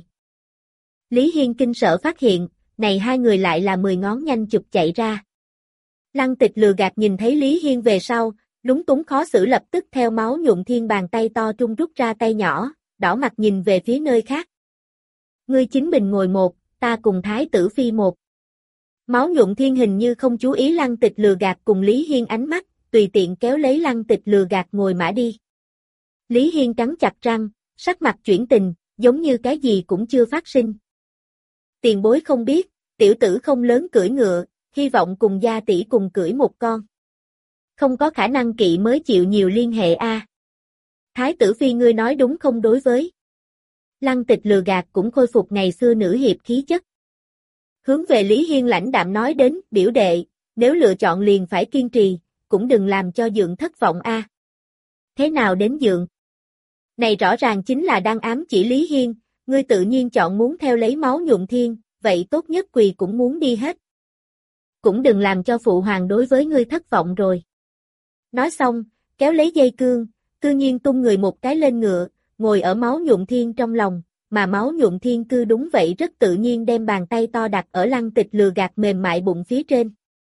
Lý Hiên kinh sợ phát hiện, này hai người lại là mười ngón nhanh chụp chạy ra. Lăng Tịch lừa gạt nhìn thấy Lý Hiên về sau, lúng túng khó xử lập tức theo Máu Nhuộm Thiên bàn tay to trung rút ra tay nhỏ, đỏ mặt nhìn về phía nơi khác. Ngươi chính mình ngồi một, ta cùng Thái tử Phi một. Máu Nhuộm Thiên hình như không chú ý Lăng Tịch lừa gạt cùng Lý Hiên ánh mắt, tùy tiện kéo lấy Lăng Tịch lừa gạt ngồi mã đi. Lý Hiên cắn chặt răng, sắc mặt chuyển tình, giống như cái gì cũng chưa phát sinh. Tiền bối không biết, tiểu tử không lớn cưỡi ngựa, hy vọng cùng gia tỷ cùng cưỡi một con. Không có khả năng kỵ mới chịu nhiều liên hệ a. À. Thái tử Phi ngươi nói đúng không đối với. Lăng Tịch lừa gạt cũng khôi phục ngày xưa nữ hiệp khí chất. Hướng về Lý Hiên lãnh đạm nói đến, biểu đệ, nếu lựa chọn liền phải kiên trì, cũng đừng làm cho dượng thất vọng a. À. Thế nào đến dượng? Này rõ ràng chính là đang ám chỉ Lý Hiên, ngươi tự nhiên chọn muốn theo lấy Máu Nhuộm Thiên, vậy tốt nhất quỳ cũng muốn đi hết. Cũng đừng làm cho phụ hoàng đối với ngươi thất vọng rồi. Nói xong, kéo lấy dây cương, cư nhiên tung người một cái lên ngựa, ngồi ở Máu Nhuộm Thiên trong lòng, mà Máu Nhuộm Thiên cư đúng vậy rất tự nhiên đem bàn tay to đặt ở Lăng Tịch lừa gạt mềm mại bụng phía trên.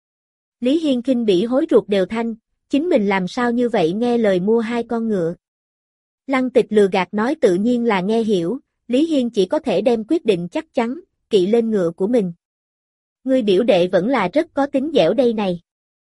Lý Hiên khinh bỉ hối ruột đều thanh, chính mình làm sao như vậy nghe lời mua hai con ngựa. Lăng Tịch lừa gạt nói tự nhiên là nghe hiểu, Lý Hiên chỉ có thể đem quyết định chắc chắn, kỵ lên ngựa của mình. Ngươi biểu đệ vẫn là rất có tính dẻo đây này.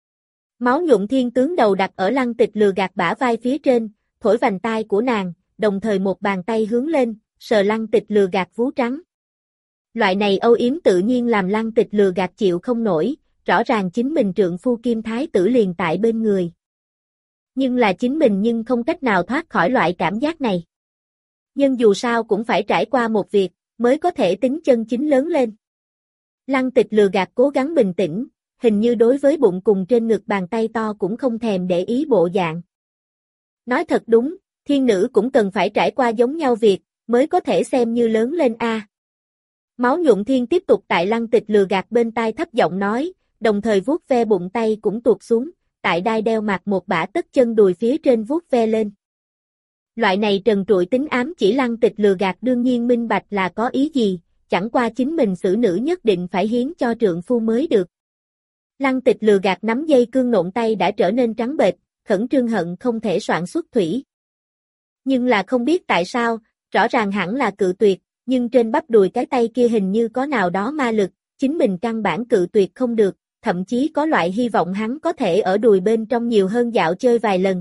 Máu Nhuộm Thiên tướng đầu đặt ở Lăng Tịch lừa gạt bả vai phía trên, thổi vành tai của nàng, đồng thời một bàn tay hướng lên, sờ Lăng Tịch lừa gạt vú trắng. Loại này âu yếm tự nhiên làm Lăng Tịch lừa gạt chịu không nổi, rõ ràng chính mình trượng phu Kim Thái tử liền tại bên người. Nhưng là chính mình nhưng không cách nào thoát khỏi loại cảm giác này. Nhưng dù sao cũng phải trải qua một việc, mới có thể tính chân chính lớn lên. Lăng Tịch lừa gạt cố gắng bình tĩnh, hình như đối với bụng cùng trên ngực bàn tay to cũng không thèm để ý bộ dạng. Nói thật đúng, thiên nữ cũng cần phải trải qua giống nhau việc, mới có thể xem như lớn lên a. À. Máu Nhuộm Thiên tiếp tục tại Lăng Tịch lừa gạt bên tai thấp giọng nói, đồng thời vuốt ve bụng tay cũng tuột xuống, tại đai đeo mặt một bả tất chân đùi phía trên vuốt ve lên. Loại này trần trụi tính ám chỉ Lăng Tịch lừa gạt đương nhiên minh bạch là có ý gì, chẳng qua chính mình xử nữ nhất định phải hiến cho trượng phu mới được. Lăng Tịch lừa gạt nắm dây cương nộn tay đã trở nên trắng bệch, khẩn trương hận không thể soạn xuất thủy. Nhưng là không biết tại sao, rõ ràng hẳn là cự tuyệt, nhưng trên bắp đùi cái tay kia hình như có nào đó ma lực, chính mình căn bản cự tuyệt không được, thậm chí có loại hy vọng hắn có thể ở đùi bên trong nhiều hơn dạo chơi vài lần.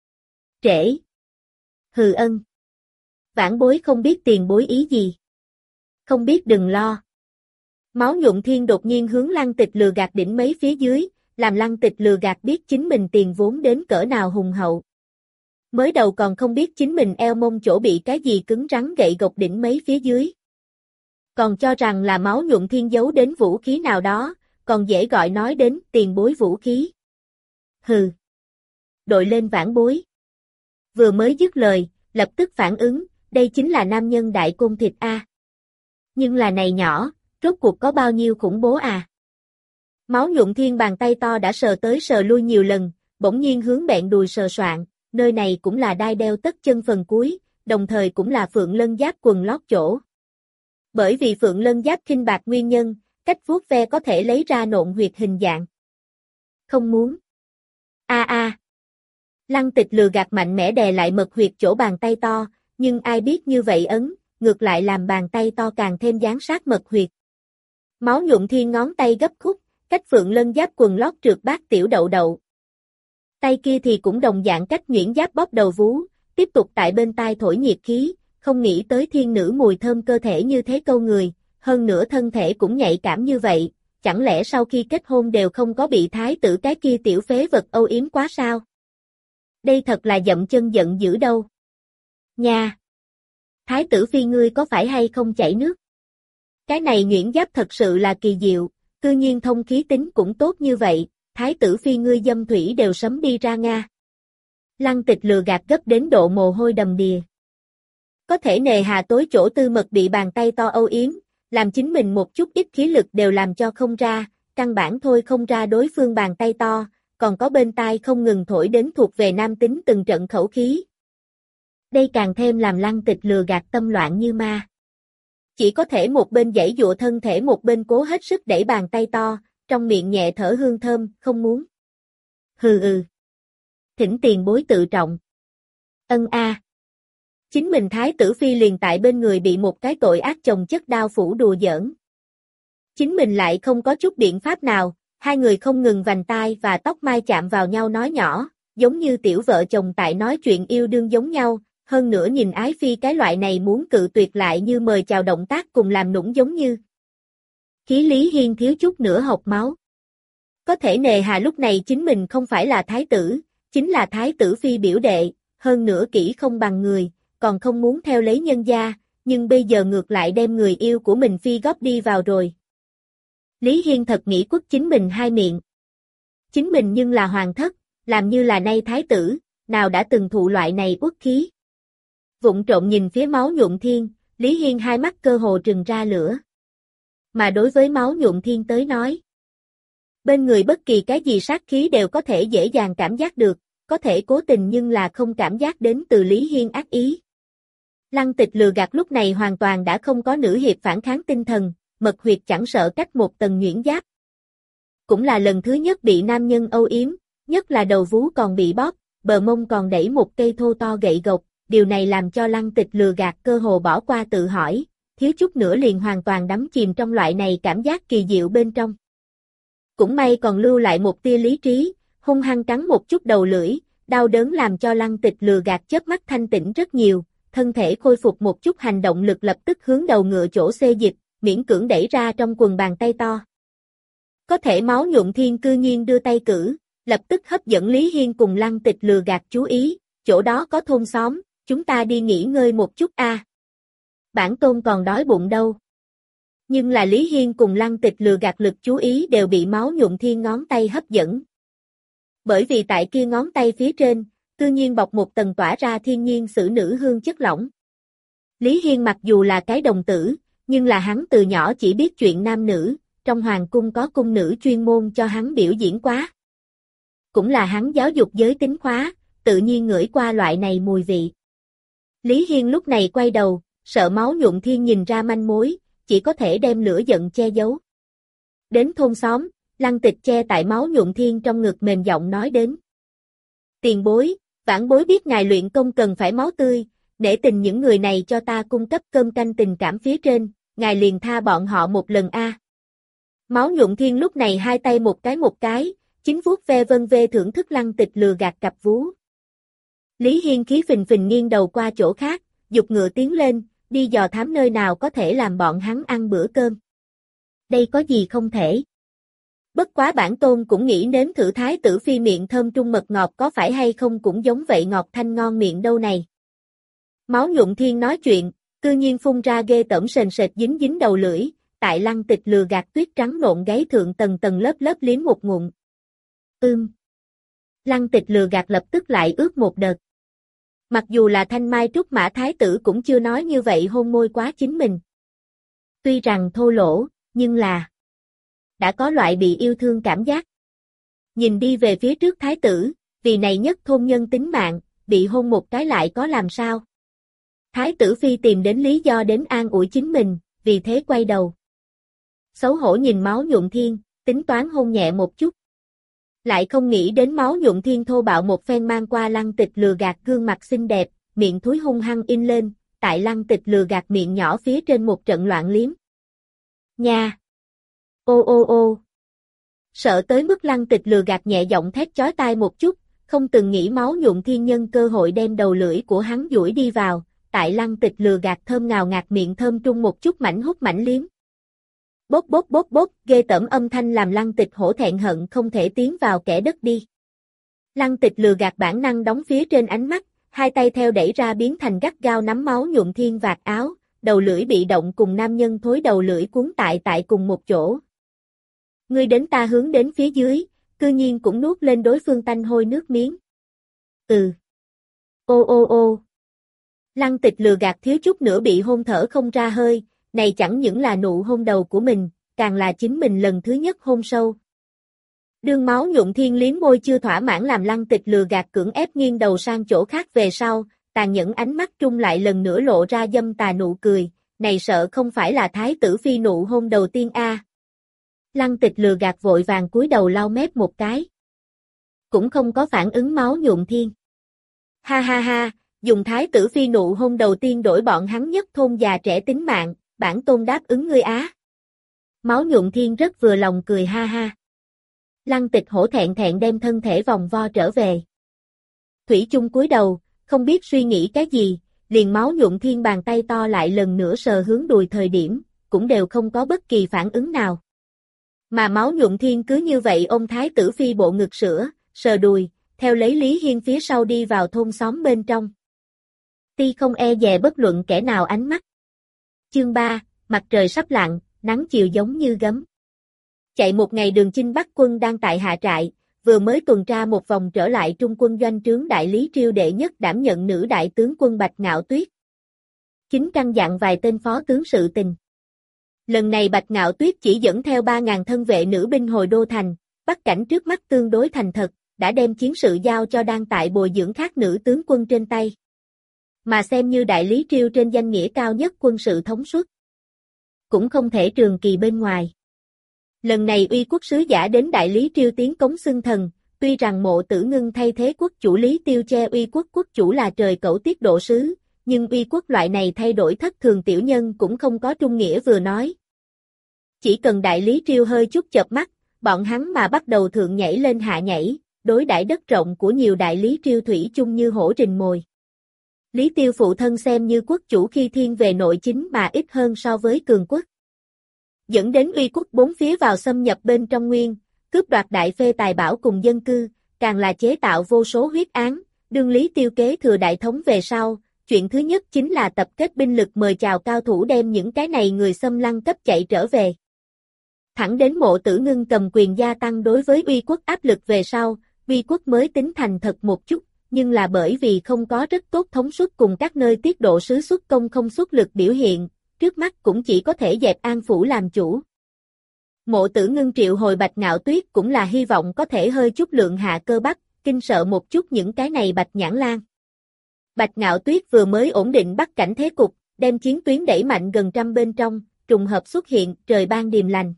Trễ. Hừ ân. Vãn bối không biết tiền bối ý gì. Không biết đừng lo. Máu Nhuộm Thiên đột nhiên hướng Lăng Tịch lừa gạt đỉnh mấy phía dưới, làm Lăng Tịch lừa gạt biết chính mình tiền vốn đến cỡ nào hùng hậu. Mới đầu còn không biết chính mình eo mông chỗ bị cái gì cứng rắn gậy gộc đỉnh mấy phía dưới. Còn cho rằng là Máu Nhuộm Thiên giấu đến vũ khí nào đó, còn dễ gọi nói đến tiền bối vũ khí. Hừ. Đội lên vãn bối. Vừa mới dứt lời, lập tức phản ứng, đây chính là nam nhân đại côn thịt a. Nhưng là này nhỏ, rốt cuộc có bao nhiêu khủng bố à? Máu Nhuộm Thiên bàn tay to đã sờ tới sờ lui nhiều lần, bỗng nhiên hướng bẹn đùi sờ soạn, nơi này cũng là đai đeo tất chân phần cuối, đồng thời cũng là Phượng Lân Giáp quần lót chỗ. Bởi vì Phượng Lân Giáp khinh bạc nguyên nhân, cách vuốt ve có thể lấy ra nộn huyệt hình dạng. Không muốn. A a. À. Lăng Tịch lừa gạt mạnh mẽ đè lại mật huyệt chỗ bàn tay to, nhưng ai biết như vậy ấn, ngược lại làm bàn tay to càng thêm dán sát mật huyệt. Máu Nhuộm Thiên ngón tay gấp khúc, cách Phượng Lân Giáp quần lót trượt bát tiểu đậu đậu. Tay kia thì cũng đồng dạng cách nhuyễn giáp bóp đầu vú, tiếp tục tại bên tai thổi nhiệt khí, không nghĩ tới thiên nữ mùi thơm cơ thể như thế câu người, hơn nữa thân thể cũng nhạy cảm như vậy, chẳng lẽ sau khi kết hôn đều không có bị thái tử cái kia tiểu phế vật âu yếm quá sao? Đây thật là dậm chân giận dữ đâu. Nha! Thái tử phi ngươi có phải hay không chảy nước? Cái này nhuyễn giáp thật sự là kỳ diệu, cư nhiên thông khí tính cũng tốt như vậy, thái tử phi ngươi dâm thủy đều sấm đi ra Nga. Lăng Tịch lừa gạt gấp đến độ mồ hôi đầm đìa. Có thể nề hà tối chỗ tư mật bị bàn tay to âu yếm, làm chính mình một chút ít khí lực đều làm cho không ra, căn bản thôi không ra đối phương bàn tay to, còn có bên tai không ngừng thổi đến thuộc về nam tính từng trận khẩu khí. Đây càng thêm làm Lăng Tịch lừa gạt tâm loạn như ma. Chỉ có thể một bên giãy dụa thân thể một bên cố hết sức đẩy bàn tay to, trong miệng nhẹ thở hương thơm, không muốn. Hừ ừ. Thỉnh tiền bối tự trọng. Ân a. Chính mình thái tử phi liền tại bên người bị một cái tội ác chồng chất đao phủ đùa giỡn. Chính mình lại không có chút biện pháp nào, hai người không ngừng vành tai và tóc mai chạm vào nhau nói nhỏ, giống như tiểu vợ chồng tại nói chuyện yêu đương giống nhau, hơn nữa nhìn ái phi cái loại này muốn cự tuyệt lại như mời chào động tác cùng làm nũng giống như. Khí Lý Hiên thiếu chút nữa hộc máu. Có thể nề hà lúc này chính mình không phải là thái tử, chính là thái tử phi biểu đệ, hơn nữa kỹ không bằng người, còn không muốn theo lấy nhân gia, nhưng bây giờ ngược lại đem người yêu của mình phi góp đi vào rồi. Lý Hiên thật nghĩ quất chính mình hai miệng. Chính mình nhưng là hoàng thất, làm như là nay thái tử, nào đã từng thụ loại này uất khí. Vụng trộm nhìn phía máu nhuộm thiên, Lý Hiên hai mắt cơ hồ trừng ra lửa. Mà đối với máu nhuộm thiên tới nói, bên người bất kỳ cái gì sát khí đều có thể dễ dàng cảm giác được, có thể cố tình nhưng là không cảm giác đến từ Lý Hiên ác ý. Lăng Tịch lừa gạt lúc này hoàn toàn đã không có nữ hiệp phản kháng tinh thần, mật huyệt chẳng sợ cách một tầng nhuyễn giáp. Cũng là lần thứ nhất bị nam nhân âu yếm, nhất là đầu vú còn bị bóp, bờ mông còn đẩy một cây thô to gậy gộc, điều này làm cho Lăng Tịch lừa gạt cơ hồ bỏ qua tự hỏi, thiếu chút nữa liền hoàn toàn đắm chìm trong loại này cảm giác kỳ diệu bên trong. Cũng may còn lưu lại một tia lý trí, hung hăng cắn một chút đầu lưỡi, đau đớn làm cho Lăng Tịch lừa gạt chớp mắt thanh tĩnh rất nhiều, thân thể khôi phục một chút hành động lực lập tức hướng đầu ngựa chỗ xê dịch, miễn cưỡng đẩy ra trong quần bàn tay to. Có thể máu nhuộm thiên cư nhiên đưa tay cử, lập tức hấp dẫn Lý Hiên cùng Lăng Tịch lừa gạt chú ý, chỗ đó có thôn xóm, chúng ta đi nghỉ ngơi một chút a. À. Bản tôn còn đói bụng đâu. Nhưng là Lý Hiên cùng Lăng Tịch lừa gạt lực chú ý đều bị máu nhuộm thiên ngón tay hấp dẫn. Bởi vì tại kia ngón tay phía trên, tự nhiên bọc một tầng tỏa ra thiên nhiên sử nữ hương chất lỏng. Lý Hiên mặc dù là cái đồng tử, nhưng là hắn từ nhỏ chỉ biết chuyện nam nữ, trong hoàng cung có cung nữ chuyên môn cho hắn biểu diễn quá. Cũng là hắn giáo dục giới tính khóa, tự nhiên ngửi qua loại này mùi vị. Lý Hiên lúc này quay đầu, sợ máu nhuộm thiên nhìn ra manh mối, chỉ có thể đem lửa giận che giấu. Đến thôn xóm, Lăng Tịch che tại máu nhuộm thiên trong ngực mềm giọng nói đến. Tiền bối, vãn bối biết ngài luyện công cần phải máu tươi, nể tình những người này cho ta cung cấp cơm canh tình cảm phía trên, ngài liền tha bọn họ một lần a. À. Máu nhuộm thiên lúc này hai tay một cái một cái, chính vuốt ve vân vê thưởng thức Lăng Tịch lừa gạt cặp vú. Lý Hiên khí phình phình nghiêng đầu qua chỗ khác, dục ngựa tiến lên, đi dò thám nơi nào có thể làm bọn hắn ăn bữa cơm. Đây có gì không thể. Bất quá bản tôn cũng nghĩ nếm thử thái tử phi miệng thơm trung mật ngọt có phải hay không cũng giống vậy ngọt thanh ngon miệng đâu này. Máu nhuộm thiên nói chuyện, cư nhiên phun ra ghê tởm sền sệt dính dính đầu lưỡi, tại Lăng Tịch lừa gạt tuyết trắng nộn gáy thượng tầng tầng lớp lớp liếm một ngụm. Ưm. Lăng Tịch lừa gạt lập tức lại ướt một đợt. Mặc dù là thanh mai trúc mã thái tử cũng chưa nói như vậy hôn môi quá chính mình. Tuy rằng thô lỗ, nhưng là đã có loại bị yêu thương cảm giác. Nhìn đi về phía trước thái tử, vì này nhất thôn nhân tính mạng, bị hôn một cái lại có làm sao. Thái tử phi tìm đến lý do đến an ủi chính mình, vì thế quay đầu. Xấu hổ nhìn máu nhuộm thiên, tính toán hôn nhẹ một chút. Lại không nghĩ đến máu nhuộm thiên thô bạo một phen mang qua Lăng Tịch lừa gạt gương mặt xinh đẹp, miệng thúi hung hăng in lên, tại Lăng Tịch lừa gạt miệng nhỏ phía trên một trận loạn liếm. Nha! Ô ô ô! Sợ tới mức Lăng Tịch lừa gạt nhẹ giọng thét chói tai một chút, không từng nghĩ máu nhuộm thiên nhân cơ hội đem đầu lưỡi của hắn duỗi đi vào, tại Lăng Tịch lừa gạt thơm ngào ngạt miệng thơm trung một chút mảnh hút mảnh liếm. Bốp bốp bốp bốp, ghê tởm âm thanh làm Lăng Tịch hổ thẹn hận không thể tiến vào kẻ đất đi. Lăng Tịch lừa gạt bản năng đóng phía trên ánh mắt, hai tay theo đẩy ra biến thành gắt gao nắm máu nhuộm thiên vạt áo, đầu lưỡi bị động cùng nam nhân thối đầu lưỡi cuốn tại tại cùng một chỗ. Ngươi đến ta hướng đến phía dưới, cư nhiên cũng nuốt lên đối phương tanh hôi nước miếng. Ừ. Ô ô ô. Lăng Tịch lừa gạt thiếu chút nữa bị hôn thở không ra hơi, này chẳng những là nụ hôn đầu của mình, càng là chính mình lần thứ nhất hôn sâu. Đương máu nhuộm thiên liếm môi chưa thỏa mãn làm Lăng Tịch lừa gạt cưỡng ép nghiêng đầu sang chỗ khác về sau, tàn nhẫn ánh mắt trung lại lần nữa lộ ra dâm tà nụ cười, này sợ không phải là thái tử phi nụ hôn đầu tiên a. À. Lăng Tịch lừa gạt vội vàng cúi đầu lau mép một cái. Cũng không có phản ứng máu nhuộm thiên. Ha ha ha, dùng thái tử phi nụ hôn đầu tiên đổi bọn hắn nhất thôn già trẻ tính mạng, bản tôn đáp ứng ngươi á. Máu nhuộm thiên rất vừa lòng cười ha ha. Lăng Tịch hổ thẹn thẹn đem thân thể vòng vo trở về. Thủy chung cúi đầu, không biết suy nghĩ cái gì, liền máu nhuộm thiên bàn tay to lại lần nữa sờ hướng đùi thời điểm, cũng đều không có bất kỳ phản ứng nào. Mà máu nhuộm thiên cứ như vậy ôm thái tử phi bộ ngực sữa, sờ đùi, theo lấy Lý Hiên phía sau đi vào thôn xóm bên trong. Ti không e dè bất luận kẻ nào ánh mắt. Chương ba, mặt trời sắp lặn, nắng chiều giống như gấm. Chạy một ngày đường chinh Bắc quân đang tại hạ trại, vừa mới tuần tra một vòng trở lại trung quân doanh trướng đại lý Triêu đệ nhất đảm nhận nữ đại tướng quân Bạch Ngạo Tuyết. Chính căn dặn vài tên phó tướng sự tình. Lần này Bạch Ngạo Tuyết chỉ dẫn theo ba ngàn thân vệ nữ binh hồi đô thành, bắc cảnh trước mắt tương đối thành thật, đã đem chiến sự giao cho đang tại bồi dưỡng khác nữ tướng quân trên tay. Mà xem như đại lý Triêu trên danh nghĩa cao nhất quân sự thống suất. Cũng không thể trường kỳ bên ngoài. Lần này uy quốc sứ giả đến đại lý Triêu tiến cống xưng thần, tuy rằng Mộ Tử Ngưng thay thế quốc chủ Lý Tiêu che uy quốc quốc chủ là trời cẩu tiết độ sứ, nhưng uy quốc loại này thay đổi thất thường tiểu nhân cũng không có trung nghĩa vừa nói. Chỉ cần đại lý Triêu hơi chút chợp mắt, bọn hắn mà bắt đầu thượng nhảy lên hạ nhảy, đối đãi đất rộng của nhiều đại lý Triêu thủy chung như hổ rình mồi. Lý Tiêu phụ thân xem như quốc chủ khi thiên về nội chính mà ít hơn so với cường quốc. Dẫn đến uy quốc bốn phía vào xâm nhập bên trong nguyên, cướp đoạt đại phê tài bảo cùng dân cư, càng là chế tạo vô số huyết án, đương Lý Tiêu kế thừa đại thống về sau, chuyện thứ nhất chính là tập kết binh lực mời chào cao thủ đem những cái này người xâm lăng cấp chạy trở về. Thẳng đến Mộ Tử Ngưng cầm quyền gia tăng đối với uy quốc áp lực về sau, uy quốc mới tính thành thật một chút, nhưng là bởi vì không có rất tốt thống suất cùng các nơi tiết độ sứ xuất công không xuất lực biểu hiện, trước mắt cũng chỉ có thể dẹp An Phủ làm chủ. Mộ Tử Ngưng triệu hồi Bạch Ngạo Tuyết cũng là hy vọng có thể hơi chút lượng hạ cơ bắp, kinh sợ một chút những cái này bạch nhãn lan. Bạch Ngạo Tuyết vừa mới ổn định bắc cảnh thế cục, đem chiến tuyến đẩy mạnh gần trăm bên trong, trùng hợp xuất hiện trời ban điềm lành.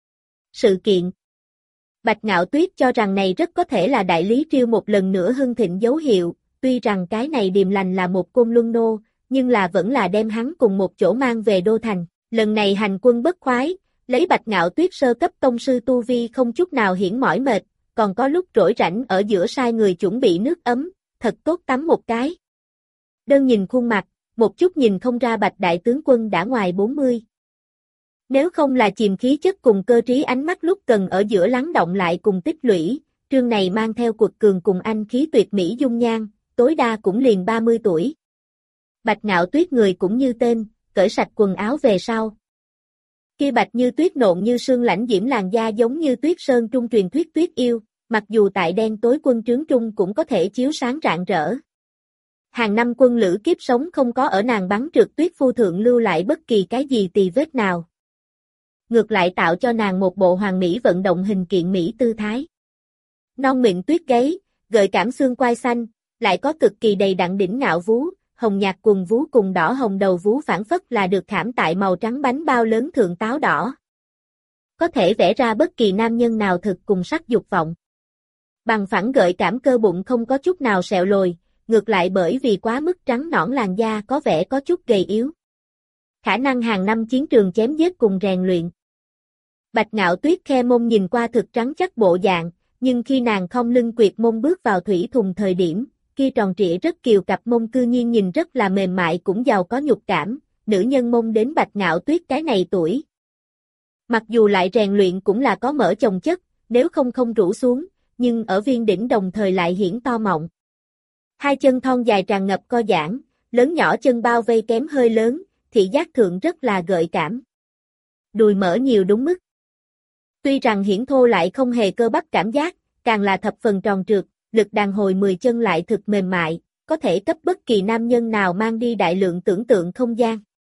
Sự kiện Bạch Ngạo Tuyết cho rằng này rất có thể là đại lý Triêu một lần nữa hưng thịnh dấu hiệu, tuy rằng cái này điềm lành là một côn luân nô, nhưng là vẫn là đem hắn cùng một chỗ mang về đô thành. Lần này hành quân bất khoái, lấy Bạch Ngạo Tuyết sơ cấp tông sư tu vi không chút nào hiển mỏi mệt, còn có lúc rỗi rảnh ở giữa sai người chuẩn bị nước ấm, thật tốt tắm một cái. Đơn nhìn khuôn mặt, một chút nhìn không ra Bạch đại tướng quân đã ngoài bốn mươi. Nếu không là chìm khí chất cùng cơ trí ánh mắt lúc cần ở giữa lắng động lại cùng tích lũy, trương này mang theo quật cường cùng anh khí tuyệt mỹ dung nhan, tối đa cũng liền ba mươi tuổi. Bạch Ngạo Tuyết người cũng như tên, cởi sạch quần áo về sau. Kia bạch như tuyết nộn như sương lãnh diễm làn da giống như tuyết sơn trung truyền thuyết tuyết yêu, mặc dù tại đen tối quân trướng trung cũng có thể chiếu sáng rạng rỡ. Hàng năm quân lữ kiếp sống không có ở nàng bắn trượt tuyết phu thượng lưu lại bất kỳ cái gì tì vết nào. Ngược lại tạo cho nàng một bộ hoàng mỹ vận động hình kiện mỹ tư thái. Non mịn tuyết gáy, gợi cảm xương quai xanh, lại có cực kỳ đầy đặn đỉnh ngạo vú, hồng nhạt quần vú cùng đỏ hồng đầu vú phản phất là được khảm tại màu trắng bánh bao lớn thượng táo đỏ. Có thể vẽ ra bất kỳ nam nhân nào thực cùng sắc dục vọng. Bằng phẳng gợi cảm cơ bụng không có chút nào sẹo lồi, ngược lại bởi vì quá mức trắng nõn làn da có vẻ có chút gầy yếu. Khả năng hàng năm chiến trường chém giết cùng rèn luyện. Bạch Ngạo Tuyết khe mông nhìn qua thực trắng chắc bộ dạng, nhưng khi nàng không lưng quyệt mông bước vào thủy thùng thời điểm, kia tròn trịa rất kiều cặp mông cư nhiên nhìn rất là mềm mại cũng giàu có nhục cảm, nữ nhân mông đến Bạch Ngạo Tuyết cái này tuổi. Mặc dù lại rèn luyện cũng là có mỡ chồng chất, nếu không không rũ xuống, nhưng ở viên đỉnh đồng thời lại hiển to mọng. Hai chân thon dài tràn ngập co giãn, lớn nhỏ chân bao vây kém hơi lớn, thị giác thượng rất là gợi cảm. Đùi mỡ nhiều đúng mức. Tuy rằng hiển thô lại không hề cơ bắp cảm giác, càng là thập phần tròn trượt, lực đàn hồi mười chân lại thực mềm mại, có thể cấp bất kỳ nam nhân nào mang đi đại lượng tưởng tượng không gian.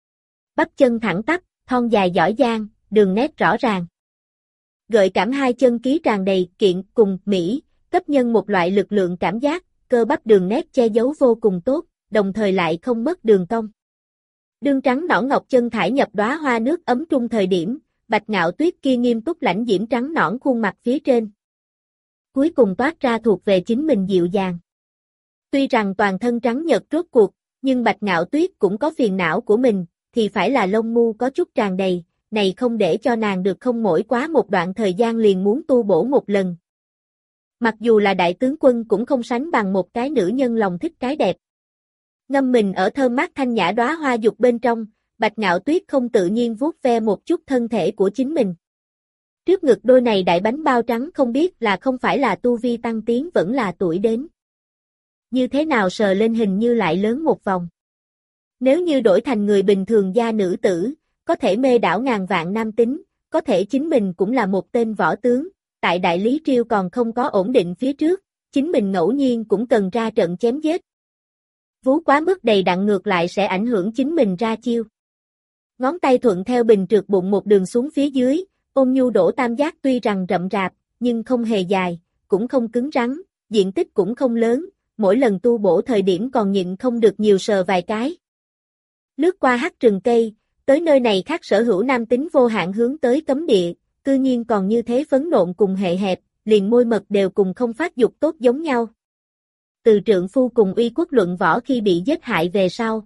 Bắp chân thẳng tắp, thon dài giỏi giang, đường nét rõ ràng. Gợi cảm hai chân ký tràn đầy kiện cùng mỹ, cấp nhân một loại lực lượng cảm giác, cơ bắp đường nét che giấu vô cùng tốt, đồng thời lại không mất đường cong. Đương trắng nõn ngọc chân thải nhập đóa hoa nước ấm trung thời điểm, Bạch Ngạo Tuyết kia nghiêm túc lãnh diễm trắng nõn khuôn mặt phía trên. Cuối cùng toát ra thuộc về chính mình dịu dàng. Tuy rằng toàn thân trắng nhợt rốt cuộc, nhưng Bạch Ngạo Tuyết cũng có phiền não của mình, thì phải là lông mu có chút tràn đầy, này không để cho nàng được không mỗi quá một đoạn thời gian liền muốn tu bổ một lần. Mặc dù là đại tướng quân cũng không sánh bằng một cái nữ nhân lòng thích cái đẹp. Ngâm mình ở thơm mát thanh nhã đóa hoa dục bên trong, Bạch Ngạo Tuyết không tự nhiên vuốt ve một chút thân thể của chính mình. Trước ngực đôi này đại bánh bao trắng không biết là không phải là tu vi tăng tiến vẫn là tuổi đến. Như thế nào sờ lên hình như lại lớn một vòng. Nếu như đổi thành người bình thường gia nữ tử, có thể mê đảo ngàn vạn nam tính, có thể chính mình cũng là một tên võ tướng, tại đại lý triều còn không có ổn định phía trước, chính mình ngẫu nhiên cũng cần ra trận chém giết. Vú quá mức đầy đặn ngược lại sẽ ảnh hưởng chính mình ra chiêu. Ngón tay thuận theo bình trượt bụng một đường xuống phía dưới, ôm nhu đổ tam giác tuy rằng rậm rạp, nhưng không hề dài, cũng không cứng rắn, diện tích cũng không lớn, mỗi lần tu bổ thời điểm còn nhịn không được nhiều sờ vài cái. Lướt qua hắc rừng cây, tới nơi này khác sở hữu nam tính vô hạn hướng tới cấm địa, cư nhiên còn như thế phấn nộn cùng hệ hẹp, liền môi mật đều cùng không phát dục tốt giống nhau. Từ trượng phu cùng uy quốc luận võ khi bị giết hại về sau.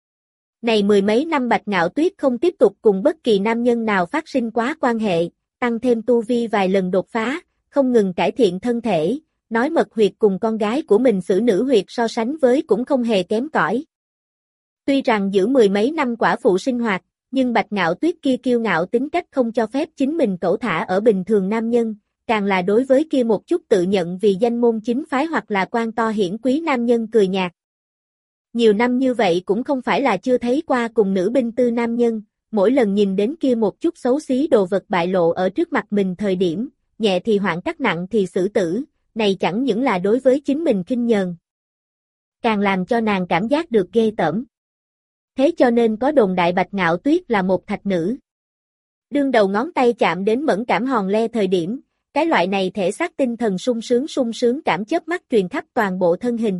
Này mười mấy năm Bạch Ngạo Tuyết không tiếp tục cùng bất kỳ nam nhân nào phát sinh quá quan hệ, tăng thêm tu vi vài lần đột phá, không ngừng cải thiện thân thể, nói mật huyệt cùng con gái của mình xử nữ huyệt so sánh với cũng không hề kém cỏi. Tuy rằng giữ mười mấy năm quả phụ sinh hoạt, nhưng Bạch Ngạo Tuyết kia kiêu ngạo tính cách không cho phép chính mình cẩu thả ở bình thường nam nhân, càng là đối với kia một chút tự nhận vì danh môn chính phái hoặc là quan to hiển quý nam nhân cười nhạt. Nhiều năm như vậy cũng không phải là chưa thấy qua cùng nữ binh tư nam nhân, mỗi lần nhìn đến kia một chút xấu xí đồ vật bại lộ ở trước mặt mình thời điểm, nhẹ thì hoạn cắt nặng thì xử tử, này chẳng những là đối với chính mình khinh nhờn, càng làm cho nàng cảm giác được ghê tởm. Thế cho nên có đồn đại Bạch Ngạo Tuyết là một thạch nữ. Đương đầu ngón tay chạm đến mẫn cảm hòn le thời điểm, cái loại này thể xác tinh thần sung sướng sung sướng cảm chớp mắt truyền khắp toàn bộ thân hình.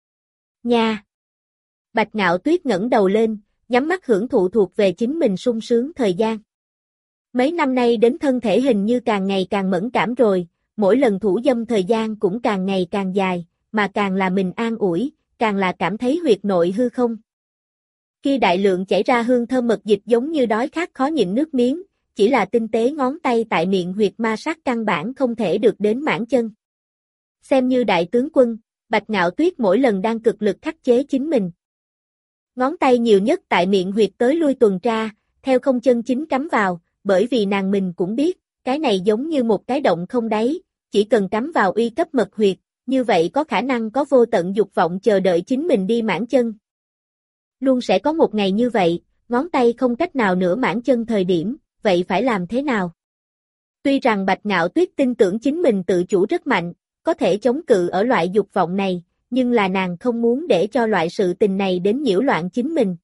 Nha! Bạch Ngạo Tuyết ngẩng đầu lên, nhắm mắt hưởng thụ thuộc về chính mình sung sướng thời gian. Mấy năm nay đến thân thể hình như càng ngày càng mẫn cảm rồi, mỗi lần thủ dâm thời gian cũng càng ngày càng dài, mà càng là mình an ủi, càng là cảm thấy huyệt nội hư không. Khi đại lượng chảy ra hương thơm mật dịch giống như đói khát khó nhịn nước miếng, chỉ là tinh tế ngón tay tại miệng huyệt ma sát căn bản không thể được đến mãn chân. Xem như đại tướng quân, Bạch Ngạo Tuyết mỗi lần đang cực lực khắc chế chính mình. Ngón tay nhiều nhất tại miệng huyệt tới lui tuần tra, theo không chân chính cắm vào, bởi vì nàng mình cũng biết, cái này giống như một cái động không đáy, chỉ cần cắm vào uy cấp mật huyệt, như vậy có khả năng có vô tận dục vọng chờ đợi chính mình đi mãn chân. Luôn sẽ có một ngày như vậy, ngón tay không cách nào nữa mãn chân thời điểm, vậy phải làm thế nào? Tuy rằng Bạch Ngạo Tuyết tin tưởng chính mình tự chủ rất mạnh, có thể chống cự ở loại dục vọng này, nhưng là nàng không muốn để cho loại sự tình này đến nhiễu loạn chính mình.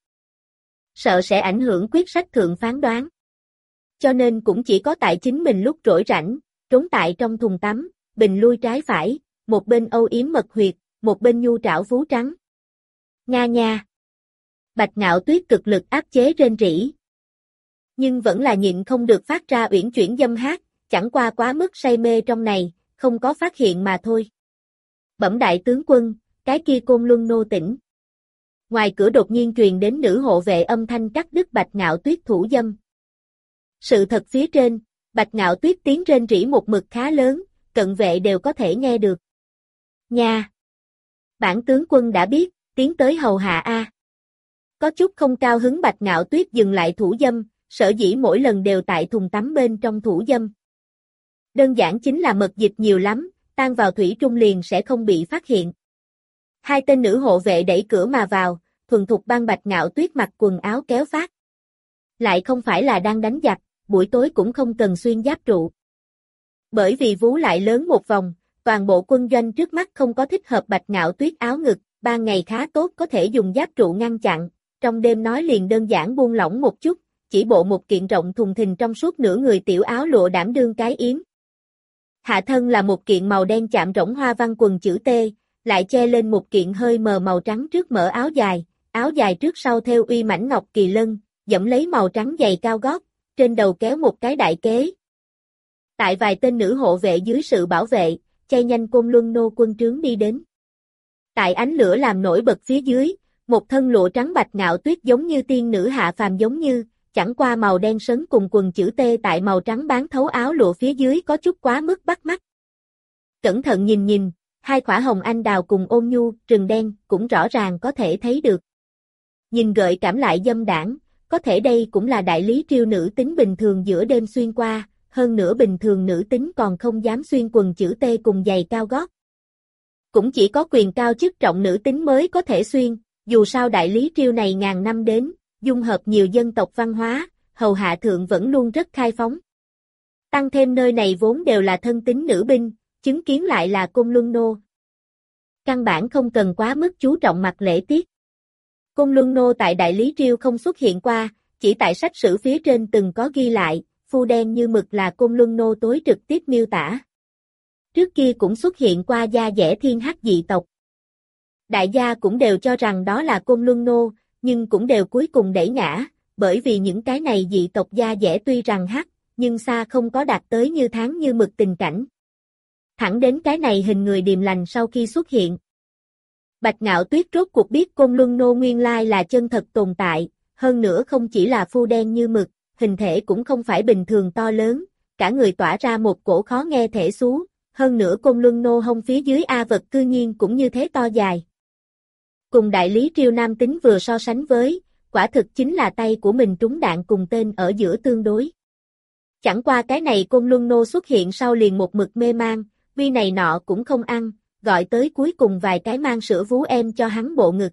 Sợ sẽ ảnh hưởng quyết sách thượng phán đoán. Cho nên cũng chỉ có tại chính mình lúc rỗi rảnh, trốn tại trong thùng tắm, bình lui trái phải, một bên âu yếm mật huyệt, một bên nhu trảo vú trắng. Nga nha! Bạch Ngạo Tuyết cực lực áp chế rên rỉ. Nhưng vẫn là nhịn không được phát ra uyển chuyển dâm hát, chẳng qua quá mức say mê trong này, không có phát hiện mà thôi. Bẩm đại tướng quân, cái kia Côn Luân nô tỉnh. Ngoài cửa đột nhiên truyền đến nữ hộ vệ âm thanh cắt đứt Bạch Ngạo Tuyết thủ dâm. Sự thật phía trên, Bạch Ngạo Tuyết tiếng rên rỉ một mực khá lớn, cận vệ đều có thể nghe được. Nha! Bản tướng quân đã biết, tiến tới hầu hạ a. Có chút không cao hứng Bạch Ngạo Tuyết dừng lại thủ dâm, sở dĩ mỗi lần đều tại thùng tắm bên trong thủ dâm. Đơn giản chính là mật dịch nhiều lắm, tan vào thủy trung liền sẽ không bị phát hiện. Hai tên nữ hộ vệ đẩy cửa mà vào, thuần thục ban Bạch Ngạo Tuyết mặc quần áo kéo phát. Lại không phải là đang đánh giặc, buổi tối cũng không cần xuyên giáp trụ. Bởi vì vú lại lớn một vòng, toàn bộ quân doanh trước mắt không có thích hợp Bạch Ngạo Tuyết áo ngực, ban ngày khá tốt có thể dùng giáp trụ ngăn chặn, trong đêm nói liền đơn giản buông lỏng một chút, chỉ bộ một kiện rộng thùng thình trong suốt nửa người tiểu áo lụa đảm đương cái yếm. Hạ thân là một kiện màu đen chạm rỗng hoa văn quần chữ T, lại che lên một kiện hơi mờ màu trắng trước mở áo dài, áo dài trước sau theo uy mảnh ngọc kỳ lân, dẫm lấy màu trắng giày cao gót, trên đầu kéo một cái đại kế. Tại vài tên nữ hộ vệ dưới sự bảo vệ, chay nhanh Côn Luân nô quân trướng đi đến. Tại ánh lửa làm nổi bật phía dưới, một thân lụa trắng bạch ngạo tuyết giống như tiên nữ hạ phàm giống như, chẳng qua màu đen sấn cùng quần chữ T tại màu trắng bán thấu áo lụa phía dưới có chút quá mức bắt mắt. Cẩn thận nhìn nhìn, hai khỏa hồng anh đào cùng ôn nhu, rừng đen cũng rõ ràng có thể thấy được. Nhìn gợi cảm lại dâm đảng, có thể đây cũng là đại lý triều nữ tính bình thường giữa đêm xuyên qua, hơn nữa bình thường nữ tính còn không dám xuyên quần chữ T cùng giày cao gót. Cũng chỉ có quyền cao chức trọng nữ tính mới có thể xuyên, dù sao đại lý triều này ngàn năm đến, dung hợp nhiều dân tộc văn hóa, hầu hạ thượng vẫn luôn rất khai phóng. Tăng thêm nơi này vốn đều là thân tín nữ binh, chứng kiến lại là Côn Luân nô. Căn bản không cần quá mức chú trọng mặt lễ tiết. Côn Luân nô tại đại lý triều không xuất hiện qua, chỉ tại sách sử phía trên từng có ghi lại, phu đen như mực là Côn Luân nô tối trực tiếp miêu tả. Trước kia cũng xuất hiện qua da dẻ thiên hắc dị tộc. Đại gia cũng đều cho rằng đó là Côn Luân nô, nhưng cũng đều cuối cùng đẩy ngã, bởi vì những cái này dị tộc da dẻ tuy rằng hắc, nhưng xa không có đạt tới như tháng như mực tình cảnh. Thẳng đến cái này hình người điềm lành sau khi xuất hiện. Bạch Ngạo Tuyết rốt cuộc biết Côn Luân nô nguyên lai là chân thật tồn tại, hơn nữa không chỉ là phu đen như mực, hình thể cũng không phải bình thường to lớn, cả người tỏa ra một cổ khó nghe thể xú, hơn nữa Côn Luân nô hông phía dưới A vật cư nhiên cũng như thế to dài. Cùng đại lý triều nam tính vừa so sánh với, quả thực chính là tay của mình trúng đạn cùng tên ở giữa tương đối. Chẳng qua cái này Côn Luân nô xuất hiện sau liền một mực mê mang, vi này nọ cũng không ăn, gọi tới cuối cùng vài cái mang sữa vú em cho hắn bộ ngực.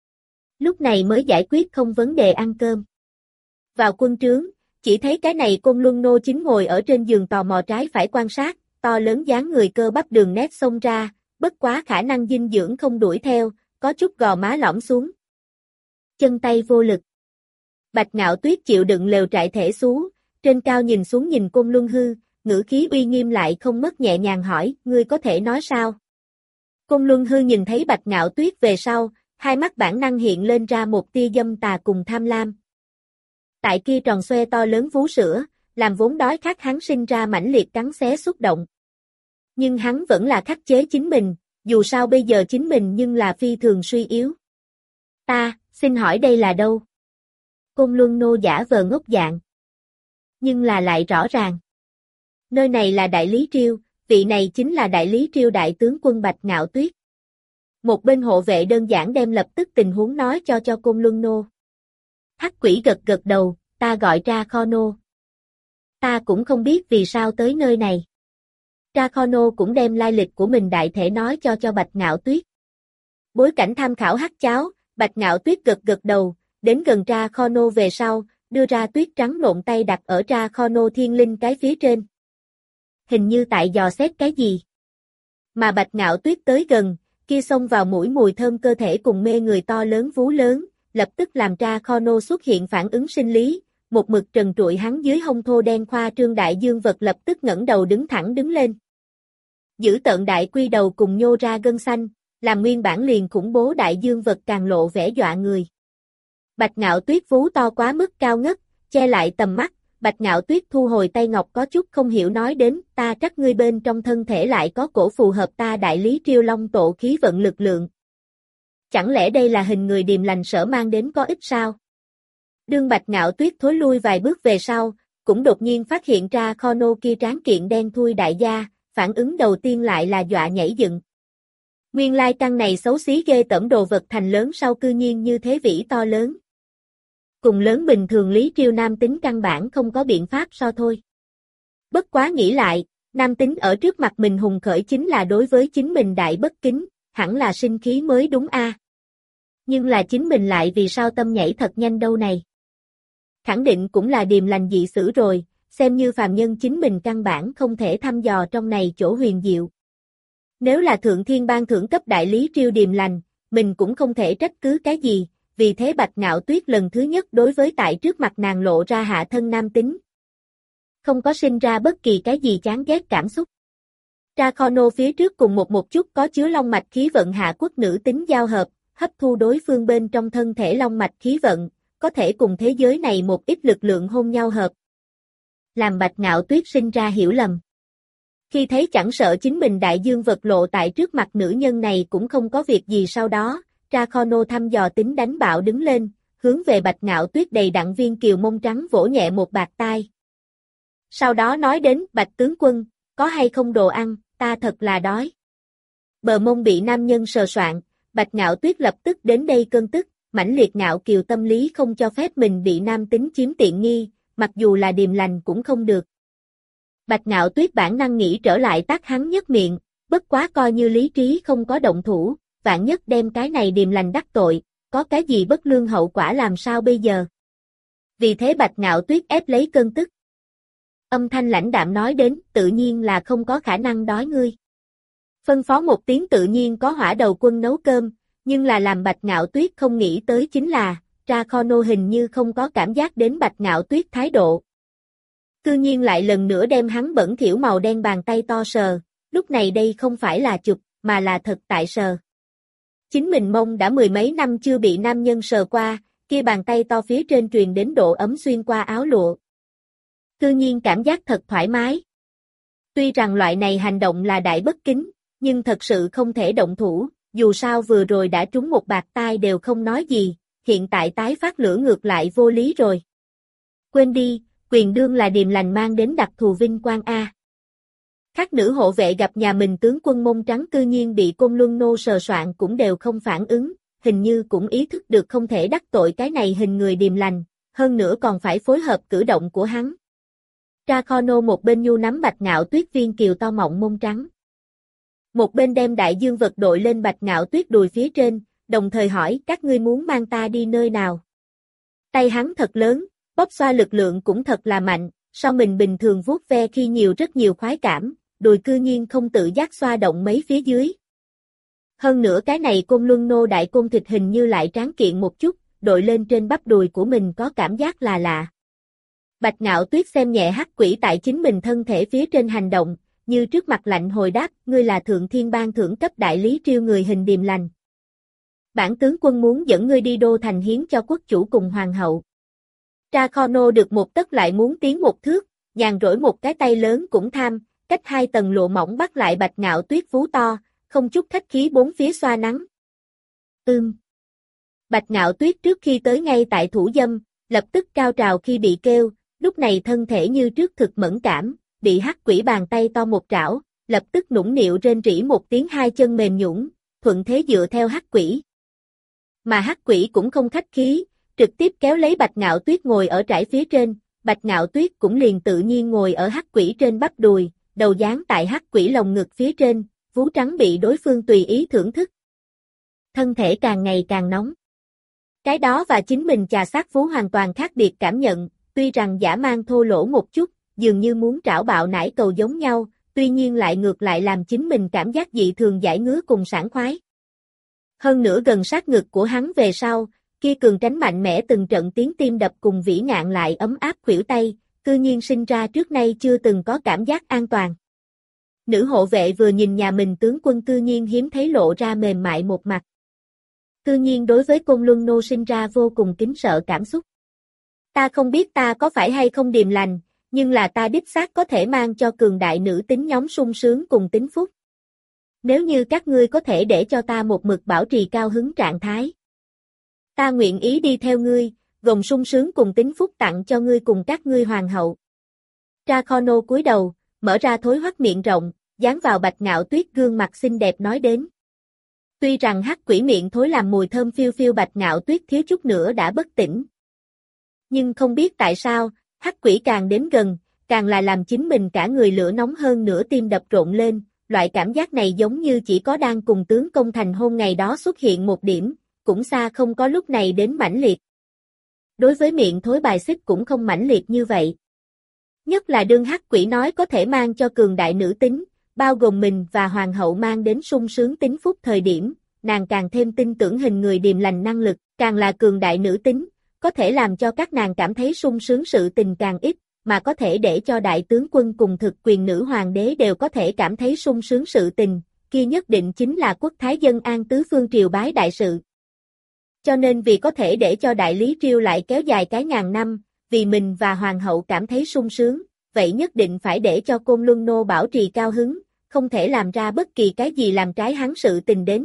Lúc này mới giải quyết không vấn đề ăn cơm. Vào quân trướng, chỉ thấy cái này Côn Luân nô chính ngồi ở trên giường tò mò trái phải quan sát, to lớn dáng người cơ bắp đường nét xông ra, bất quá khả năng dinh dưỡng không đuổi theo, có chút gò má lõm xuống. Chân tay vô lực. Bạch Ngạo Tuyết chịu đựng lều trại thể xú, trên cao nhìn xuống nhìn Côn Luân hư, ngữ khí uy nghiêm lại không mất nhẹ nhàng hỏi, ngươi có thể nói sao? Côn Luân hư nhìn thấy Bạch Ngạo Tuyết về sau, hai mắt bản năng hiện lên ra một tia dâm tà cùng tham lam. Tại kia tròn xoe to lớn vú sữa, làm vốn đói khát hắn sinh ra mãnh liệt cắn xé xúc động. Nhưng hắn vẫn là khắc chế chính mình, dù sao bây giờ chính mình nhưng là phi thường suy yếu. Ta, xin hỏi đây là đâu? Côn Luân nô giả vờ ngốc dạng. Nhưng là lại rõ ràng. Nơi này là đại lý triều, vị này chính là đại lý triều đại tướng quân Bạch Ngạo Tuyết. Một bên hộ vệ đơn giản đem lập tức tình huống nói cho cho Côn Luân nô. Hắc quỷ gật gật đầu, ta gọi ra kho nô. Ta cũng không biết vì sao tới nơi này. Tra kho nô cũng đem lai lịch của mình đại thể nói cho cho Bạch Ngạo Tuyết. Bối cảnh tham khảo hắc cháo, Bạch Ngạo Tuyết gật gật đầu, đến gần Tra kho nô về sau, đưa ra tuyết trắng nộn tay đặt ở Tra kho nô thiên linh cái phía trên. Hình như tại dò xét cái gì. Mà Bạch Ngạo Tuyết tới gần, kia xông vào mũi mùi thơm cơ thể cùng mê người to lớn vú lớn, lập tức làm Tra kho nô xuất hiện phản ứng sinh lý, một mực trần trụi hắn dưới hông thô đen khoa trương đại dương vật lập tức ngẩng đầu đứng thẳng đứng lên. Giữ tợn đại quy đầu cùng nhô ra gân xanh, làm nguyên bản liền khủng bố đại dương vật càng lộ vẻ dọa người. Bạch Ngạo Tuyết vú to quá mức cao ngất, che lại tầm mắt, Bạch Ngạo Tuyết thu hồi tay ngọc có chút không hiểu nói đến, ta trách ngươi bên trong thân thể lại có cổ phù hợp ta đại lý triều long tộ khí vận lực lượng. Chẳng lẽ đây là hình người điềm lành sở mang đến có ích sao? Đương Bạch Ngạo Tuyết thối lui vài bước về sau, cũng đột nhiên phát hiện ra kho nô kia tráng kiện đen thui đại gia, phản ứng đầu tiên lại là dọa nhảy dựng. Nguyên lai căn này xấu xí ghê tởm đồ vật thành lớn sau cư nhiên như thế vĩ to lớn. Cùng lớn bình thường lý triều nam tính căn bản không có biện pháp so thôi. Bất quá nghĩ lại, nam tính ở trước mặt mình hùng khởi chính là đối với chính mình đại bất kính, hẳn là sinh khí mới đúng a. Nhưng là chính mình lại vì sao tâm nhảy thật nhanh đâu này. Khẳng định cũng là điềm lành dị sử rồi, xem như phàm nhân chính mình căn bản không thể thăm dò trong này chỗ huyền diệu. Nếu là thượng thiên ban thưởng cấp đại lý triều điềm lành, mình cũng không thể trách cứ cái gì, vì thế Bạch Ngạo Tuyết lần thứ nhất đối với tại trước mặt nàng lộ ra hạ thân nam tính. Không có sinh ra bất kỳ cái gì chán ghét cảm xúc. Dracono phía trước cùng một một chút có chứa long mạch khí vận hạ quốc nữ tính giao hợp, hấp thu đối phương bên trong thân thể long mạch khí vận, có thể cùng thế giới này một ít lực lượng hôn nhau hợp. Làm Bạch Ngạo Tuyết sinh ra hiểu lầm. Khi thấy chẳng sợ chính mình đại dương vật lộ tại trước mặt nữ nhân này cũng không có việc gì, sau đó, Dracono thăm dò tính đánh bạo đứng lên, hướng về Bạch Ngạo Tuyết đầy đặn viên kiều mông trắng vỗ nhẹ một bạt tai. Sau đó nói đến, Bạch tướng quân, có hay không đồ ăn, ta thật là đói. Bờ mông bị nam nhân sờ soạng, Bạch Ngạo Tuyết lập tức đến đây cơn tức, mãnh liệt ngạo kiều tâm lý không cho phép mình bị nam tính chiếm tiện nghi, mặc dù là điềm lành cũng không được. Bạch Ngạo Tuyết bản năng nghĩ trở lại tát hắn nhất miệng, bất quá coi như lý trí không có động thủ, vạn nhất đem cái này điềm lành đắc tội, có cái gì bất lương hậu quả làm sao bây giờ. Vì thế Bạch Ngạo Tuyết ép lấy cơn tức. Âm thanh lãnh đạm nói đến, tự nhiên là không có khả năng đói ngươi. Phân phó một tiếng tự nhiên có hỏa đầu quân nấu cơm, nhưng là làm Bạch Ngạo Tuyết không nghĩ tới chính là, Dracono hình như không có cảm giác đến Bạch Ngạo Tuyết thái độ. Cư nhiên lại lần nữa đem hắn bẩn thỉu màu đen bàn tay to sờ, lúc này đây không phải là chụp, mà là thật tại sờ. Chính mình mông đã mười mấy năm chưa bị nam nhân sờ qua, kia bàn tay to phía trên truyền đến độ ấm xuyên qua áo lụa. Cư nhiên cảm giác thật thoải mái. Tuy rằng loại này hành động là đại bất kính, nhưng thật sự không thể động thủ, dù sao vừa rồi đã trúng một bạt tai đều không nói gì, hiện tại tái phát lửa ngược lại vô lý rồi. Quên đi, quyền đương là điềm lành mang đến đặc thù vinh quang A. Các nữ hộ vệ gặp nhà mình tướng quân mông trắng cư nhiên bị Côn Luân Nô sờ soạng cũng đều không phản ứng, hình như cũng ý thức được không thể đắc tội cái này hình người điềm lành, hơn nữa còn phải phối hợp cử động của hắn. Dracono một bên nhu nắm Bạch Ngạo Tuyết viên kiều to mọng mông trắng. Một bên đem đại dương vật đội lên Bạch Ngạo Tuyết đùi phía trên, đồng thời hỏi các ngươi muốn mang ta đi nơi nào. Tay hắn thật lớn, bóp xoa lực lượng cũng thật là mạnh, so mình bình thường vuốt ve khi nhiều rất nhiều khoái cảm, đùi cư nhiên không tự giác xoa động mấy phía dưới. Hơn nữa cái này Côn Luân Nô đại côn thịt hình như lại tráng kiện một chút, đội lên trên bắp đùi của mình có cảm giác là lạ. Bạch Ngạo Tuyết xem nhẹ hắc quỷ tại chính mình thân thể phía trên hành động, như trước mặt lạnh hồi đáp, ngươi là thượng thiên ban thưởng cấp đại lý triêu người hình điềm lành. Bản tướng quân muốn dẫn ngươi đi đô thành hiến cho quốc chủ cùng hoàng hậu. Dracono được một tấc lại muốn tiến một thước, nhàn rỗi một cái tay lớn cũng tham, cách hai tầng lụa mỏng bắt lại Bạch Ngạo Tuyết vú to, không chút khách khí bốn phía xoa nắng. Ưm. Bạch Ngạo Tuyết trước khi tới ngay tại thủ dâm, lập tức cao trào khi bị kêu, lúc này thân thể như trước thực mẫn cảm, bị hắc quỷ bàn tay to một trảo, lập tức nũng nịu rên rỉ một tiếng, hai chân mềm nhũn, thuận thế dựa theo hắc quỷ. Mà hắc quỷ cũng không khách khí, trực tiếp kéo lấy Bạch Ngạo Tuyết ngồi ở trải phía trên, Bạch Ngạo Tuyết cũng liền tự nhiên ngồi ở hắc quỷ trên bắp đùi, đầu dán tại hắc quỷ lồng ngực phía trên, vú trắng bị đối phương tùy ý thưởng thức. Thân thể càng ngày càng nóng. Cái đó và chính mình chà sát vú hoàn toàn khác biệt cảm nhận, tuy rằng giả mang thô lỗ một chút, dường như muốn trảo bạo nải cầu giống nhau, tuy nhiên lại ngược lại làm chính mình cảm giác dị thường giải ngứa cùng sảng khoái. Hơn nữa gần sát ngực của hắn về sau, kia cường tránh mạnh mẽ từng trận tiếng tim đập cùng vĩ ngạn lại ấm áp khuỷu tay, cư nhiên sinh ra trước nay chưa từng có cảm giác an toàn. Nữ hộ vệ vừa nhìn nhà mình tướng quân cư nhiên hiếm thấy lộ ra mềm mại một mặt. Cư nhiên đối với Côn Luân Nô sinh ra vô cùng kính sợ cảm xúc. Ta không biết ta có phải hay không điềm lành, nhưng là ta đích xác có thể mang cho cường đại nữ tính nhóm sung sướng cùng tính phúc. Nếu như các ngươi có thể để cho ta một mực bảo trì cao hứng trạng thái, ta nguyện ý đi theo ngươi, gồm sung sướng cùng tính phúc tặng cho ngươi cùng các ngươi hoàng hậu. Dracono cúi đầu, mở ra thối hoắt miệng rộng, dán vào Bạch Ngạo Tuyết gương mặt xinh đẹp nói đến. Tuy rằng hắc quỷ miệng thối làm mùi thơm phiêu phiêu, Bạch Ngạo Tuyết thiếu chút nữa đã bất tỉnh. Nhưng không biết tại sao, hắc quỷ càng đến gần, càng là làm chính mình cả người lửa nóng hơn, nửa tim đập rộn lên, loại cảm giác này giống như chỉ có đang cùng tướng công thành hôn ngày đó xuất hiện một điểm, cũng xa không có lúc này đến mãnh liệt. Đối với miệng thối bài xích cũng không mãnh liệt như vậy. Nhất là đương hắc quỷ nói có thể mang cho cường đại nữ tính, bao gồm mình và hoàng hậu mang đến sung sướng tính phúc thời điểm, nàng càng thêm tin tưởng hình người điềm lành năng lực, càng là cường đại nữ tính, có thể làm cho các nàng cảm thấy sung sướng sự tình càng ít, mà có thể để cho đại tướng quân cùng thực quyền nữ hoàng đế đều có thể cảm thấy sung sướng sự tình, kia nhất định chính là quốc thái dân an tứ phương triều bái đại sự. Cho nên vì có thể để cho đại lý triều lại kéo dài cái ngàn năm, vì mình và hoàng hậu cảm thấy sung sướng, vậy nhất định phải để cho Côn Luân Nô bảo trì cao hứng, không thể làm ra bất kỳ cái gì làm trái hắn sự tình đến.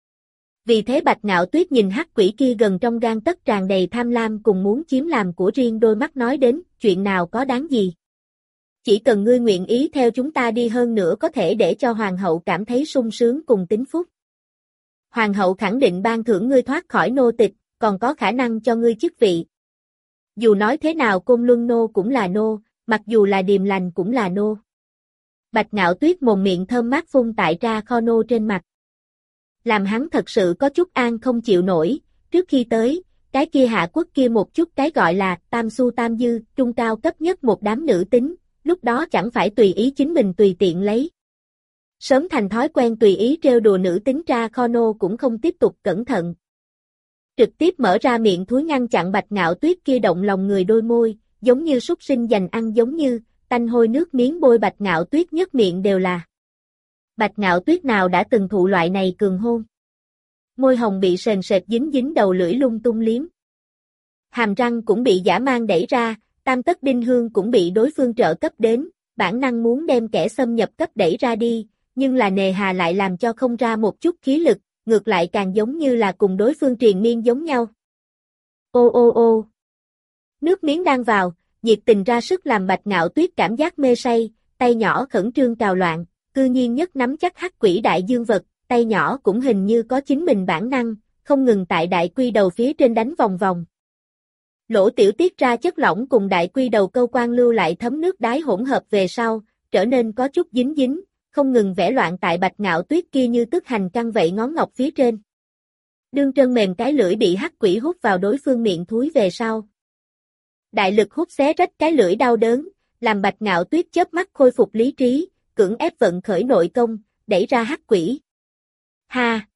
Vì thế Bạch Ngạo Tuyết nhìn hắc quỷ kia gần trong gang tấc tràn đầy tham lam cùng muốn chiếm làm của riêng, đôi mắt nói đến, chuyện nào có đáng gì. Chỉ cần ngươi nguyện ý theo chúng ta đi, hơn nữa có thể để cho hoàng hậu cảm thấy sung sướng cùng tín phúc. Hoàng hậu khẳng định ban thưởng ngươi thoát khỏi nô tịch, còn có khả năng cho ngươi chức vị. Dù nói thế nào Côn Luân Nô cũng là nô, mặc dù là điềm lành cũng là nô. Bạch Ngạo Tuyết mồm miệng thơm mát phun tại ra kho nô trên mặt. Làm hắn thật sự có chút an không chịu nổi, trước khi tới, cái kia hạ quốc kia một chút cái gọi là tam su tam dư, trung cao cấp nhất một đám nữ tính, lúc đó chẳng phải tùy ý chính mình tùy tiện lấy. Sớm thành thói quen tùy ý trêu đùa nữ tính ra kho nô cũng không tiếp tục cẩn thận. Trực tiếp mở ra miệng thúi ngăn chặn Bạch Ngạo Tuyết kia động lòng người đôi môi, giống như súc sinh dành ăn, giống như tanh hôi nước miếng bôi Bạch Ngạo Tuyết nhất miệng đều là. Bạch Ngạo Tuyết nào đã từng thụ loại này cường hôn. Môi hồng bị sền sệt dính dính, đầu lưỡi lung tung liếm. Hàm răng cũng bị dã man đẩy ra, tam tất đinh hương cũng bị đối phương trợ cấp đến, bản năng muốn đem kẻ xâm nhập cấp đẩy ra đi, nhưng là nề hà lại làm cho không ra một chút khí lực, ngược lại càng giống như là cùng đối phương triền miên giống nhau. Ô ô ô. Nước miếng đang vào, nhiệt tình ra sức làm Bạch Ngạo Tuyết cảm giác mê say, tay nhỏ khẩn trương cào loạn, cư nhiên nhất nắm chắc hắc quỷ đại dương vật, tay nhỏ cũng hình như có chính mình bản năng, không ngừng tại đại quy đầu phía trên đánh vòng vòng. Lỗ tiểu tiết ra chất lỏng cùng đại quy đầu câu quan lưu lại thấm nước đái hỗn hợp về sau, trở nên có chút dính dính, không ngừng vẽ loạn tại Bạch Ngạo Tuyết kia như tức hành căng vậy ngón ngọc phía trên. Đương trơn mềm cái lưỡi bị hắc quỷ hút vào đối phương miệng thúi về sau. Đại lực hút xé rách cái lưỡi đau đớn, làm Bạch Ngạo Tuyết chớp mắt khôi phục lý trí, cưỡng ép vận khởi nội công, đẩy ra hắc quỷ. Ha!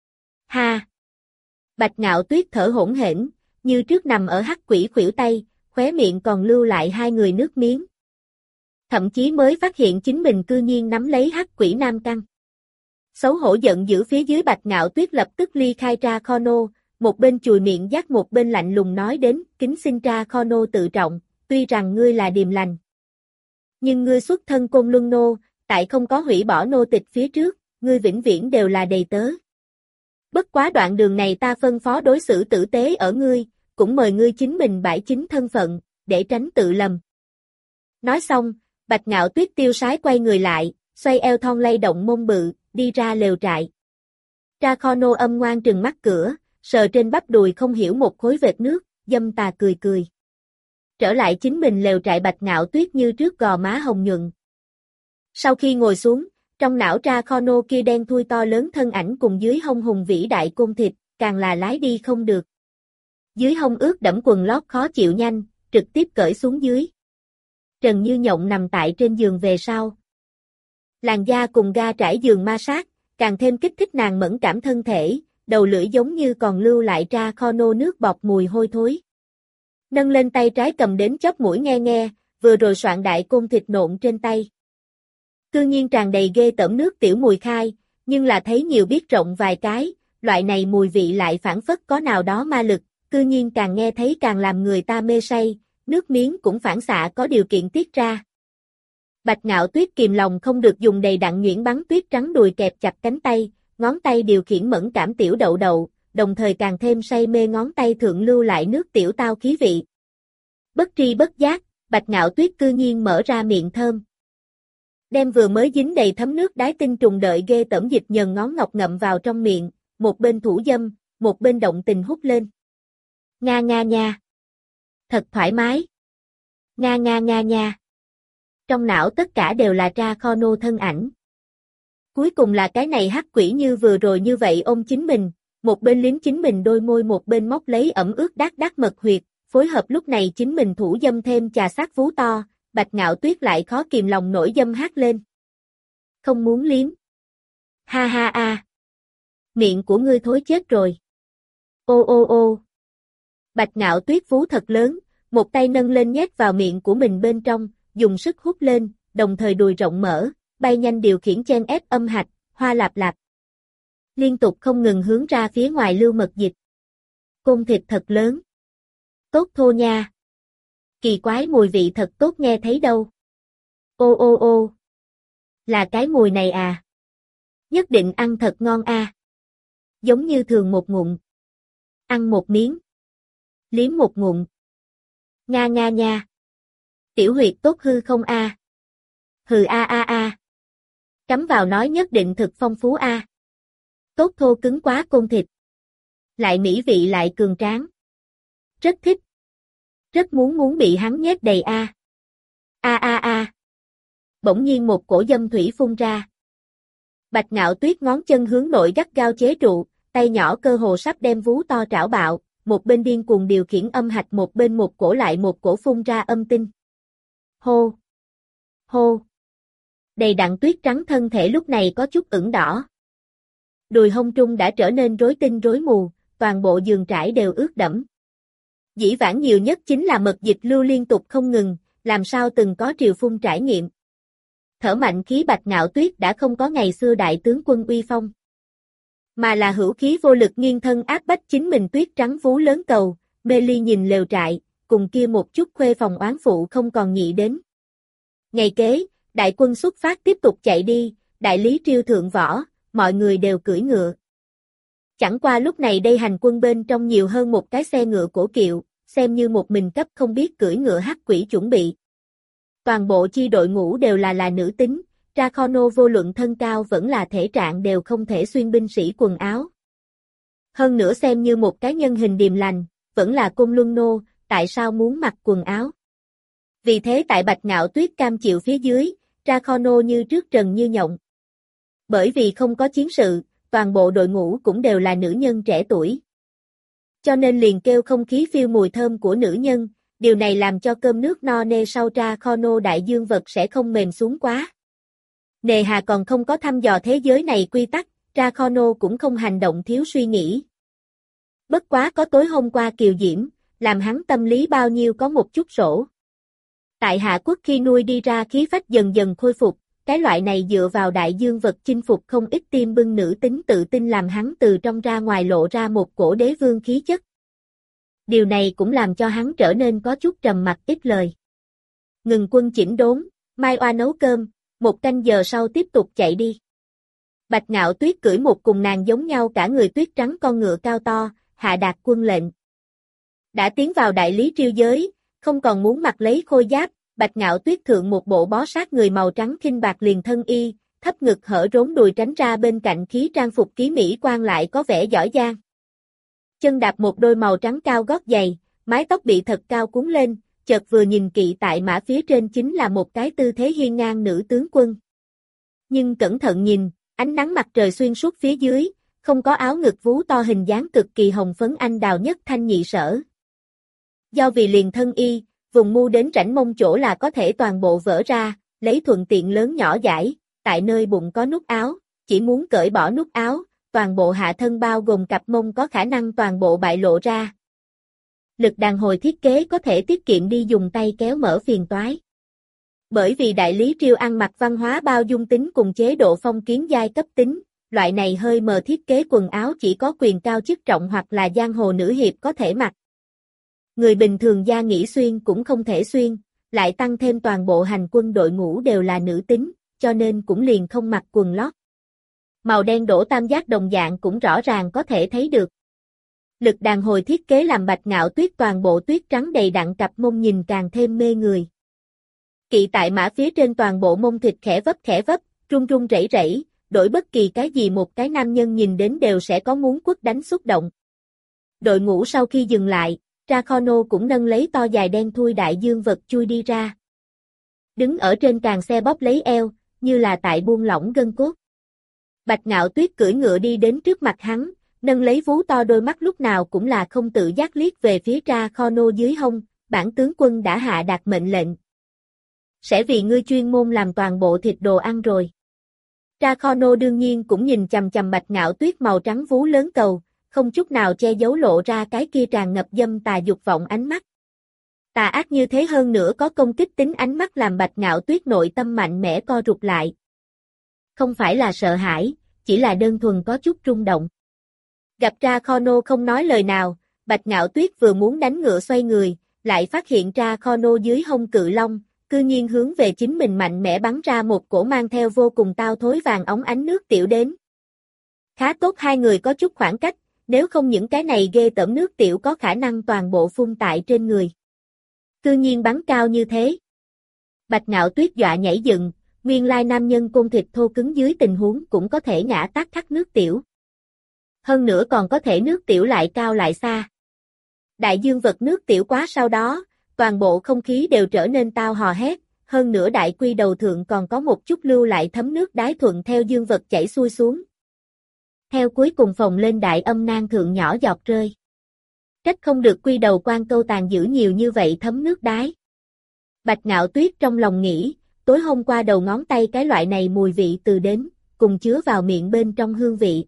Ha! Bạch Ngạo Tuyết thở hỗn hển, như trước nằm ở hắc quỷ khuỷu tay, khóe miệng còn lưu lại hai người nước miếng. Thậm chí mới phát hiện chính mình cư nhiên nắm lấy hắc quỷ nam căn. Xấu hổ giận dữ phía dưới Bạch Ngạo Tuyết lập tức ly khai ra kho nô, một bên chùi miệng giác một bên lạnh lùng nói đến, kính xin ra kho nô tự trọng, tuy rằng ngươi là điềm lành. Nhưng ngươi xuất thân Côn Luân Nô, tại không có hủy bỏ nô tịch phía trước, ngươi vĩnh viễn đều là đầy tớ. Bất quá đoạn đường này ta phân phó đối xử tử tế ở ngươi, cũng mời ngươi chính mình bãi chính thân phận, để tránh tự lầm. Nói xong, Bạch Ngạo Tuyết tiêu sái quay người lại, xoay eo thon lay động mông bự, đi ra lều trại. Ra kho nô âm ngoan trừng mắt cửa, sờ trên bắp đùi không hiểu một khối vệt nước, dâm tà cười cười. Trở lại chính mình lều trại Bạch Ngạo Tuyết như trước gò má hồng nhuận. Sau khi ngồi xuống, trong não ra kho nô kia đen thui to lớn thân ảnh cùng dưới hông hùng vĩ đại côn thịt, càng là lái đi không được. Dưới hông ướt đẫm quần lót khó chịu nhanh, trực tiếp cởi xuống dưới. Trần Như Nhộng nằm tại trên giường về sau. Làn da cùng ga trải giường ma sát, càng thêm kích thích nàng mẫn cảm thân thể, đầu lưỡi giống như còn lưu lại ra kho nô nước bọt mùi hôi thối. Nâng lên tay trái cầm đến chóp mũi nghe nghe, vừa rồi soạn đại côn thịt nộn trên tay. Cư nhiên tràn đầy ghê tởm nước tiểu mùi khai, nhưng là thấy nhiều biết rộng vài cái, loại này mùi vị lại phản phất có nào đó ma lực, cư nhiên càng nghe thấy càng làm người ta mê say, nước miếng cũng phản xạ có điều kiện tiết ra. Bạch Ngạo Tuyết kìm lòng không được dùng đầy đặn nhuyễn bắn tuyết trắng đùi kẹp chặt cánh tay, ngón tay điều khiển mẫn cảm tiểu đậu đậu, đồng thời càng thêm say mê ngón tay thượng lưu lại nước tiểu tao khí vị. Bất tri bất giác, Bạch Ngạo Tuyết cư nhiên mở ra miệng thơm. Đem vừa mới dính đầy thấm nước đái tinh trùng đợi ghê tởm dịch nhờn ngón ngọc ngậm vào trong miệng, một bên thủ dâm, một bên động tình hút lên. Nga nga nha. Thật thoải mái. Nga nga nga nha. Trong não tất cả đều là ra kho nô thân ảnh. Cuối cùng là cái này hắc quỷ như vừa rồi như vậy ôm chính mình, một bên liếm chính mình đôi môi một bên móc lấy ẩm ướt đát đát mật huyệt, phối hợp lúc này chính mình thủ dâm thêm trà sát vú to, Bạch Ngạo Tuyết lại khó kìm lòng nổi dâm hát lên. Không muốn liếm. Ha ha a. Miệng của ngươi thối chết rồi. Ô ô ô. Bạch Ngạo Tuyết vú thật lớn, một tay nâng lên nhét vào miệng của mình bên trong, dùng sức hút lên, đồng thời đùi rộng mở, bay nhanh điều khiển chen ép âm hạch, hoa lạp lạp. Liên tục không ngừng hướng ra phía ngoài lưu mật dịch. Côn thịt thật lớn. Tốt thô nha. Kỳ quái mùi vị thật tốt nghe thấy đâu. Ô ô ô. Là cái mùi này à. Nhất định ăn thật ngon a. À. Giống như thường một ngụm. Ăn một miếng. Liếm một ngụm. Nga nga nha. Tiểu huyệt tốt hư không a? À? Hừ a a a. Cắm vào nói nhất định thực phong phú a. À. Tốt thô cứng quá côn thịt. Lại mỹ vị lại cường tráng. Rất thích. Rất muốn muốn bị hắn nhét đầy a. A a a. Bỗng nhiên một cổ dâm thủy phun ra. Bạch Ngạo Tuyết ngón chân hướng nội gắt gao chế trụ, tay nhỏ cơ hồ sắp đem vú to trảo bạo, một bên điên cuồng điều khiển âm hạch một bên một cổ lại một cổ phun ra âm tinh. Hô! Hô! Đầy đặn tuyết trắng thân thể lúc này có chút ửng đỏ. Đùi hông trung đã trở nên rối tinh rối mù, toàn bộ giường trải đều ướt đẫm. Dĩ vãng nhiều nhất chính là mật dịch lưu liên tục không ngừng, làm sao từng có triều phun trải nghiệm. Thở mạnh khí Bạch Ngạo Tuyết đã không có ngày xưa đại tướng quân uy phong. Mà là hữu khí vô lực nghiêng thân áp bách chính mình tuyết trắng vú lớn cầu, mê ly nhìn lều trại, cùng kia một chút khuê phòng oán phụ không còn nhị đến. Ngày kế, đại quân xuất phát tiếp tục chạy đi, đại lý triêu thượng võ, mọi người đều cưỡi ngựa. Chẳng qua lúc này đây hành quân bên trong nhiều hơn một cái xe ngựa cổ kiệu, xem như một mình cấp không biết cưỡi ngựa hắc quỷ chuẩn bị. Toàn bộ chi đội ngũ đều là là nữ tính, Dracono vô luận thân cao vẫn là thể trạng đều không thể xuyên binh sĩ quần áo. Hơn nữa xem như một cái nhân hình điềm lành, vẫn là Côn Luân Nô, tại sao muốn mặc quần áo. Vì thế tại Bạch Ngạo Tuyết cam chịu phía dưới, Dracono như trước trần như nhộng. Bởi vì không có chiến sự, toàn bộ đội ngũ cũng đều là nữ nhân trẻ tuổi. Cho nên liền kêu không khí phiêu mùi thơm của nữ nhân, điều này làm cho cơm nước no nê sau Dracono đại dương vật sẽ không mềm xuống quá. Nề hà còn không có thăm dò thế giới này quy tắc, Dracono cũng không hành động thiếu suy nghĩ. Bất quá có tối hôm qua kiều diễm, làm hắn tâm lý bao nhiêu có một chút sổ. Tại Hạ Quốc khi nuôi đi ra khí phách dần dần khôi phục, cái loại này dựa vào đại dương vật chinh phục không ít tim bưng nữ tính tự tin làm hắn từ trong ra ngoài lộ ra một cổ đế vương khí chất. Điều này cũng làm cho hắn trở nên có chút trầm mặc ít lời. Ngừng quân chỉnh đốn, mai oa nấu cơm, một canh giờ sau tiếp tục chạy đi. Bạch Ngạo Tuyết cưỡi một cùng nàng giống nhau cả người tuyết trắng con ngựa cao to, hạ đạt quân lệnh. Đã tiến vào đại lý triêu giới, không còn muốn mặc lấy khôi giáp, Bạch Ngạo Tuyết thượng một bộ bó sát người màu trắng khinh bạc liền thân y, thấp ngực hở rốn đùi tránh ra bên cạnh khí trang phục ký mỹ quan lại có vẻ giỏi giang. Chân đạp một đôi màu trắng cao gót giày, mái tóc bị thật cao cuốn lên, chợt vừa nhìn kỵ tại mã phía trên chính là một cái tư thế hiên ngang nữ tướng quân. Nhưng cẩn thận nhìn, ánh nắng mặt trời xuyên suốt phía dưới, không có áo ngực vú to hình dáng cực kỳ hồng phấn anh đào nhất thanh nhị sở. Do vì liền thân y, vùng mu đến rãnh mông chỗ là có thể toàn bộ vỡ ra, lấy thuận tiện lớn nhỏ giải, tại nơi bụng có nút áo, chỉ muốn cởi bỏ nút áo, toàn bộ hạ thân bao gồm cặp mông có khả năng toàn bộ bại lộ ra. Lực đàn hồi thiết kế có thể tiết kiệm đi dùng tay kéo mở phiền toái. Bởi vì đại lý triều ăn mặc văn hóa bao dung tính cùng chế độ phong kiến giai cấp tính, loại này hơi mờ thiết kế quần áo chỉ có quyền cao chức trọng hoặc là giang hồ nữ hiệp có thể mặc. Người bình thường gia nghĩ xuyên cũng không thể xuyên, lại tăng thêm toàn bộ hành quân đội ngũ đều là nữ tính, cho nên cũng liền không mặc quần lót. Màu đen đổ tam giác đồng dạng cũng rõ ràng có thể thấy được. Lực đàn hồi thiết kế làm Bạch Ngạo Tuyết toàn bộ tuyết trắng đầy đặn cặp mông nhìn càng thêm mê người. Kỵ tại mã phía trên toàn bộ mông thịt khẽ vấp khẽ vấp, run run rẩy rẩy, đổi bất kỳ cái gì một cái nam nhân nhìn đến đều sẽ có muốn quất đánh xúc động. Đội ngũ sau khi dừng lại, Dracono cũng nâng lấy to dài đen thui đại dương vật chui đi ra. Đứng ở trên càng xe bóp lấy eo, như là tại buông lỏng gân cốt. Bạch Ngạo Tuyết cưỡi ngựa đi đến trước mặt hắn, nâng lấy vú to đôi mắt lúc nào cũng là không tự giác liếc về phía Dracono dưới hông, bản tướng quân đã hạ đạt mệnh lệnh. Sẽ vì ngươi chuyên môn làm toàn bộ thịt đồ ăn rồi. Tra Khono đương nhiên cũng nhìn chằm chằm Bạch Ngạo Tuyết màu trắng vú lớn cầu, không chút nào che giấu lộ ra cái kia tràn ngập dâm tà dục vọng ánh mắt. Tà ác như thế hơn nữa có công kích tính ánh mắt làm Bạch Ngạo Tuyết nội tâm mạnh mẽ co rụt lại. Không phải là sợ hãi, chỉ là đơn thuần có chút rung động. Gặp Tra Khono không nói lời nào, Bạch Ngạo Tuyết vừa muốn đánh ngựa xoay người, lại phát hiện Tra Khono dưới hông cự long, cư nhiên hướng về chính mình mạnh mẽ bắn ra một cổ mang theo vô cùng tao thối vàng óng ánh nước tiểu đến. Khá tốt hai người có chút khoảng cách, nếu không những cái này ghê tởm nước tiểu có khả năng toàn bộ phun tại trên người. Cư nhiên bắn cao như thế. Bạch Ngạo Tuyết dọa nhảy dựng, nguyên lai nam nhân côn thịt thô cứng dưới tình huống cũng có thể ngã tát thắt nước tiểu. Hơn nữa còn có thể nước tiểu lại cao lại xa. Đại dương vật nước tiểu quá sau đó, toàn bộ không khí đều trở nên tao hò hét, hơn nữa đại quy đầu thượng còn có một chút lưu lại thấm nước đái thuận theo dương vật chảy xuôi xuống. Theo cuối cùng phồng lên đại âm nang thượng nhỏ giọt rơi. Trách không được quy đầu quan câu tàn giữ nhiều như vậy thấm nước đái. Bạch Ngạo Tuyết trong lòng nghĩ, tối hôm qua đầu ngón tay cái loại này mùi vị từ đến, cùng chứa vào miệng bên trong hương vị.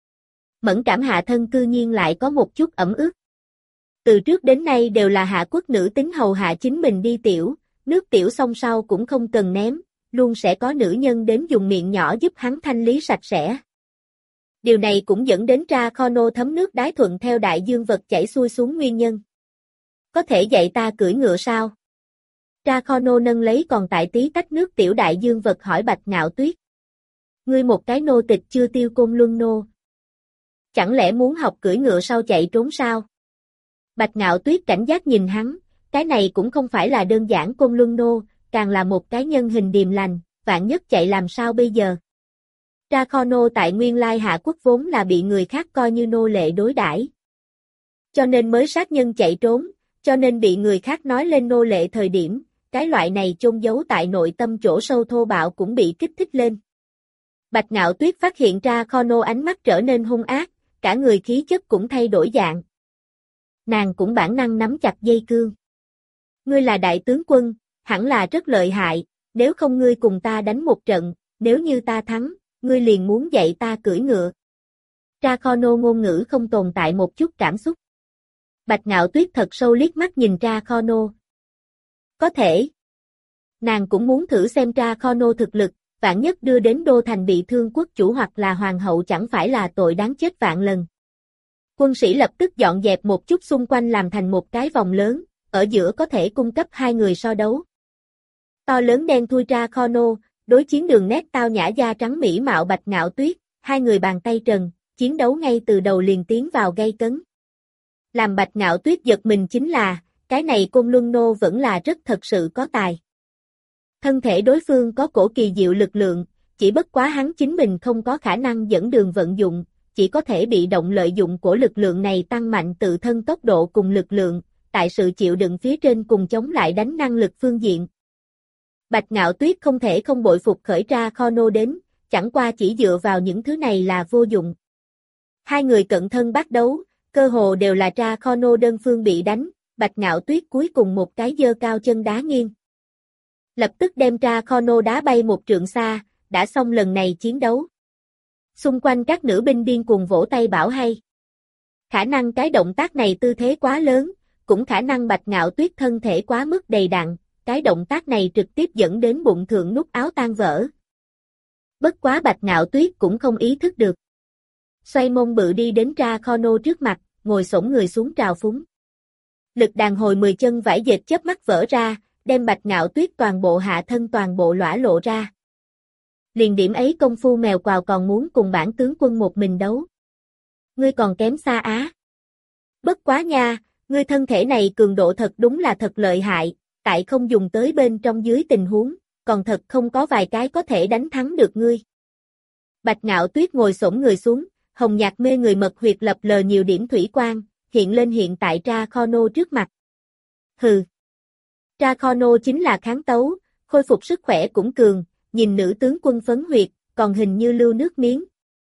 Mẫn cảm hạ thân cư nhiên lại có một chút ẩm ướt. Từ trước đến nay đều là hạ quốc nữ tính hầu hạ chính mình đi tiểu, nước tiểu xong sau cũng không cần ném, luôn sẽ có nữ nhân đến dùng miệng nhỏ giúp hắn thanh lý sạch sẽ. Điều này cũng dẫn đến Tra Khono thấm nước đái thuận theo đại dương vật chảy xuôi xuống nguyên nhân. Có thể dạy ta cưỡi ngựa sao? Tra Khono nâng lấy còn tại tí tách nước tiểu đại dương vật hỏi Bạch Ngạo Tuyết. Ngươi một cái nô tịch chưa tiêu côn luân nô. Chẳng lẽ muốn học cưỡi ngựa sau chạy trốn sao? Bạch Ngạo Tuyết cảnh giác nhìn hắn, cái này cũng không phải là đơn giản côn luân nô, càng là một cái nhân hình điềm lành, vạn nhất chạy làm sao bây giờ? Tra Khono tại nguyên lai hạ quốc vốn là bị người khác coi như nô lệ đối đãi, cho nên mới sát nhân chạy trốn, cho nên bị người khác nói lên nô lệ thời điểm, cái loại này chôn giấu tại nội tâm chỗ sâu thô bạo cũng bị kích thích lên. Bạch Ngạo Tuyết phát hiện Tra Khono ánh mắt trở nên hung ác, cả người khí chất cũng thay đổi dạng. Nàng cũng bản năng nắm chặt dây cương. Ngươi là đại tướng quân, hẳn là rất lợi hại, nếu không ngươi cùng ta đánh một trận, nếu như ta thắng, ngươi liền muốn dạy ta cưỡi ngựa. Tra Khono ngôn ngữ không tồn tại một chút cảm xúc. Bạch Ngạo Tuyết thật sâu liếc mắt nhìn Tra Khono. Có thể. Nàng cũng muốn thử xem Tra Khono thực lực, vạn nhất đưa đến đô thành bị thương quốc chủ hoặc là hoàng hậu chẳng phải là tội đáng chết vạn lần. Quân sĩ lập tức dọn dẹp một chút xung quanh làm thành một cái vòng lớn, ở giữa có thể cung cấp hai người so đấu. To lớn đen thui Tra Khono, đối chiến đường nét tao nhã da trắng mỹ mạo Bạch Ngạo Tuyết, hai người bàn tay trần, chiến đấu ngay từ đầu liền tiến vào gay cấn. Làm Bạch Ngạo Tuyết giật mình chính là, cái này Côn Luân Nô vẫn là rất thật sự có tài. Thân thể đối phương có cổ kỳ diệu lực lượng, chỉ bất quá hắn chính mình không có khả năng dẫn đường vận dụng, chỉ có thể bị động lợi dụng của lực lượng này tăng mạnh tự thân tốc độ cùng lực lượng, tại sự chịu đựng phía trên cùng chống lại đánh năng lực phương diện. Bạch Ngạo Tuyết không thể không bội phục khởi Tra Khono đến, chẳng qua chỉ dựa vào những thứ này là vô dụng. Hai người cận thân bắt đấu, cơ hồ đều là Tra Khono đơn phương bị đánh, Bạch Ngạo Tuyết cuối cùng một cái giơ cao chân đá nghiêng. Lập tức đem Tra Khono đá bay một trượng xa, đã xong lần này chiến đấu. Xung quanh các nữ binh điên cuồng vỗ tay bảo hay. Khả năng cái động tác này tư thế quá lớn, cũng khả năng Bạch Ngạo Tuyết thân thể quá mức đầy đặn, cái động tác này trực tiếp dẫn đến bụng thượng nút áo tan vỡ. Bất quá Bạch Ngạo Tuyết cũng không ý thức được. Xoay mông bự đi đến Tra Khono trước mặt, ngồi xổm người xuống trào phúng. Lực đàn hồi mười chân vải dệt chớp mắt vỡ ra, đem Bạch Ngạo Tuyết toàn bộ hạ thân toàn bộ lõa lộ ra. Liền điểm ấy công phu mèo quào còn muốn cùng bản tướng quân một mình đấu. Ngươi còn kém xa á. Bất quá nha, ngươi thân thể này cường độ thật đúng là thật lợi hại, tại không dùng tới bên trong dưới tình huống, còn thật không có vài cái có thể đánh thắng được ngươi. Bạch Ngạo Tuyết ngồi xổm người xuống, hồng nhạt mê người mật huyệt lập lờ nhiều điểm thủy quang, hiện lên hiện tại Tra Khono trước mặt. Hừ. Tra Khono chính là kháng tấu, khôi phục sức khỏe cũng cường, nhìn nữ tướng quân phấn huyệt, còn hình như lưu nước miếng.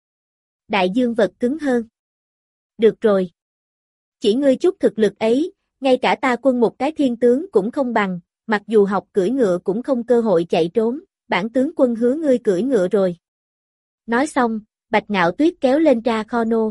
Đại dương vật cứng hơn. Được rồi. Chỉ ngươi chút thực lực ấy, ngay cả ta quân một cái thiên tướng cũng không bằng, mặc dù học cưỡi ngựa cũng không cơ hội chạy trốn, bản tướng quân hứa ngươi cưỡi ngựa rồi. Nói xong, Bạch Ngạo Tuyết kéo lên Dracono.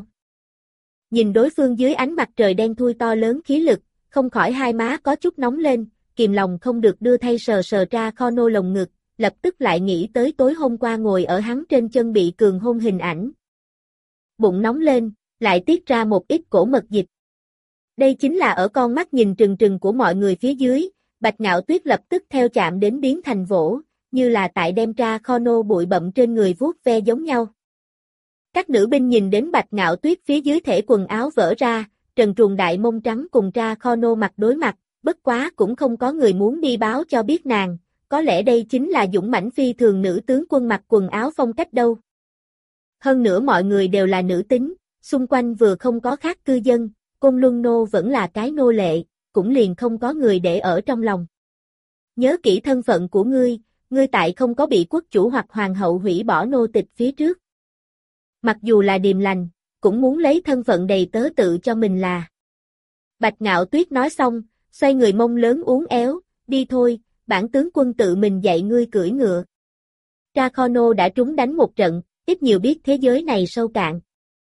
Nhìn đối phương dưới ánh mặt trời đen thui to lớn khí lực, không khỏi hai má có chút nóng lên, kìm lòng không được đưa thay sờ sờ Dracono lồng ngực, lập tức lại nghĩ tới tối hôm qua ngồi ở hắn trên chân bị cường hôn hình ảnh. Bụng nóng lên, lại tiết ra một ít cổ mật dịch. Đây chính là ở con mắt nhìn trừng trừng của mọi người phía dưới, Bạch Ngạo Tuyết lập tức theo chạm đến biến thành vỗ, như là tại đem Dracono bụi bặm trên người vuốt ve giống nhau. Các nữ binh nhìn đến Bạch Ngạo Tuyết phía dưới thể quần áo vỡ ra, trần truồng đại mông trắng cùng Dracono mặt đối mặt, bất quá cũng không có người muốn đi báo cho biết nàng, có lẽ đây chính là dũng mãnh phi thường nữ tướng quân mặc quần áo phong cách đâu. Hơn nữa mọi người đều là nữ tính, xung quanh vừa không có khác cư dân, Côn Luân Nô vẫn là cái nô lệ, cũng liền không có người để ở trong lòng. Nhớ kỹ thân phận của ngươi, ngươi tại không có bị quốc chủ hoặc hoàng hậu hủy bỏ nô tịch phía trước. Mặc dù là điềm lành, cũng muốn lấy thân phận đầy tớ tự cho mình là. Bạch Ngạo Tuyết nói xong, xoay người mông lớn uốn éo, đi thôi, bản tướng quân tự mình dạy ngươi cưỡi ngựa. Dracono đã trúng đánh một trận, ít nhiều biết thế giới này sâu cạn.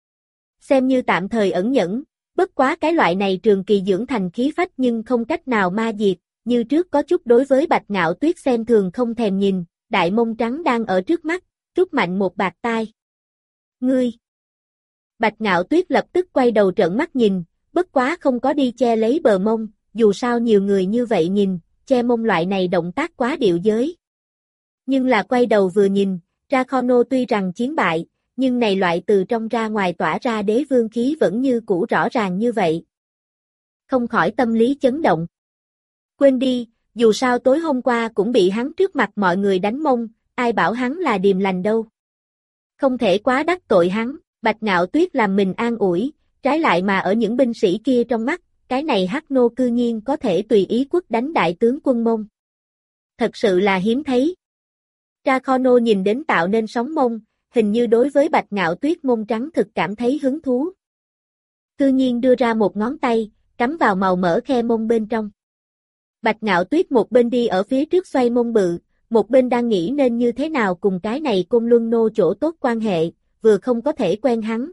Xem như tạm thời ẩn nhẫn, bất quá cái loại này trường kỳ dưỡng thành khí phách nhưng không cách nào ma diệt, như trước có chút đối với Bạch Ngạo Tuyết xem thường không thèm nhìn, đại mông trắng đang ở trước mắt, rút mạnh một bạt tai. Ngươi! Bạch Ngạo Tuyết lập tức quay đầu trợn mắt nhìn, bất quá không có đi che lấy bờ mông, dù sao nhiều người như vậy nhìn, che mông loại này động tác quá điệu giới. Nhưng là quay đầu vừa nhìn, Dracono tuy rằng chiến bại, nhưng này loại từ trong ra ngoài tỏa ra đế vương khí vẫn như cũ rõ ràng như vậy. Không khỏi tâm lý chấn động. Quên đi, dù sao tối hôm qua cũng bị hắn trước mặt mọi người đánh mông, ai bảo hắn là điềm lành đâu. Không thể quá đắc tội hắn, Bạch Ngạo Tuyết làm mình an ủi, trái lại mà ở những binh sĩ kia trong mắt, cái này hắc nô cư nhiên có thể tùy ý quất đánh đại tướng quân mông. Thật sự là hiếm thấy. Dracono nhìn đến tạo nên sóng mông, hình như đối với Bạch Ngạo Tuyết mông trắng thực cảm thấy hứng thú. Cư nhiên đưa ra một ngón tay, cắm vào màu mỡ khe mông bên trong. Bạch Ngạo Tuyết một bên đi ở phía trước xoay mông bự, một bên đang nghĩ nên như thế nào cùng cái này Côn Luân Nô chỗ tốt quan hệ, vừa không có thể quen hắn,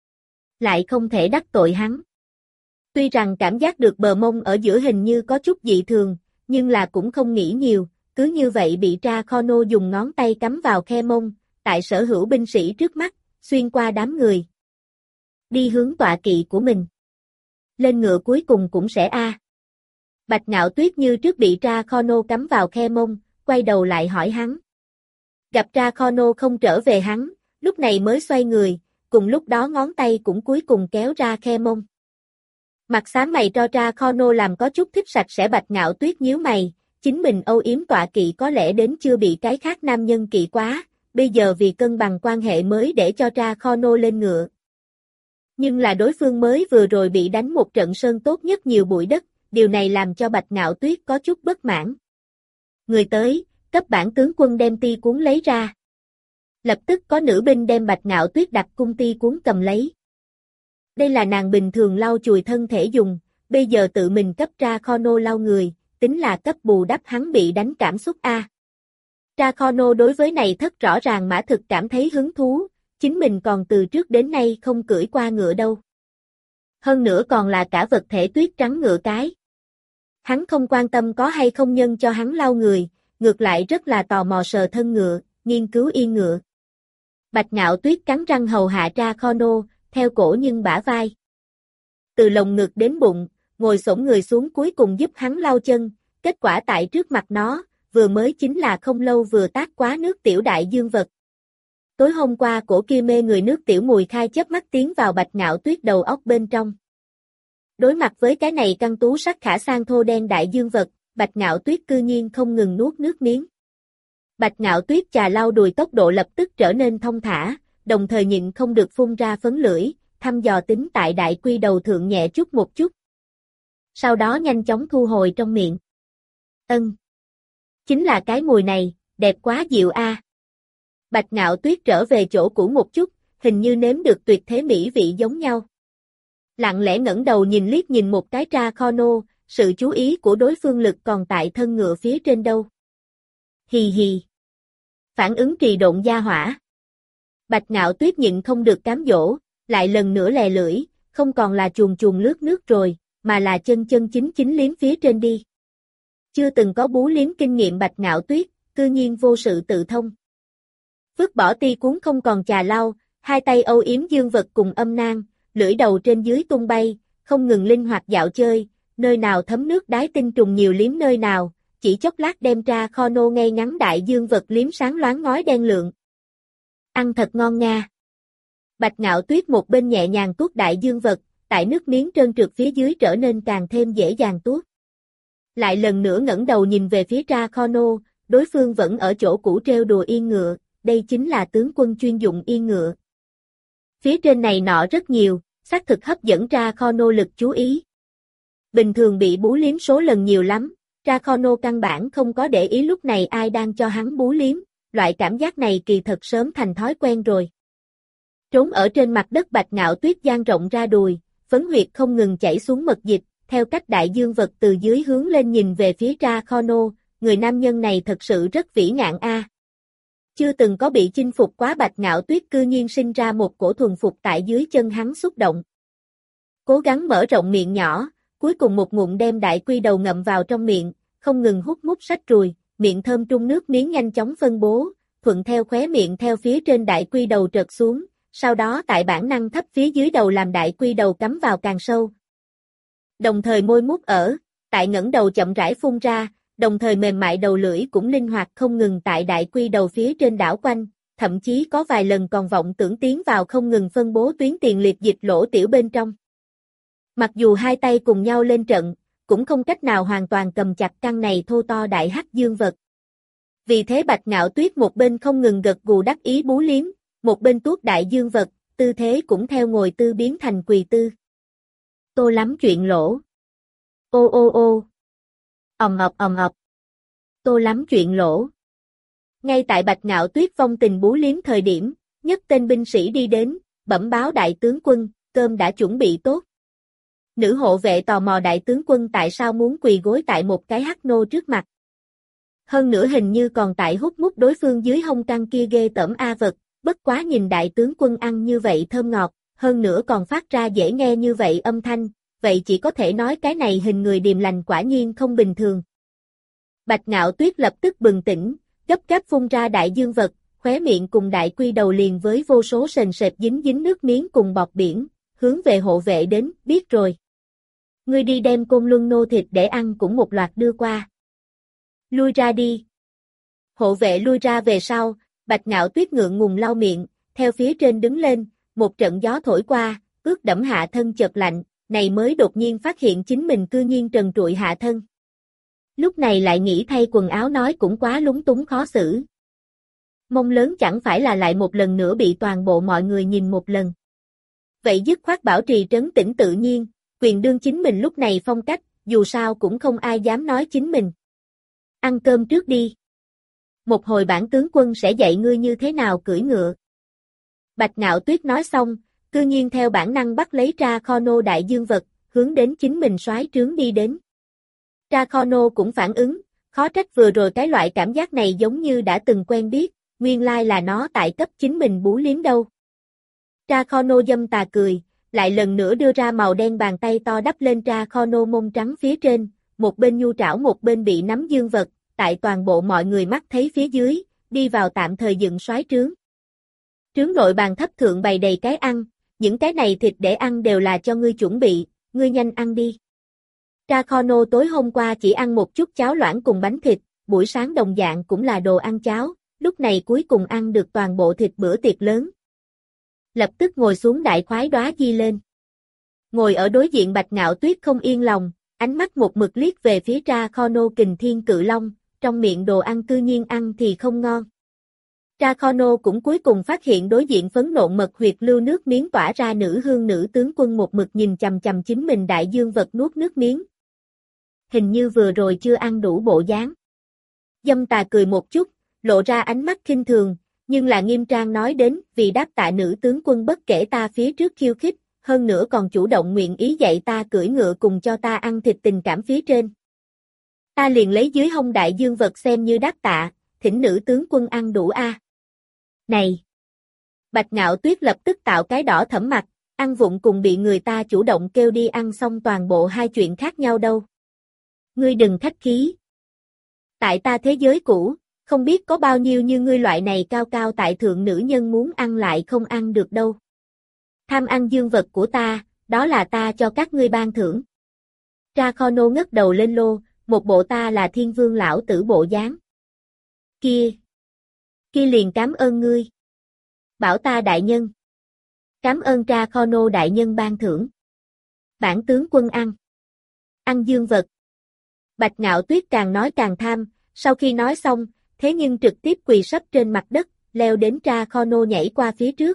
lại không thể đắc tội hắn. Tuy rằng cảm giác được bờ mông ở giữa hình như có chút dị thường, nhưng là cũng không nghĩ nhiều, cứ như vậy bị Dracono dùng ngón tay cắm vào khe mông, tại sở hữu binh sĩ trước mắt, xuyên qua đám người. Đi hướng tọa kỵ của mình. Lên ngựa cuối cùng cũng sẽ a. Bạch Ngạo Tuyết như trước bị Dracono cắm vào khe mông, quay đầu lại hỏi hắn. Gặp Dracono không trở về hắn, lúc này mới xoay người, cùng lúc đó ngón tay cũng cuối cùng kéo ra khe mông. Mặt xám mày cho Dracono làm có chút thích sạch sẽ. Bạch Ngạo Tuyết nhíu mày, chính mình âu yếm tọa kỵ có lẽ đến chưa bị cái khác nam nhân kỵ quá, bây giờ vì cân bằng quan hệ mới để cho Dracono lên ngựa. Nhưng là đối phương mới vừa rồi bị đánh một trận sơn tốt nhất nhiều bụi đất, điều này làm cho Bạch Ngạo Tuyết có chút bất mãn. Người tới, cấp bản tướng quân đem ti cuốn lấy ra. Lập tức có nữ binh đem Bạch Ngạo Tuyết đặt cung ti cuốn cầm lấy. Đây là nàng bình thường lau chùi thân thể dùng, bây giờ tự mình cấp Dracono lau người, tính là cấp bù đắp hắn bị đánh cảm xúc a. Dracono đối với này thất rõ ràng mã thực cảm thấy hứng thú, chính mình còn từ trước đến nay không cưỡi qua ngựa đâu. Hơn nữa còn là cả vật thể tuyết trắng ngựa cái. Hắn không quan tâm có hay không nhân cho hắn lau người, ngược lại rất là tò mò sờ thân ngựa, nghiên cứu yên ngựa. Bạch Ngạo Tuyết cắn răng hầu hạ Dracono, theo cổ nhưng bả vai. Từ lồng ngực đến bụng, ngồi xổm người xuống cuối cùng giúp hắn lau chân, kết quả tại trước mặt nó, vừa mới chính là không lâu vừa tác quá nước tiểu đại dương vật. Tối hôm qua cổ kia mê người nước tiểu mùi khai chớp mắt tiến vào Bạch Ngạo Tuyết đầu óc bên trong. Đối mặt với cái này căng tú sắc khả sang thô đen đại dương vật, Bạch Ngạo Tuyết cư nhiên không ngừng nuốt nước miếng. Bạch Ngạo Tuyết chà lau đùi tốc độ lập tức trở nên thông thả, đồng thời nhịn không được phun ra phấn lưỡi, thăm dò tính tại đại quy đầu thượng nhẹ chút một chút. Sau đó nhanh chóng thu hồi trong miệng. Ân. Chính là cái mùi này, đẹp quá dịu a. Bạch Ngạo Tuyết trở về chỗ cũ một chút, hình như nếm được tuyệt thế mỹ vị giống nhau. Lặng lẽ ngẩng đầu nhìn liếc nhìn một cái Dracono, sự chú ý của đối phương lực còn tại thân ngựa phía trên đâu. Hì hì. Phản ứng trì độn gia hỏa. Bạch Ngạo Tuyết nhịn không được cám dỗ, lại lần nữa lè lưỡi, không còn là chuồn chuồn lướt nước rồi, mà là chân chân chính chính liếm phía trên đi. Chưa từng có bú liếm kinh nghiệm Bạch Ngạo Tuyết, cư nhiên vô sự tự thông. Vứt bỏ ti cuốn không còn chà lau, hai tay âu yếm dương vật cùng âm nang, lưỡi đầu trên dưới tung bay, không ngừng linh hoạt dạo chơi, nơi nào thấm nước đái tinh trùng nhiều liếm nơi nào, chỉ chốc lát đem ra kho nô ngay ngắn đại dương vật liếm sáng loáng ngói đen lượng. Ăn thật ngon nga. Bạch Ngạo Tuyết một bên nhẹ nhàng tuốt đại dương vật, tại nước miếng trơn trượt phía dưới trở nên càng thêm dễ dàng tuốt. Lại lần nữa ngẩng đầu nhìn về phía ra kho nô, đối phương vẫn ở chỗ cũ trêu đùa yên ngựa, đây chính là tướng quân chuyên dụng yên ngựa. Phía trên này nọ rất nhiều, xác thực hấp dẫn ra kho nô lực chú ý. Bình thường bị bú liếm số lần nhiều lắm, ra kho nô căn bản không có để ý lúc này ai đang cho hắn bú liếm, loại cảm giác này kỳ thật sớm thành thói quen rồi. Trốn ở trên mặt đất Bạch Ngạo Tuyết dang rộng ra đùi, phấn huyệt không ngừng chảy xuống mật dịch, theo cách đại dương vật từ dưới hướng lên nhìn về phía ra kho nô, người nam nhân này thật sự rất vĩ ngạn a. Chưa từng có bị chinh phục quá Bạch Ngạo Tuyết cư nhiên sinh ra một cổ thuần phục tại dưới chân hắn xúc động. Cố gắng mở rộng miệng nhỏ, cuối cùng một ngụm đem đại quy đầu ngậm vào trong miệng, không ngừng hút mút sách rùi, miệng thơm trung nước miếng nhanh chóng phân bố, thuận theo khóe miệng theo phía trên đại quy đầu trượt xuống, sau đó tại bản năng thấp phía dưới đầu làm đại quy đầu cắm vào càng sâu. Đồng thời môi mút ở, tại ngẩng đầu chậm rãi phun ra, đồng thời mềm mại đầu lưỡi cũng linh hoạt không ngừng tại đại quy đầu phía trên đảo quanh, thậm chí có vài lần còn vọng tưởng tiến vào không ngừng phân bố tuyến tiền liệt dịch lỗ tiểu bên trong. Mặc dù hai tay cùng nhau lên trận, cũng không cách nào hoàn toàn cầm chặt căn này thô to đại hắc dương vật. Vì thế Bạch Ngạo Tuyết một bên không ngừng gật gù đắc ý bú liếm, một bên tuốt đại dương vật, tư thế cũng theo ngồi tư biến thành quỳ tư. Tô lắm chuyện lỗ. Ô ô ô. Ầm ập ầm ập. Tô lắm chuyện lỗ. Ngay tại Bạch Ngạo Tuyết vong tình bú liếm thời điểm, nhất tên binh sĩ đi đến, bẩm báo đại tướng quân, cơm đã chuẩn bị tốt. Nữ hộ vệ tò mò đại tướng quân tại sao muốn quỳ gối tại một cái hắc nô trước mặt. Hơn nữa hình như còn tại hút mút đối phương dưới hông căng kia ghê tởm a vật, bất quá nhìn đại tướng quân ăn như vậy thơm ngọt, hơn nữa còn phát ra dễ nghe như vậy âm thanh, vậy chỉ có thể nói cái này hình người điềm lành quả nhiên không bình thường. Bạch Ngạo Tuyết lập tức bừng tỉnh, gấp gáp phun ra đại dương vật, khóe miệng cùng đại quy đầu liền với vô số sền sệt dính dính nước miếng cùng bọt biển, hướng về hộ vệ đến, biết rồi. Ngươi đi đem côn luân nô thịt để ăn cũng một loạt đưa qua. Lui ra đi. Hộ vệ lui ra về sau, Bạch Ngạo Tuyết ngượng ngùng lau miệng, theo phía trên đứng lên, một trận gió thổi qua, ướt đẫm hạ thân chợt lạnh, này mới đột nhiên phát hiện chính mình cư nhiên trần trụi hạ thân. Lúc này lại nghĩ thay quần áo nói cũng quá lúng túng khó xử. Mong lớn chẳng phải là lại một lần nữa bị toàn bộ mọi người nhìn một lần. Vậy dứt khoát bảo trì trấn tĩnh tự nhiên, quyền đương chính mình lúc này phong cách, dù sao cũng không ai dám nói chính mình. Ăn cơm trước đi. Một hồi bản tướng quân sẽ dạy ngươi như thế nào cưỡi ngựa. Bạch Ngạo Tuyết nói xong, cư nhiên theo bản năng bắt lấy ra kho nô đại dương vật, hướng đến chính mình soái trướng đi đến. Ra kho nô cũng phản ứng, khó trách vừa rồi cái loại cảm giác này giống như đã từng quen biết, nguyên lai là nó tại cấp chính mình bú liếm đâu. Ra kho nô dâm tà cười, lại lần nữa đưa ra màu đen bàn tay to đắp lên ra kho nô mông trắng phía trên, một bên nhu trảo một bên bị nắm dương vật, tại toàn bộ mọi người mắt thấy phía dưới, đi vào tạm thời dựng soái trướng. Trướng nội bàn thấp thượng bày đầy cái ăn, những cái này thịt để ăn đều là cho ngươi chuẩn bị, ngươi nhanh ăn đi. Ra kho nô tối hôm qua chỉ ăn một chút cháo loãng cùng bánh thịt, buổi sáng đồng dạng cũng là đồ ăn cháo, lúc này cuối cùng ăn được toàn bộ thịt bữa tiệc lớn. Lập tức ngồi xuống đại khoái đóa di lên. Ngồi ở đối diện Bạch Ngạo Tuyết không yên lòng, ánh mắt một mực liếc về phía Ra kho nô kình thiên cự long, trong miệng đồ ăn cư nhiên ăn thì không ngon. Ra kho nô cũng cuối cùng phát hiện đối diện phấn nộn mật huyệt lưu nước miếng tỏa ra nữ hương nữ tướng quân một mực nhìn chằm chằm chính mình đại dương vật nuốt nước miếng. Hình như vừa rồi chưa ăn đủ bộ dáng. Dâm tà cười một chút, lộ ra ánh mắt khinh thường, nhưng là nghiêm trang nói đến vì đáp tạ nữ tướng quân bất kể ta phía trước khiêu khích, hơn nữa còn chủ động nguyện ý dạy ta cưỡi ngựa cùng cho ta ăn thịt tình cảm phía trên. Ta liền lấy dưới hông đại dương vật xem như đáp tạ, thỉnh nữ tướng quân ăn đủ a. Này! Bạch Ngạo Tuyết lập tức tạo cái đỏ thẫm mặt, ăn vụng cùng bị người ta chủ động kêu đi ăn xong toàn bộ hai chuyện khác nhau đâu. Ngươi đừng khách khí. Tại ta thế giới cũ, không biết có bao nhiêu như ngươi loại này cao cao tại thượng nữ nhân muốn ăn lại không ăn được đâu. Tham ăn dương vật của ta, đó là ta cho các ngươi ban thưởng. Tra Kho Nô ngất đầu lên lô, một bộ ta là thiên vương lão tử bộ dáng. Kia! Kia liền cảm ơn ngươi. Bảo ta đại nhân. Cảm ơn Tra Kho Nô đại nhân ban thưởng. Bản tướng quân ăn. Ăn dương vật. Bạch Ngạo Tuyết càng nói càng tham, sau khi nói xong, thế nhưng trực tiếp quỳ sấp trên mặt đất, leo đến Tra Kho Nô nhảy qua phía trước.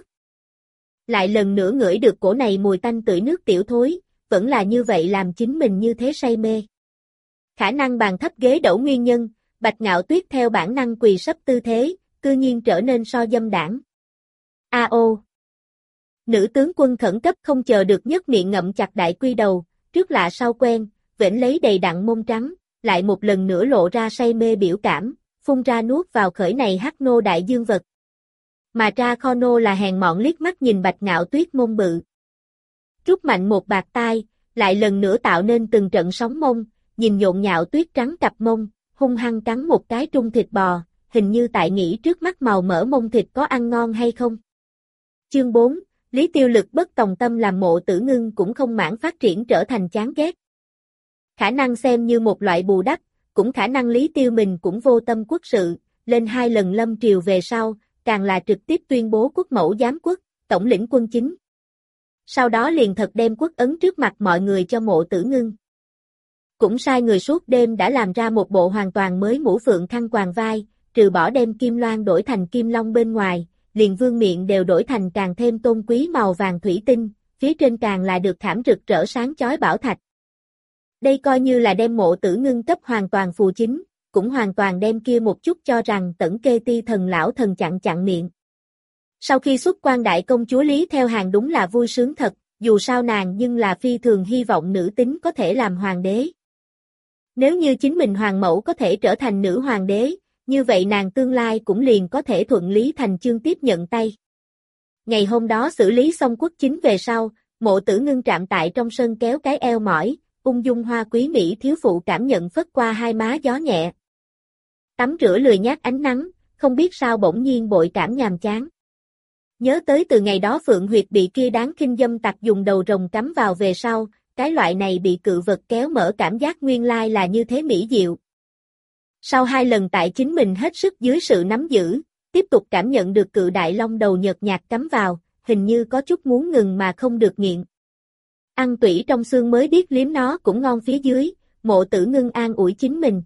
Lại lần nữa ngửi được cổ này mùi tanh tưởi nước tiểu thối, vẫn là như vậy làm chính mình như thế say mê. Khả năng bàn thấp ghế đẩu nguyên nhân, Bạch Ngạo Tuyết theo bản năng quỳ sấp tư thế, cư nhiên trở nên so dâm đảng. A ô! Nữ tướng quân khẩn cấp không chờ được nhấc miệng ngậm chặt đại quy đầu, trước lạ sau quen, vểnh lấy đầy đặn mông trắng, lại một lần nữa lộ ra say mê biểu cảm, phun ra nuốt vào khởi này hắc nô đại dương vật. Mà Tra Kho Nô là hèn mọn liếc mắt nhìn Bạch Ngạo Tuyết mông bự. Trút mạnh một bạt tai, lại lần nữa tạo nên từng trận sóng mông, nhìn nhộn nhạo tuyết trắng cặp mông, hung hăng cắn một cái trung thịt bò, hình như tại nghĩ trước mắt màu mỡ mông thịt có ăn ngon hay không. Chương bốn, Lý Tiêu lực bất tòng tâm làm Mộ Tử Ngưng cũng không mãn phát triển trở thành chán ghét. Khả năng xem như một loại bù đắp, cũng khả năng Lý Tiêu mình cũng vô tâm quốc sự, lên hai lần lâm triều về sau, càng là trực tiếp tuyên bố quốc mẫu giám quốc, tổng lĩnh quân chính. Sau đó liền thật đem quốc ấn trước mặt mọi người cho Mộ Tử Ngưng. Cũng sai người suốt đêm đã làm ra một bộ hoàn toàn mới mũ phượng khăn quàng vai, trừ bỏ đem kim loan đổi thành kim long bên ngoài, liền vương miện đều đổi thành càng thêm tôn quý màu vàng thủy tinh, phía trên càng là được thảm rực rỡ sáng chói bảo thạch. Đây coi như là đem Mộ Tử Ngưng cấp hoàn toàn phù chính, cũng hoàn toàn đem kia một chút cho rằng tẩn kê ti thần lão thần chặn chặn miệng. Sau khi xuất quan đại công chúa Lý theo hàng đúng là vui sướng thật, dù sao nàng nhưng là phi thường hy vọng nữ tính có thể làm hoàng đế. Nếu như chính mình hoàng mẫu có thể trở thành nữ hoàng đế, như vậy nàng tương lai cũng liền có thể thuận lý thành chương tiếp nhận tay. Ngày hôm đó xử lý xong quốc chính về sau, Mộ Tử Ngưng trạm tại trong sân kéo cái eo mỏi, ung dung hoa quý mỹ thiếu phụ cảm nhận phất qua hai má gió nhẹ. Tắm rửa lười nhác ánh nắng, không biết sao bỗng nhiên bội cảm nhàm chán. Nhớ tới từ ngày đó Phượng Huyệt bị kia đáng khinh dâm tặc dùng đầu rồng cắm vào về sau, cái loại này bị cự vật kéo mở cảm giác nguyên lai là như thế mỹ diệu. Sau hai lần tại chính mình hết sức dưới sự nắm giữ, tiếp tục cảm nhận được cự đại long đầu nhợt nhạt cắm vào, hình như có chút muốn ngừng mà không được nghiện. Ăn tủy trong xương mới biết liếm nó cũng ngon phía dưới, Mộ Tử Ngưng an ủi chính mình.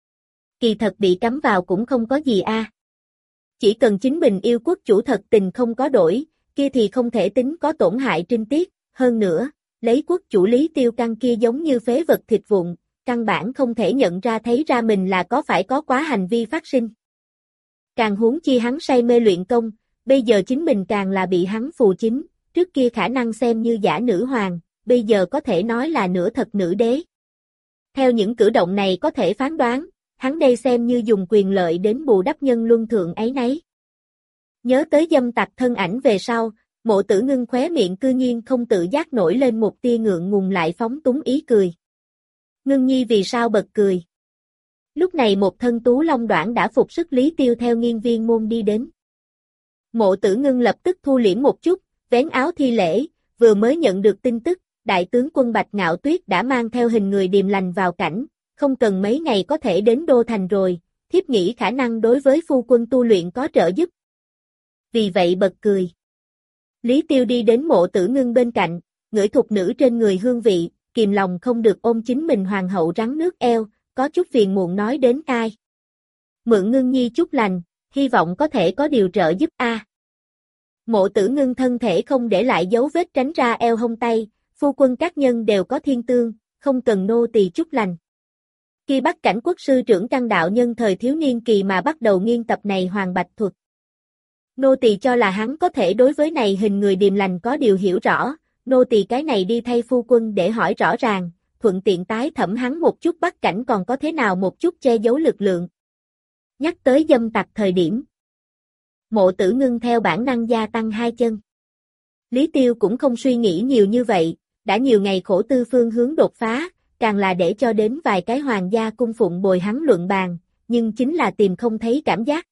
Kỳ thật bị cắm vào cũng không có gì a. À. Chỉ cần chính mình yêu quốc chủ thật tình không có đổi, kia thì không thể tính có tổn hại trinh tiết, hơn nữa, lấy quốc chủ Lý Tiêu Căn kia giống như phế vật thịt vụn, căn bản không thể nhận ra thấy ra mình là có phải có quá hành vi phát sinh. Càng huống chi hắn say mê luyện công, bây giờ chính mình càng là bị hắn phù chính, trước kia khả năng xem như giả nữ hoàng, bây giờ có thể nói là nửa thật nữ đế. Theo những cử động này có thể phán đoán, hắn đây xem như dùng quyền lợi đến bù đắp nhân luân thượng ấy nấy. Nhớ tới dâm tặc thân ảnh về sau, Mộ Tử Ngưng khóe miệng cư nhiên không tự giác nổi lên một tia ngượng ngùng lại phóng túng ý cười. Ngưng nhi vì sao bật cười? Lúc này một thân tú long đoạn đã phục sức Lý Tiêu theo nghiên viên môn đi đến. Mộ Tử Ngưng lập tức thu liễm một chút, vén áo thi lễ, vừa mới nhận được tin tức, đại tướng quân Bạch Ngạo Tuyết đã mang theo hình người điềm lành vào cảnh, không cần mấy ngày có thể đến Đô Thành rồi, thiếp nghĩ khả năng đối với phu quân tu luyện có trợ giúp. Vì vậy bật cười. Lý Tiêu đi đến Mộ Tử Ngưng bên cạnh, ngửi thục nữ trên người hương vị, kìm lòng không được ôm chính mình hoàng hậu rắn nước eo, có chút phiền muộn nói đến ai. Mượn Ngưng nhi chút lành, hy vọng có thể có điều trợ giúp a. À. Mộ Tử Ngưng thân thể không để lại dấu vết tránh ra eo hông tay, phu quân các nhân đều có thiên tương, không cần nô tỳ chút lành. Khi Bắc Cảnh quốc sư trưởng căn đạo nhân thời thiếu niên kỳ mà bắt đầu nghiên tập này hoàng bạch thuật. Nô tỳ cho là hắn có thể đối với này hình người điềm lành có điều hiểu rõ, nô tỳ cái này đi thay phu quân để hỏi rõ ràng, thuận tiện tái thẩm hắn một chút Bắc Cảnh còn có thế nào một chút che giấu lực lượng. Nhắc tới dâm tặc thời điểm. Mộ Tử Ngưng theo bản năng gia tăng hai chân. Lý Tiêu cũng không suy nghĩ nhiều như vậy, đã nhiều ngày khổ tư phương hướng đột phá, càng là để cho đến vài cái hoàng gia cung phụng bồi hắn luận bàn, nhưng chính là tìm không thấy cảm giác.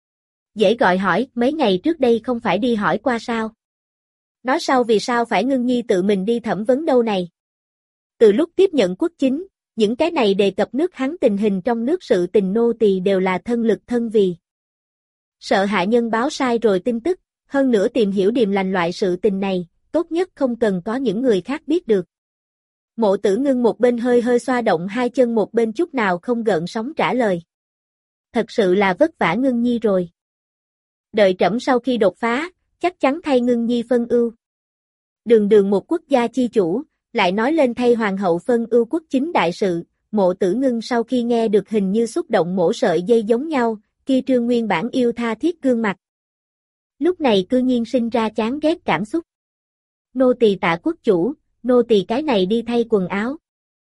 Dễ gọi hỏi, mấy ngày trước đây không phải đi hỏi qua sao? Nói sau vì sao phải Ngưng Nhi tự mình đi thẩm vấn đâu này? Từ lúc tiếp nhận quốc chính, những cái này đề cập nước hắn tình hình trong nước sự tình nô tỳ đều là thân lực thân vì. Sợ hạ nhân báo sai rồi tin tức, hơn nữa tìm hiểu điềm lành loại sự tình này, tốt nhất không cần có những người khác biết được. Mộ Tử Ngưng một bên hơi hơi xoa động hai chân một bên chút nào không gợn sóng trả lời. Thật sự là vất vả Ngưng Nhi rồi. Đợi trẫm sau khi đột phá, chắc chắn thay Ngưng Nhi phân ưu. Đường đường một quốc gia chi chủ, lại nói lên thay hoàng hậu phân ưu quốc chính đại sự, Mộ Tử Ngưng sau khi nghe được hình như xúc động mổ sợi dây giống nhau, kia trương nguyên bản yêu tha thiết gương mặt. Lúc này cư nhiên sinh ra chán ghét cảm xúc. Nô tỳ tạ quốc chủ, nô tỳ cái này đi thay quần áo.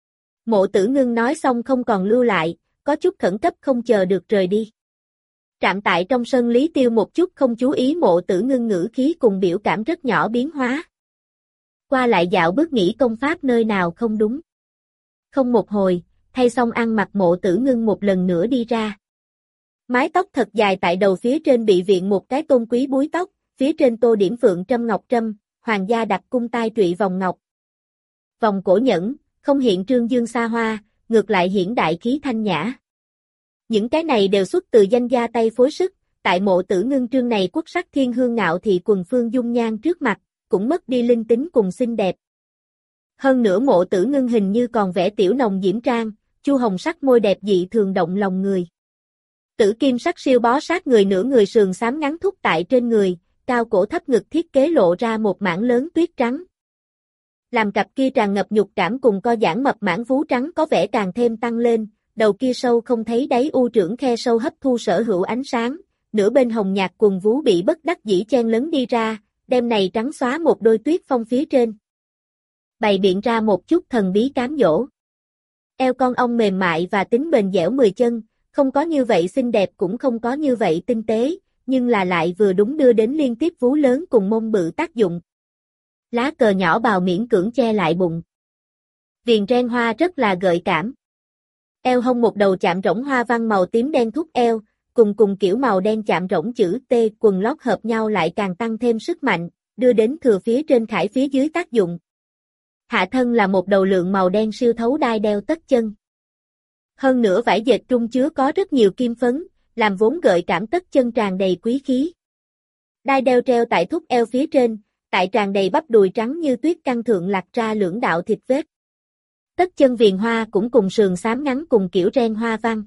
Mộ Tử Ngưng nói xong không còn lưu lại, có chút khẩn cấp không chờ được rời đi. Trạm tại trong sân Lý Tiêu một chút không chú ý Mộ Tử Ngưng ngữ khí cùng biểu cảm rất nhỏ biến hóa. Qua lại dạo bước nghĩ công pháp nơi nào không đúng. Không một hồi, thay xong ăn mặc Mộ Tử Ngưng một lần nữa đi ra. Mái tóc thật dài tại đầu phía trên bị viện một cái tôn quý búi tóc, phía trên tô điểm phượng trâm ngọc trâm, hoàng gia đặt cung tai trụy vòng ngọc. Vòng cổ nhẫn, không hiện trương dương xa hoa, ngược lại hiển đại khí thanh nhã. Những cái này đều xuất từ danh gia tay phối sức, tại Mộ Tử Ngưng trương này quốc sắc thiên hương ngạo thị quần phương dung nhan trước mặt, cũng mất đi linh tính cùng xinh đẹp. Hơn nữa Mộ Tử Ngưng hình như còn vẽ tiểu nồng diễm trang, chu hồng sắc môi đẹp dị thường động lòng người. Tử kim sắc siêu bó sát người nửa người sườn xám ngắn thúc tại trên người, cao cổ thấp ngực thiết kế lộ ra một mảng lớn tuyết trắng. Làm cặp kia tràn ngập nhục cảm cùng co giãn mập mảng vú trắng có vẻ càng thêm tăng lên, đầu kia sâu không thấy đáy u trưởng khe sâu hấp thu sở hữu ánh sáng, nửa bên hồng nhạt quần vú bị bất đắc dĩ chen lấn đi ra, đem này trắng xóa một đôi tuyết phong phía trên. Bày biện ra một chút thần bí cám dỗ. Eo con ong mềm mại và tính bền dẻo mười chân, không có như vậy xinh đẹp cũng không có như vậy tinh tế, nhưng là lại vừa đúng đưa đến liên tiếp vú lớn cùng mông bự tác dụng. Lá cờ nhỏ bào miễn cưỡng che lại bụng. Viền ren hoa rất là gợi cảm. Eo hông một đầu chạm rỗng hoa văn màu tím đen thúc eo, cùng cùng kiểu màu đen chạm rỗng chữ T quần lót hợp nhau lại càng tăng thêm sức mạnh, đưa đến thừa phía trên khải phía dưới tác dụng. Hạ thân là một đầu lượng màu đen siêu thấu đai đeo tất chân. Hơn nữa vải dệt trung chứa có rất nhiều kim phấn, làm vốn gợi cảm tất chân tràn đầy quý khí. Đai đeo treo tại thúc eo phía trên, tại tràn đầy bắp đùi trắng như tuyết căng thượng lạc ra lưỡng đạo thịt vết. Tất chân viền hoa cũng cùng sườn xám ngắn cùng kiểu ren hoa văn.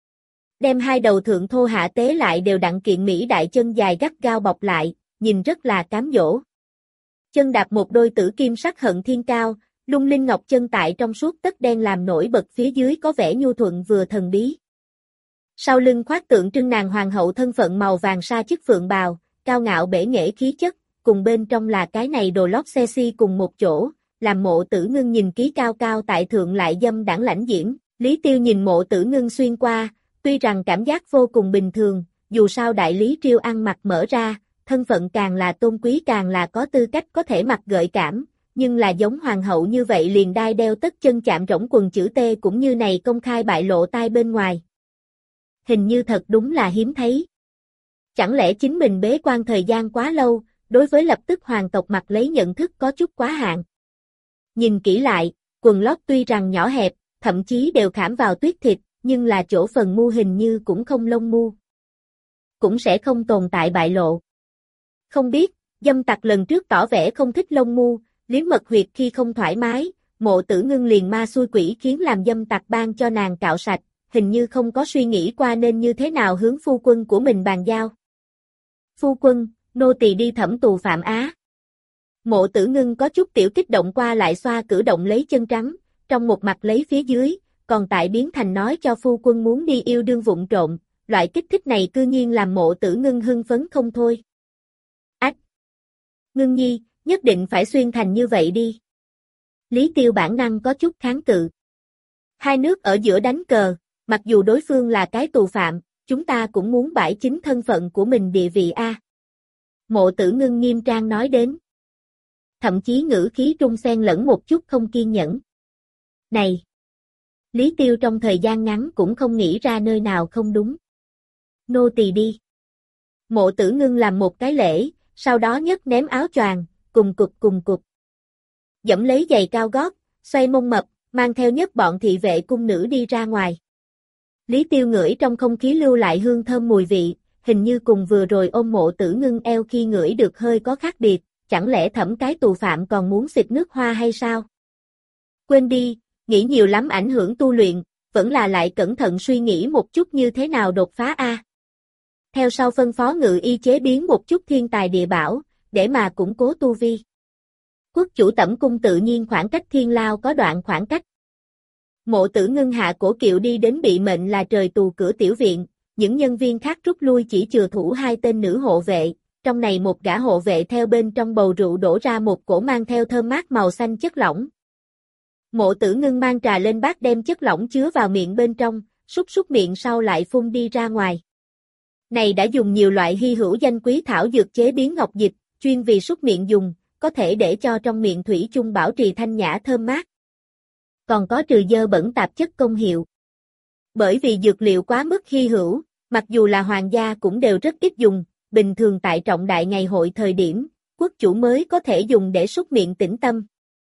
Đem hai đầu thượng thô hạ tế lại đều đặn kiện mỹ đại chân dài gắt gao bọc lại, nhìn rất là cám dỗ. Chân đạp một đôi tử kim sắc hận thiên cao, lung linh ngọc chân tại trong suốt tất đen làm nổi bật phía dưới có vẻ nhu thuận vừa thần bí. Sau lưng khoác tượng trưng nàng hoàng hậu thân phận màu vàng sa chức phượng bào, cao ngạo bể nghệ khí chất, cùng bên trong là cái này đồ lót xe si cùng một chỗ, làm Mộ Tử Ngưng nhìn ký cao cao tại thượng lại dâm đãng lãnh diễm. Lý Tiêu nhìn Mộ Tử Ngưng xuyên qua, tuy rằng cảm giác vô cùng bình thường, dù sao đại lý triều ăn mặc mở ra, thân phận càng là tôn quý càng là có tư cách có thể mặc gợi cảm, nhưng là giống hoàng hậu như vậy liền đai đeo tất chân chạm rỗng quần chữ T cũng như này công khai bại lộ tai bên ngoài. Hình như thật đúng là hiếm thấy. Chẳng lẽ chính mình bế quan thời gian quá lâu, đối với lập tức hoàng tộc mặc lấy nhận thức có chút quá hạn. Nhìn kỹ lại, quần lót tuy rằng nhỏ hẹp, thậm chí đều khảm vào tuyết thịt, nhưng là chỗ phần mu hình như cũng không lông mu. Cũng sẽ không tồn tại bại lộ. Không biết, dâm tặc lần trước tỏ vẻ không thích lông mu, liếm mật huyệt khi không thoải mái, Mộ Tử Ngưng liền ma xui quỷ khiến làm dâm tặc ban cho nàng cạo sạch, hình như không có suy nghĩ qua nên như thế nào hướng phu quân của mình bàn giao. Phu quân, nô tỳ đi thẩm tù Phạm Á. Mộ Tử Ngưng có chút tiểu kích động qua lại xoa cử động lấy chân trắng, trong một mặt lấy phía dưới, còn tại biến thành nói cho phu quân muốn đi yêu đương vụng trộm, loại kích thích này cư nhiên làm Mộ Tử Ngưng hưng phấn không thôi. Ách! Ngưng nhi, nhất định phải xuyên thành như vậy đi. Lý Tiêu bản năng có chút kháng cự. Hai nước ở giữa đánh cờ, mặc dù đối phương là cái tù phạm, chúng ta cũng muốn bãi chính thân phận của mình địa vị a. Mộ Tử Ngưng nghiêm trang nói đến. Thậm chí ngữ khí trung xen lẫn một chút không kiên nhẫn. Này! Lý Tiêu trong thời gian ngắn cũng không nghĩ ra nơi nào không đúng. Nô tỳ đi. Mộ Tử Ngưng làm một cái lễ, sau đó nhấc ném áo choàng, cùng cục cùng cục. Dẫm lấy giày cao gót, xoay mông mập, mang theo nhất bọn thị vệ cung nữ đi ra ngoài. Lý Tiêu ngửi trong không khí lưu lại hương thơm mùi vị, hình như cùng vừa rồi ôm Mộ Tử Ngưng eo khi ngửi được hơi có khác biệt, chẳng lẽ Thẩm cái tù phạm còn muốn xịt nước hoa hay sao? Quên đi, nghĩ nhiều lắm ảnh hưởng tu luyện, vẫn là lại cẩn thận suy nghĩ một chút như thế nào đột phá a. Theo sau phân phó ngự y chế biến một chút thiên tài địa bảo, để mà củng cố tu vi. Quốc chủ Tẩm cung tự nhiên khoảng cách thiên lao có đoạn khoảng cách. Mộ Tử Ngưng hạ cổ kiệu đi đến bị mệnh là trời tù cửa tiểu viện, những nhân viên khác rút lui chỉ chừa thủ hai tên nữ hộ vệ, trong này một gã hộ vệ theo bên trong bầu rượu đổ ra một cổ mang theo thơm mát màu xanh chất lỏng. Mộ Tử Ngưng mang trà lên bát đem chất lỏng chứa vào miệng bên trong, súc súc miệng sau lại phun đi ra ngoài. Này đã dùng nhiều loại hy hữu danh quý thảo dược chế biến ngọc dịch, chuyên vì súc miệng dùng, có thể để cho trong miệng thủy chung bảo trì thanh nhã thơm mát. Còn có trừ dơ bẩn tạp chất công hiệu. Bởi vì dược liệu quá mức hy hữu, mặc dù là hoàng gia cũng đều rất ít dùng, bình thường tại trọng đại ngày hội thời điểm, quốc chủ mới có thể dùng để súc miệng tĩnh tâm.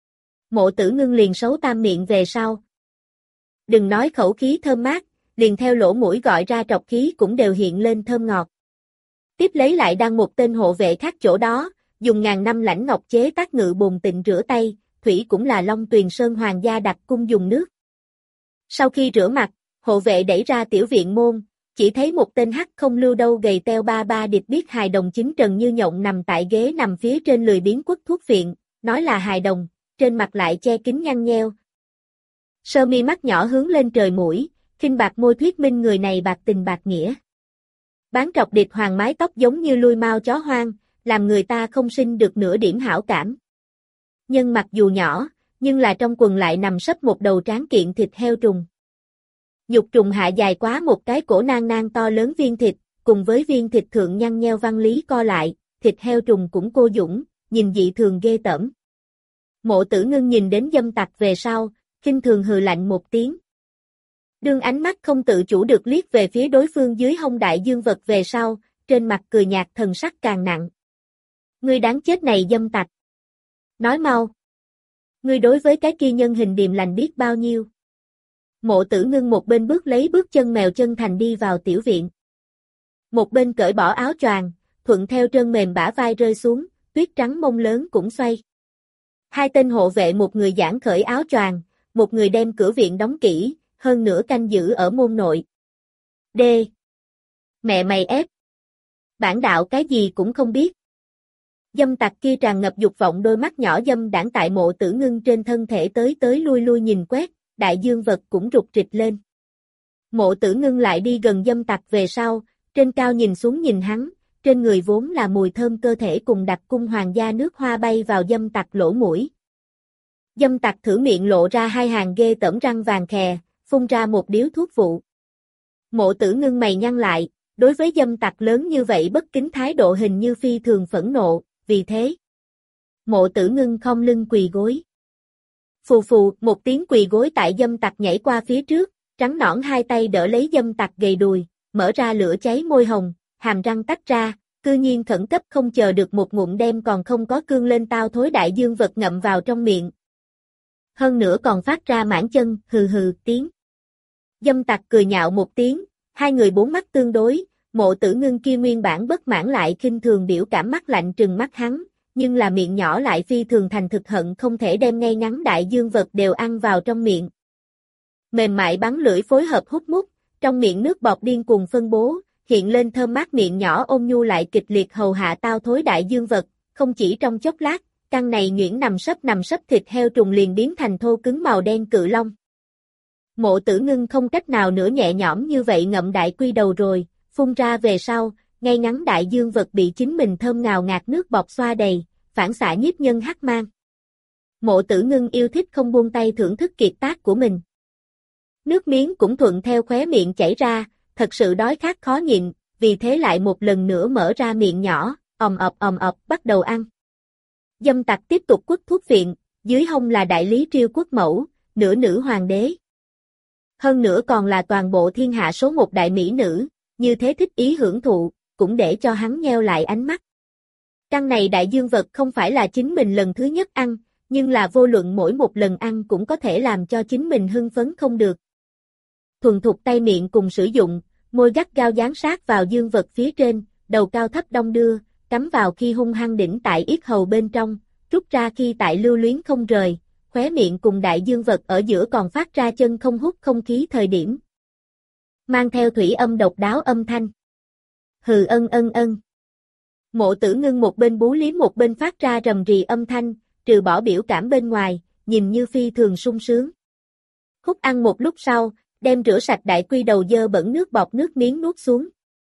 Mộ Tử Ngưng liền xấu tam miệng về sau. Đừng nói khẩu khí thơm mát, liền theo lỗ mũi gọi ra trọc khí cũng đều hiện lên thơm ngọt. Tiếp lấy lại đang một tên hộ vệ khác chỗ đó, dùng ngàn năm lãnh ngọc chế tác ngự bồn tịnh rửa tay, thủy cũng là Long Tuyền Sơn hoàng gia đặt cung dùng nước. Sau khi rửa mặt, hộ vệ đẩy ra tiểu viện môn, chỉ thấy một tên hắc không lưu đâu gầy teo ba ba địch biết hài đồng chính trần như nhộng nằm tại ghế nằm phía trên lười biếng quất thuốc viện, nói là hài đồng, trên mặt lại che kín nhăn nheo. Sơ mi mắt nhỏ hướng lên trời mũi, khinh bạc môi thuyết minh người này bạc tình bạc nghĩa. Bán trọc địch hoàng mái tóc giống như lui mao chó hoang, làm người ta không sinh được nửa điểm hảo cảm. Nhân mặc dù nhỏ, nhưng là trong quần lại nằm sấp một đầu tráng kiện thịt heo trùng. Dục trùng hạ dài quá một cái cổ nang nang to lớn viên thịt, cùng với viên thịt thượng nhăn nheo văn lý co lại, thịt heo trùng cũng cô dũng, nhìn dị thường ghê tởm. Mộ Tử Ngưng nhìn đến dâm tặc về sau, khinh thường hừ lạnh một tiếng. Đương ánh mắt không tự chủ được liếc về phía đối phương dưới hông đại dương vật về sau, trên mặt cười nhạt thần sắc càng nặng. Ngươi đáng chết này dâm tặc. Nói mau. Ngươi đối với cái kia nhân hình điềm lành biết bao nhiêu. Mộ Tử Ngưng một bên bước lấy bước chân mèo chân thành đi vào tiểu viện. Một bên cởi bỏ áo choàng, thuận theo trơn mềm bả vai rơi xuống, tuyết trắng mông lớn cũng xoay. Hai tên hộ vệ một người giãn khởi áo choàng, một người đem cửa viện đóng kỹ, hơn nữa canh giữ ở môn nội. D. Mẹ mày ép. Bản đạo cái gì cũng không biết. Dâm tặc kia tràn ngập dục vọng đôi mắt nhỏ dâm đãng tại Mộ Tử Ngưng trên thân thể tới tới lui lui nhìn quét, đại dương vật cũng rụt rịch lên. Mộ Tử Ngưng lại đi gần dâm tặc về sau, trên cao nhìn xuống nhìn hắn, trên người vốn là mùi thơm cơ thể cùng đặc cung hoàng gia nước hoa bay vào dâm tặc lỗ mũi. Dâm tặc thử miệng lộ ra hai hàng ghê tởm răng vàng khè, phun ra một điếu thuốc vụ. Mộ Tử Ngưng mày nhăn lại, đối với dâm tặc lớn như vậy bất kính thái độ hình như phi thường phẫn nộ, vì thế. Mộ Tử Ngưng khom lưng quỳ gối. Phù phù, một tiếng quỳ gối tại dâm tặc nhảy qua phía trước, trắng nõn hai tay đỡ lấy dâm tặc gầy đùi, mở ra lửa cháy môi hồng, hàm răng tách ra, cư nhiên khẩn cấp không chờ được một ngụm đem còn không có cương lên tao thối đại dương vật ngậm vào trong miệng. Hơn nữa còn phát ra mãn chân, hừ hừ tiếng. Dâm tặc cười nhạo một tiếng, hai người bốn mắt tương đối, Mộ Tử Ngưng kia nguyên bản bất mãn lại khinh thường biểu cảm mắt lạnh trừng mắt hắn, nhưng là miệng nhỏ lại phi thường thành thực hận không thể đem ngay ngắn đại dương vật đều ăn vào trong miệng. Mềm mại bắn lưỡi phối hợp hút mút, trong miệng nước bọt điên cuồng phân bố, hiện lên thơm mát miệng nhỏ ôn nhu lại kịch liệt hầu hạ tao thối đại dương vật, không chỉ trong chốc lát, căn này nhuyễn nằm sấp nằm sấp thịt heo trùng liền biến thành thô cứng màu đen cự long. Mộ Tử Ngưng không cách nào nữa nhẹ nhõm như vậy ngậm đại quy đầu rồi, phun ra về sau, ngay ngắn đại dương vật bị chính mình thơm ngào ngạt nước bọt xoa đầy, phản xạ nhiếp nhân hắc mang. Mộ Tử Ngưng yêu thích không buông tay thưởng thức kiệt tác của mình. Nước miếng cũng thuận theo khóe miệng chảy ra, thật sự đói khát khó nhịn, vì thế lại một lần nữa mở ra miệng nhỏ, ầm ập ầm ập bắt đầu ăn. Dâm tặc tiếp tục quất thuốc viện, dưới hông là đại lý Triêu Quốc mẫu, nửa nữ hoàng đế. Hơn nữa còn là toàn bộ thiên hạ số một đại mỹ nữ, như thế thích ý hưởng thụ, cũng để cho hắn nheo lại ánh mắt. Căn này đại dương vật không phải là chính mình lần thứ nhất ăn, nhưng là vô luận mỗi một lần ăn cũng có thể làm cho chính mình hưng phấn không được. Thuần thục tay miệng cùng sử dụng, môi gắt gao dán sát vào dương vật phía trên, đầu cao thấp đong đưa, cắm vào khi hung hăng đỉnh tại yết hầu bên trong, rút ra khi tại lưu luyến không rời, khóe miệng cùng đại dương vật ở giữa còn phát ra chân không hút không khí thời điểm. Mang theo thủy âm độc đáo âm thanh. Hừ ân ân ân. Mộ Tử Ngưng một bên bú liếm một bên phát ra rầm rì âm thanh, trừ bỏ biểu cảm bên ngoài, nhìn như phi thường sung sướng. Hút ăn một lúc sau, đem rửa sạch đại quy đầu dơ bẩn nước bọt nước miếng nuốt xuống.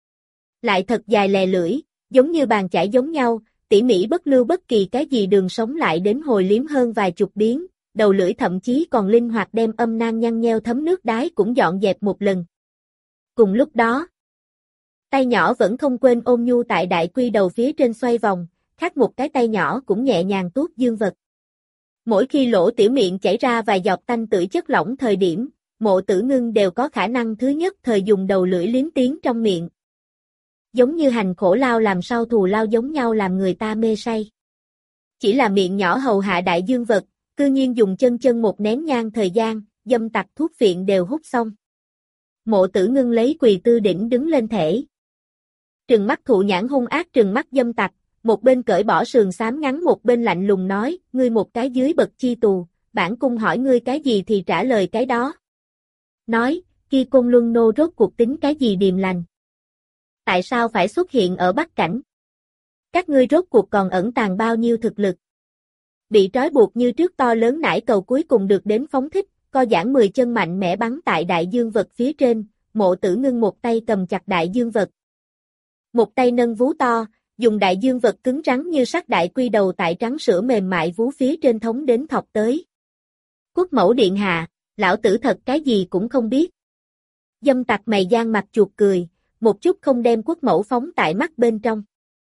Lại thật dài lè lưỡi, giống như bàn chải giống nhau, tỉ mỉ bất lưu bất kỳ cái gì đường sống lại đến hồi liếm hơn vài chục biến, đầu lưỡi thậm chí còn linh hoạt đem âm nang nhăn nheo thấm nước đái cũng dọn dẹp một lần. Cùng lúc đó, tay nhỏ vẫn không quên ôm nhu tại đại quy đầu phía trên xoay vòng, khác một cái tay nhỏ cũng nhẹ nhàng tuốt dương vật. Mỗi khi lỗ tiểu miệng chảy ra vài giọt tanh tưởi chất lỏng thời điểm, Mộ Tử Ngưng đều có khả năng thứ nhất thời dùng đầu lưỡi liếm tiếng trong miệng. Giống như hành khổ lao làm sao thù lao giống nhau làm người ta mê say. Chỉ là miệng nhỏ hầu hạ đại dương vật, cư nhiên dùng chân chân một nén nhang thời gian, dâm tặc thuốc viện đều hút xong. Mộ Tử Ngưng lấy quỳ tư đỉnh đứng lên thể. Trừng mắt thụ nhãn hung ác trừng mắt dâm tặc, một bên cởi bỏ sườn xám ngắn một bên lạnh lùng nói, ngươi một cái dưới bậc chi tù, bản cung hỏi ngươi cái gì thì trả lời cái đó. Nói, kia Côn Luân nô rốt cuộc tính cái gì điềm lành? Tại sao phải xuất hiện ở Bắc Cảnh? Các ngươi rốt cuộc còn ẩn tàng bao nhiêu thực lực? Bị trói buộc như trước to lớn nải cầu cuối cùng được đến phóng thích, co giãn mười chân mạnh mẽ bắn tại đại dương vật phía trên, Mộ Tử Ngưng một tay cầm chặt đại dương vật. Một tay nâng vú to, dùng đại dương vật cứng rắn như sắt đại quy đầu tại trắng sữa mềm mại vú phía trên thống đến thọc tới. Quốc mẫu điện hạ, lão tử thật cái gì cũng không biết. Dâm tặc mày gian mặt chuột cười, một chút không đem quốc mẫu phóng tại mắt bên trong.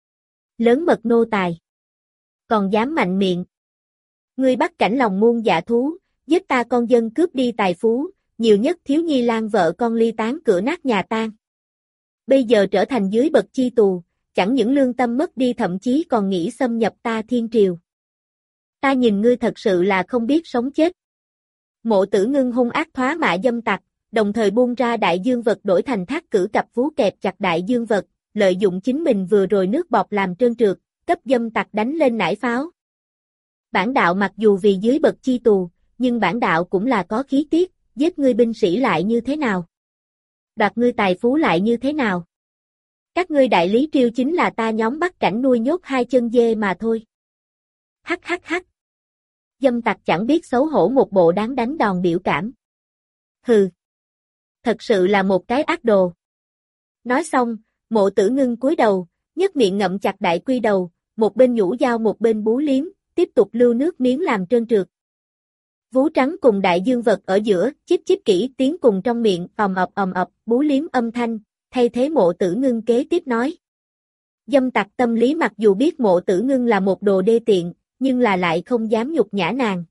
Lớn mật nô tài. Còn dám mạnh miệng. Ngươi Bắc Cảnh lòng muôn dạ thú, giết ta con dân cướp đi tài phú, nhiều nhất thiếu nhi lang vợ con ly tán cửa nát nhà tan. Bây giờ trở thành dưới bậc chi tù, chẳng những lương tâm mất đi thậm chí còn nghĩ xâm nhập ta thiên triều. Ta nhìn ngươi thật sự là không biết sống chết. Mộ Tử Ngưng hung ác thoá mạ dâm tặc, đồng thời buông ra đại dương vật đổi thành thác cử cặp vú kẹp chặt đại dương vật, lợi dụng chính mình vừa rồi nước bọt làm trơn trượt, cấp dâm tặc đánh lên nải pháo. Bản đạo mặc dù vì dưới bậc chi tù, nhưng bản đạo cũng là có khí tiết, giết ngươi binh sĩ lại như thế nào? Đoạt ngươi tài phú lại như thế nào? Các ngươi đại lý Triêu chính là ta nhóm Bắc Cảnh nuôi nhốt hai chân dê mà thôi. Hắc hắc hắc. Dâm tặc chẳng biết xấu hổ một bộ đáng đánh đòn biểu cảm. Hừ. Thật sự là một cái ác đồ. Nói xong, Mộ Tử Ngưng cúi đầu, nhếch miệng ngậm chặt đại quy đầu, một bên nhũ dao một bên bú liếm, tiếp tục lưu nước miếng làm trơn trượt. Vú trắng cùng đại dương vật ở giữa, chíp chíp kỹ tiếng cùng trong miệng, ầm ập ầm ập, bú liếm âm thanh, thay thế Mộ Tử Ngưng kế tiếp nói. Dâm tặc tâm lý mặc dù biết Mộ Tử Ngưng là một đồ đê tiện, nhưng là lại không dám nhục nhã nàng.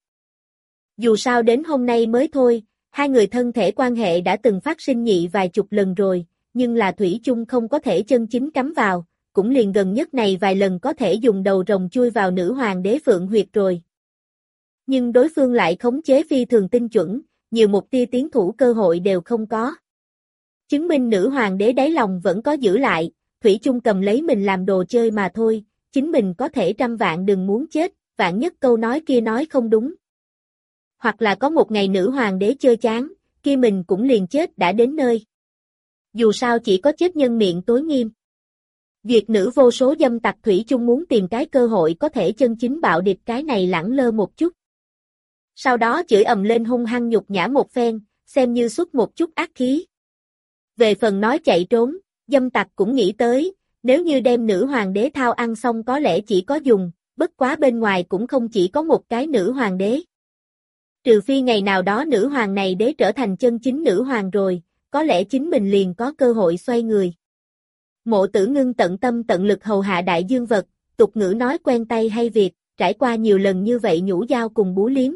Dù sao đến hôm nay mới thôi, hai người thân thể quan hệ đã từng phát sinh nhị vài chục lần rồi, nhưng là thủy chung không có thể chân chính cắm vào, cũng liền gần nhất này vài lần có thể dùng đầu rồng chui vào nữ hoàng đế phượng huyệt rồi. Nhưng đối phương lại khống chế phi thường tinh chuẩn, nhiều một tia tiến thủ cơ hội đều không có. Chứng minh nữ hoàng đế đáy lòng vẫn có giữ lại, thủy chung cầm lấy mình làm đồ chơi mà thôi, chính mình có thể trăm vạn đừng muốn chết, vạn nhất câu nói kia nói không đúng. Hoặc là có một ngày nữ hoàng đế chơi chán, kia mình cũng liền chết đã đến nơi. Dù sao chỉ có chết nhân miệng tối nghiêm. Duyệt nữ vô số dâm tặc thủy chung muốn tìm cái cơ hội có thể chân chính bạo địch cái này lẳng lơ một chút. Sau đó chửi ầm lên hung hăng nhục nhã một phen, xem như xuất một chút ác khí. Về phần nói chạy trốn, dâm tặc cũng nghĩ tới, nếu như đem nữ hoàng đế thao ăn xong có lẽ chỉ có dùng, bất quá bên ngoài cũng không chỉ có một cái nữ hoàng đế. Trừ phi ngày nào đó nữ hoàng này đế trở thành chân chính nữ hoàng rồi, có lẽ chính mình liền có cơ hội xoay người. Mộ Tử Ngưng tận tâm tận lực hầu hạ đại dương vật, tục ngữ nói quen tay hay việc, trải qua nhiều lần như vậy nhũ dao cùng bú liếm.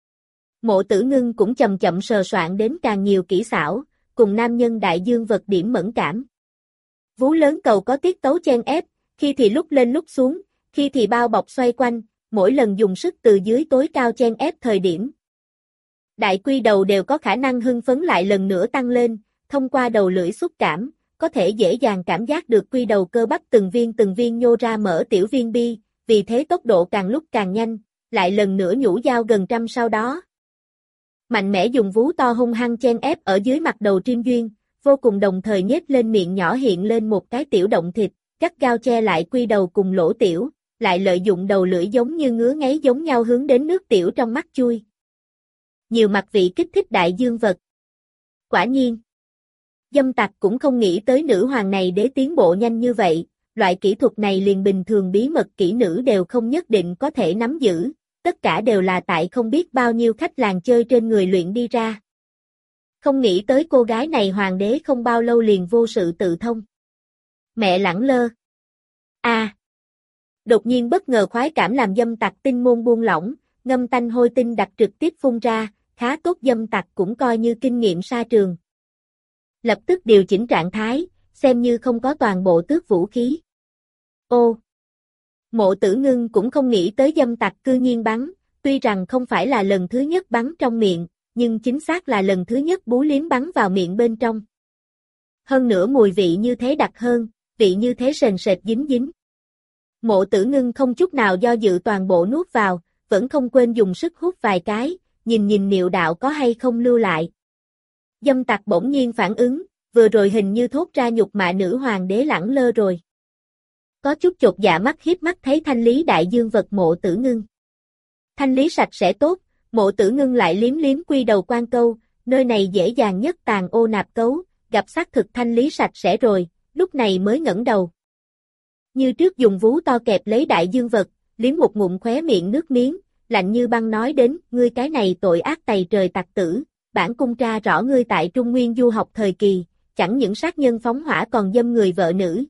Mộ Tử Ngưng cũng chậm chậm sờ soạn đến càng nhiều kỹ xảo, cùng nam nhân đại dương vật điểm mẫn cảm. Vú lớn cầu có tiết tấu chen ép, khi thì lúc lên lúc xuống, khi thì bao bọc xoay quanh, mỗi lần dùng sức từ dưới tối cao chen ép thời điểm. Đại quy đầu đều có khả năng hưng phấn lại lần nữa tăng lên, thông qua đầu lưỡi xúc cảm, có thể dễ dàng cảm giác được quy đầu cơ bắp từng viên từng viên nhô ra mở tiểu viên bi, vì thế tốc độ càng lúc càng nhanh, lại lần nữa nhũ dao gần trăm sau đó. Mạnh mẽ dùng vú to hung hăng chen ép ở dưới mặt đầu Triêm Duyên, vô cùng đồng thời nhếch lên miệng nhỏ hiện lên một cái tiểu động thịt, gắt gao che lại quy đầu cùng lỗ tiểu, lại lợi dụng đầu lưỡi giống như ngứa ngáy giống nhau hướng đến nước tiểu trong mắt chui. Nhiều mặt vị kích thích đại dương vật. Quả nhiên, dâm tặc cũng không nghĩ tới nữ hoàng này để tiến bộ nhanh như vậy, loại kỹ thuật này liền bình thường bí mật kỹ nữ đều không nhất định có thể nắm giữ, tất cả đều là tại không biết bao nhiêu khách làng chơi trên người luyện đi ra. Không nghĩ tới cô gái này hoàng đế không bao lâu liền vô sự tự thông. Mẹ lẳng lơ. A. À. Đột nhiên bất ngờ khoái cảm làm dâm tặc tinh môn buông lỏng, ngâm tanh hôi tinh đặc trực tiếp phun ra, khá tốt dâm tặc cũng coi như kinh nghiệm sa trường. Lập tức điều chỉnh trạng thái, xem như không có toàn bộ tước vũ khí. Ô! Mộ Tử Ngưng cũng không nghĩ tới dâm tặc cư nhiên bắn, tuy rằng không phải là lần thứ nhất bắn trong miệng, nhưng chính xác là lần thứ nhất bú liếm bắn vào miệng bên trong. Hơn nữa mùi vị như thế đặc hơn, vị như thế sền sệt dính dính. Mộ Tử Ngưng không chút nào do dự toàn bộ nuốt vào, vẫn không quên dùng sức hút vài cái, nhìn nhìn niệu đạo có hay không lưu lại. Dâm tặc bỗng nhiên phản ứng, vừa rồi hình như thốt ra nhục mạ nữ hoàng đế lẳng lơ rồi. Có chút chột dạ mắt hiếp mắt thấy thanh lý đại dương vật Mộ Tử Ngưng. Thanh lý sạch sẽ tốt, Mộ Tử Ngưng lại liếm liếm quy đầu quan câu, nơi này dễ dàng nhất tàn ô nạp cấu, gặp xác thực thanh lý sạch sẽ rồi, lúc này mới ngẩng đầu. Như trước dùng vú to kẹp lấy đại dương vật, liếm một ngụm khóe miệng nước miếng, lạnh như băng nói đến, ngươi cái này tội ác tày trời tặc tử, bản cung tra rõ ngươi tại Trung Nguyên du học thời kỳ, chẳng những sát nhân phóng hỏa còn dâm người vợ nữ.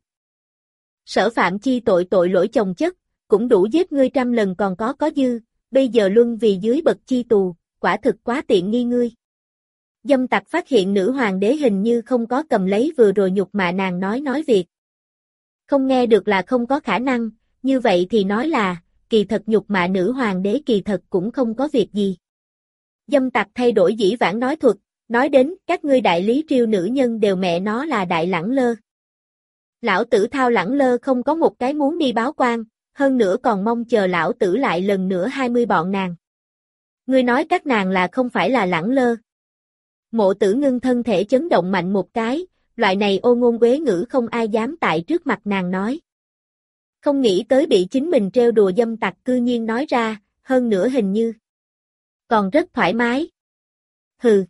Sở phạm chi tội tội lỗi chồng chất, cũng đủ giết ngươi trăm lần còn có có dư, bây giờ luân vì dưới bậc chi tù, quả thực quá tiện nghi ngươi. Dâm tặc phát hiện nữ hoàng đế hình như không có cầm lấy vừa rồi nhục mạ nàng nói nói việc. Không nghe được là không có khả năng, như vậy thì nói là, kỳ thật nhục mạ nữ hoàng đế kỳ thật cũng không có việc gì. Dâm tặc thay đổi dĩ vãng nói thuật, nói đến các ngươi đại lý triều nữ nhân đều mẹ nó là đại lẳng lơ. Lão tử thao lẳng lơ không có một cái muốn đi báo quan, hơn nữa còn mong chờ lão tử lại lần nữa hai mươi bọn nàng. Ngươi nói các nàng là không phải là lẳng lơ. Mộ Tử Ngưng thân thể chấn động mạnh một cái, loại này ô ngôn uế ngữ không ai dám tại trước mặt nàng nói. Không nghĩ tới bị chính mình trêu đùa dâm tặc cư nhiên nói ra, hơn nữa hình như còn rất thoải mái. Hừ.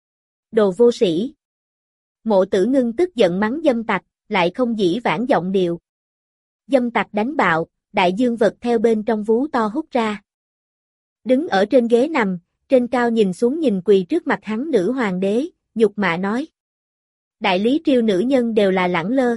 Đồ vô sĩ. Mộ Tử Ngưng tức giận mắng dâm tặc, lại không dĩ vãng giọng điệu. Dâm tặc đánh bạo, đại dương vật theo bên trong vú to hút ra. Đứng ở trên ghế nằm, trên cao nhìn xuống nhìn quỳ trước mặt hắn nữ hoàng đế, nhục mạ nói. Đại lý triều nữ nhân đều là lẳng lơ.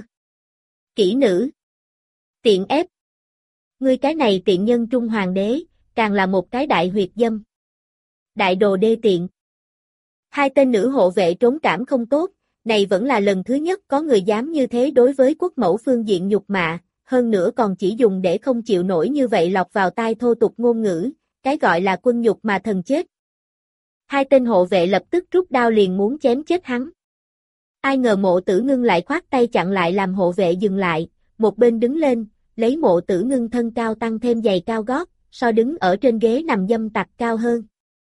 Kỹ nữ. Tiện ép. Ngươi cái này tiện nhân trung hoàng đế, càng là một cái đại huyệt dâm. Đại đồ đê tiện. Hai tên nữ hộ vệ trốn cảm không tốt, này vẫn là lần thứ nhất có người dám như thế đối với quốc mẫu phương diện nhục mạ, hơn nữa còn chỉ dùng để không chịu nổi như vậy lọc vào tai thô tục ngôn ngữ, cái gọi là quân nhục mà thần chết. Hai tên hộ vệ lập tức rút đao liền muốn chém chết hắn. Ai ngờ Mộ Tử Ngưng lại khoát tay chặn lại làm hộ vệ dừng lại, một bên đứng lên, lấy Mộ Tử Ngưng thân cao tăng thêm giày cao gót, so đứng ở trên ghế nằm dâm tặc cao hơn.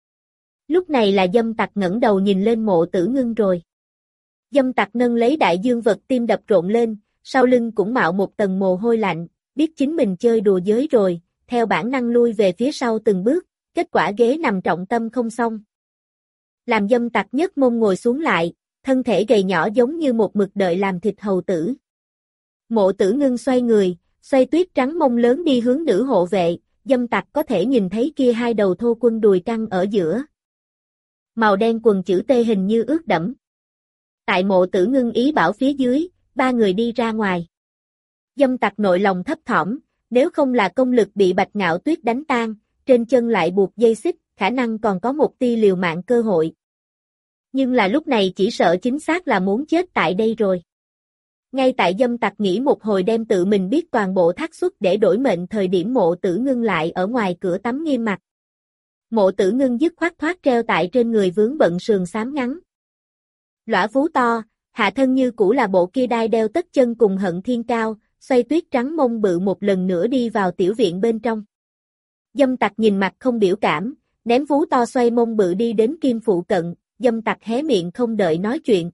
Lúc này là dâm tặc ngẩng đầu nhìn lên Mộ Tử Ngưng rồi. Dâm tặc nâng lấy đại dương vật tim đập rộn lên, sau lưng cũng mạo một tầng mồ hôi lạnh, biết chính mình chơi đùa giới rồi, theo bản năng lui về phía sau từng bước, kết quả ghế nằm trọng tâm không xong. Làm dâm tặc nhất mông ngồi xuống lại, thân thể gầy nhỏ giống như một mực đợi làm thịt hầu tử. Mộ Tử Ngưng xoay người, xoay tuyết trắng mông lớn đi hướng nữ hộ vệ, dâm tặc có thể nhìn thấy kia hai đầu thô quân đùi căng ở giữa. Màu đen quần chữ T hình như ướt đẫm. Tại Mộ Tử Ngưng ý bảo phía dưới, ba người đi ra ngoài. Dâm tặc nội lòng thấp thỏm, nếu không là công lực bị Bạch Ngạo Tuyết đánh tan, trên chân lại buộc dây xích, khả năng còn có một tia liều mạng cơ hội. Nhưng là lúc này chỉ sợ chính xác là muốn chết tại đây rồi. Ngay tại dâm tặc nghĩ một hồi đem tự mình biết toàn bộ thác xuất để đổi mệnh thời điểm Mộ Tử Ngưng lại ở ngoài cửa tắm nghiêm mặt. Mộ Tử Ngưng dứt khoát thoát treo tại trên người vướng bận sườn xám ngắn. Lõa vú to, hạ thân như cũ là bộ kia đai đeo tất chân cùng Hận Thiên Cao, xoay tuyết trắng mông bự một lần nữa đi vào tiểu viện bên trong. Dâm tặc nhìn mặt không biểu cảm, ném vú to xoay mông bự đi đến Kim phụ cận, dâm tặc hé miệng không đợi nói chuyện.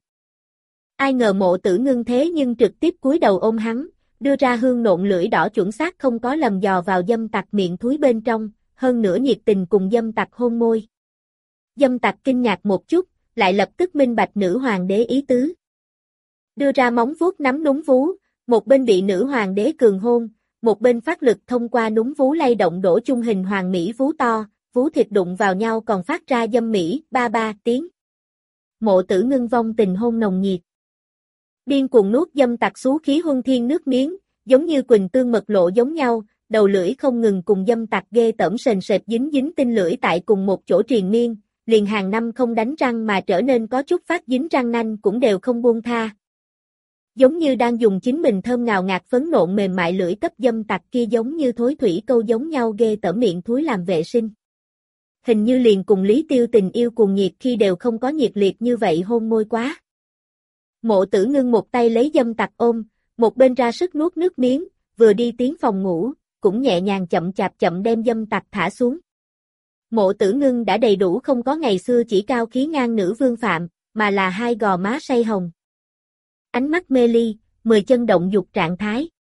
Ai ngờ Mộ Tử Ngưng thế nhưng trực tiếp cúi đầu ôm hắn, đưa ra hương nộn lưỡi đỏ chuẩn xác không có lầm dò vào dâm tặc miệng thúi bên trong, hơn nữa nhiệt tình cùng dâm tặc hôn môi. Dâm tặc kinh ngạc một chút, lại lập tức minh bạch nữ hoàng đế ý tứ. Đưa ra móng vuốt nắm núm vú, một bên bị nữ hoàng đế cường hôn, một bên phát lực thông qua núm vú lay động đổ chung hình hoàng mỹ vú to, vú thịt đụng vào nhau còn phát ra dâm mỹ, ba ba tiếng. Mộ Tử Ngưng vong tình hôn nồng nhiệt. Điên cuồng nuốt dâm tặc xú khí huân thiên nước miếng, giống như quỳnh tương mật lộ giống nhau, đầu lưỡi không ngừng cùng dâm tặc ghê tởm sền sệt dính dính tinh lưỡi tại cùng một chỗ triền miên, liền hàng năm không đánh răng mà trở nên có chút phát dính răng nanh cũng đều không buông tha. Giống như đang dùng chính mình thơm ngào ngạt phấn nộn mềm mại lưỡi cấp dâm tặc kia giống như thối thủy câu giống nhau ghê tởm miệng thúi làm vệ sinh. Hình như liền cùng Lý Tiêu tình yêu cuồng nhiệt khi đều không có nhiệt liệt như vậy hôn môi quá. Mộ Tử Ngưng một tay lấy dâm tặc ôm, một bên ra sức nuốt nước miếng, vừa đi tiến phòng ngủ, cũng nhẹ nhàng chậm chạp chậm đem dâm tặc thả xuống. Mộ Tử Ngưng đã đầy đủ không có ngày xưa chỉ cao khí ngang nữ vương phạm, mà là hai gò má say hồng. Ánh mắt mê ly, mười chân động dục trạng thái.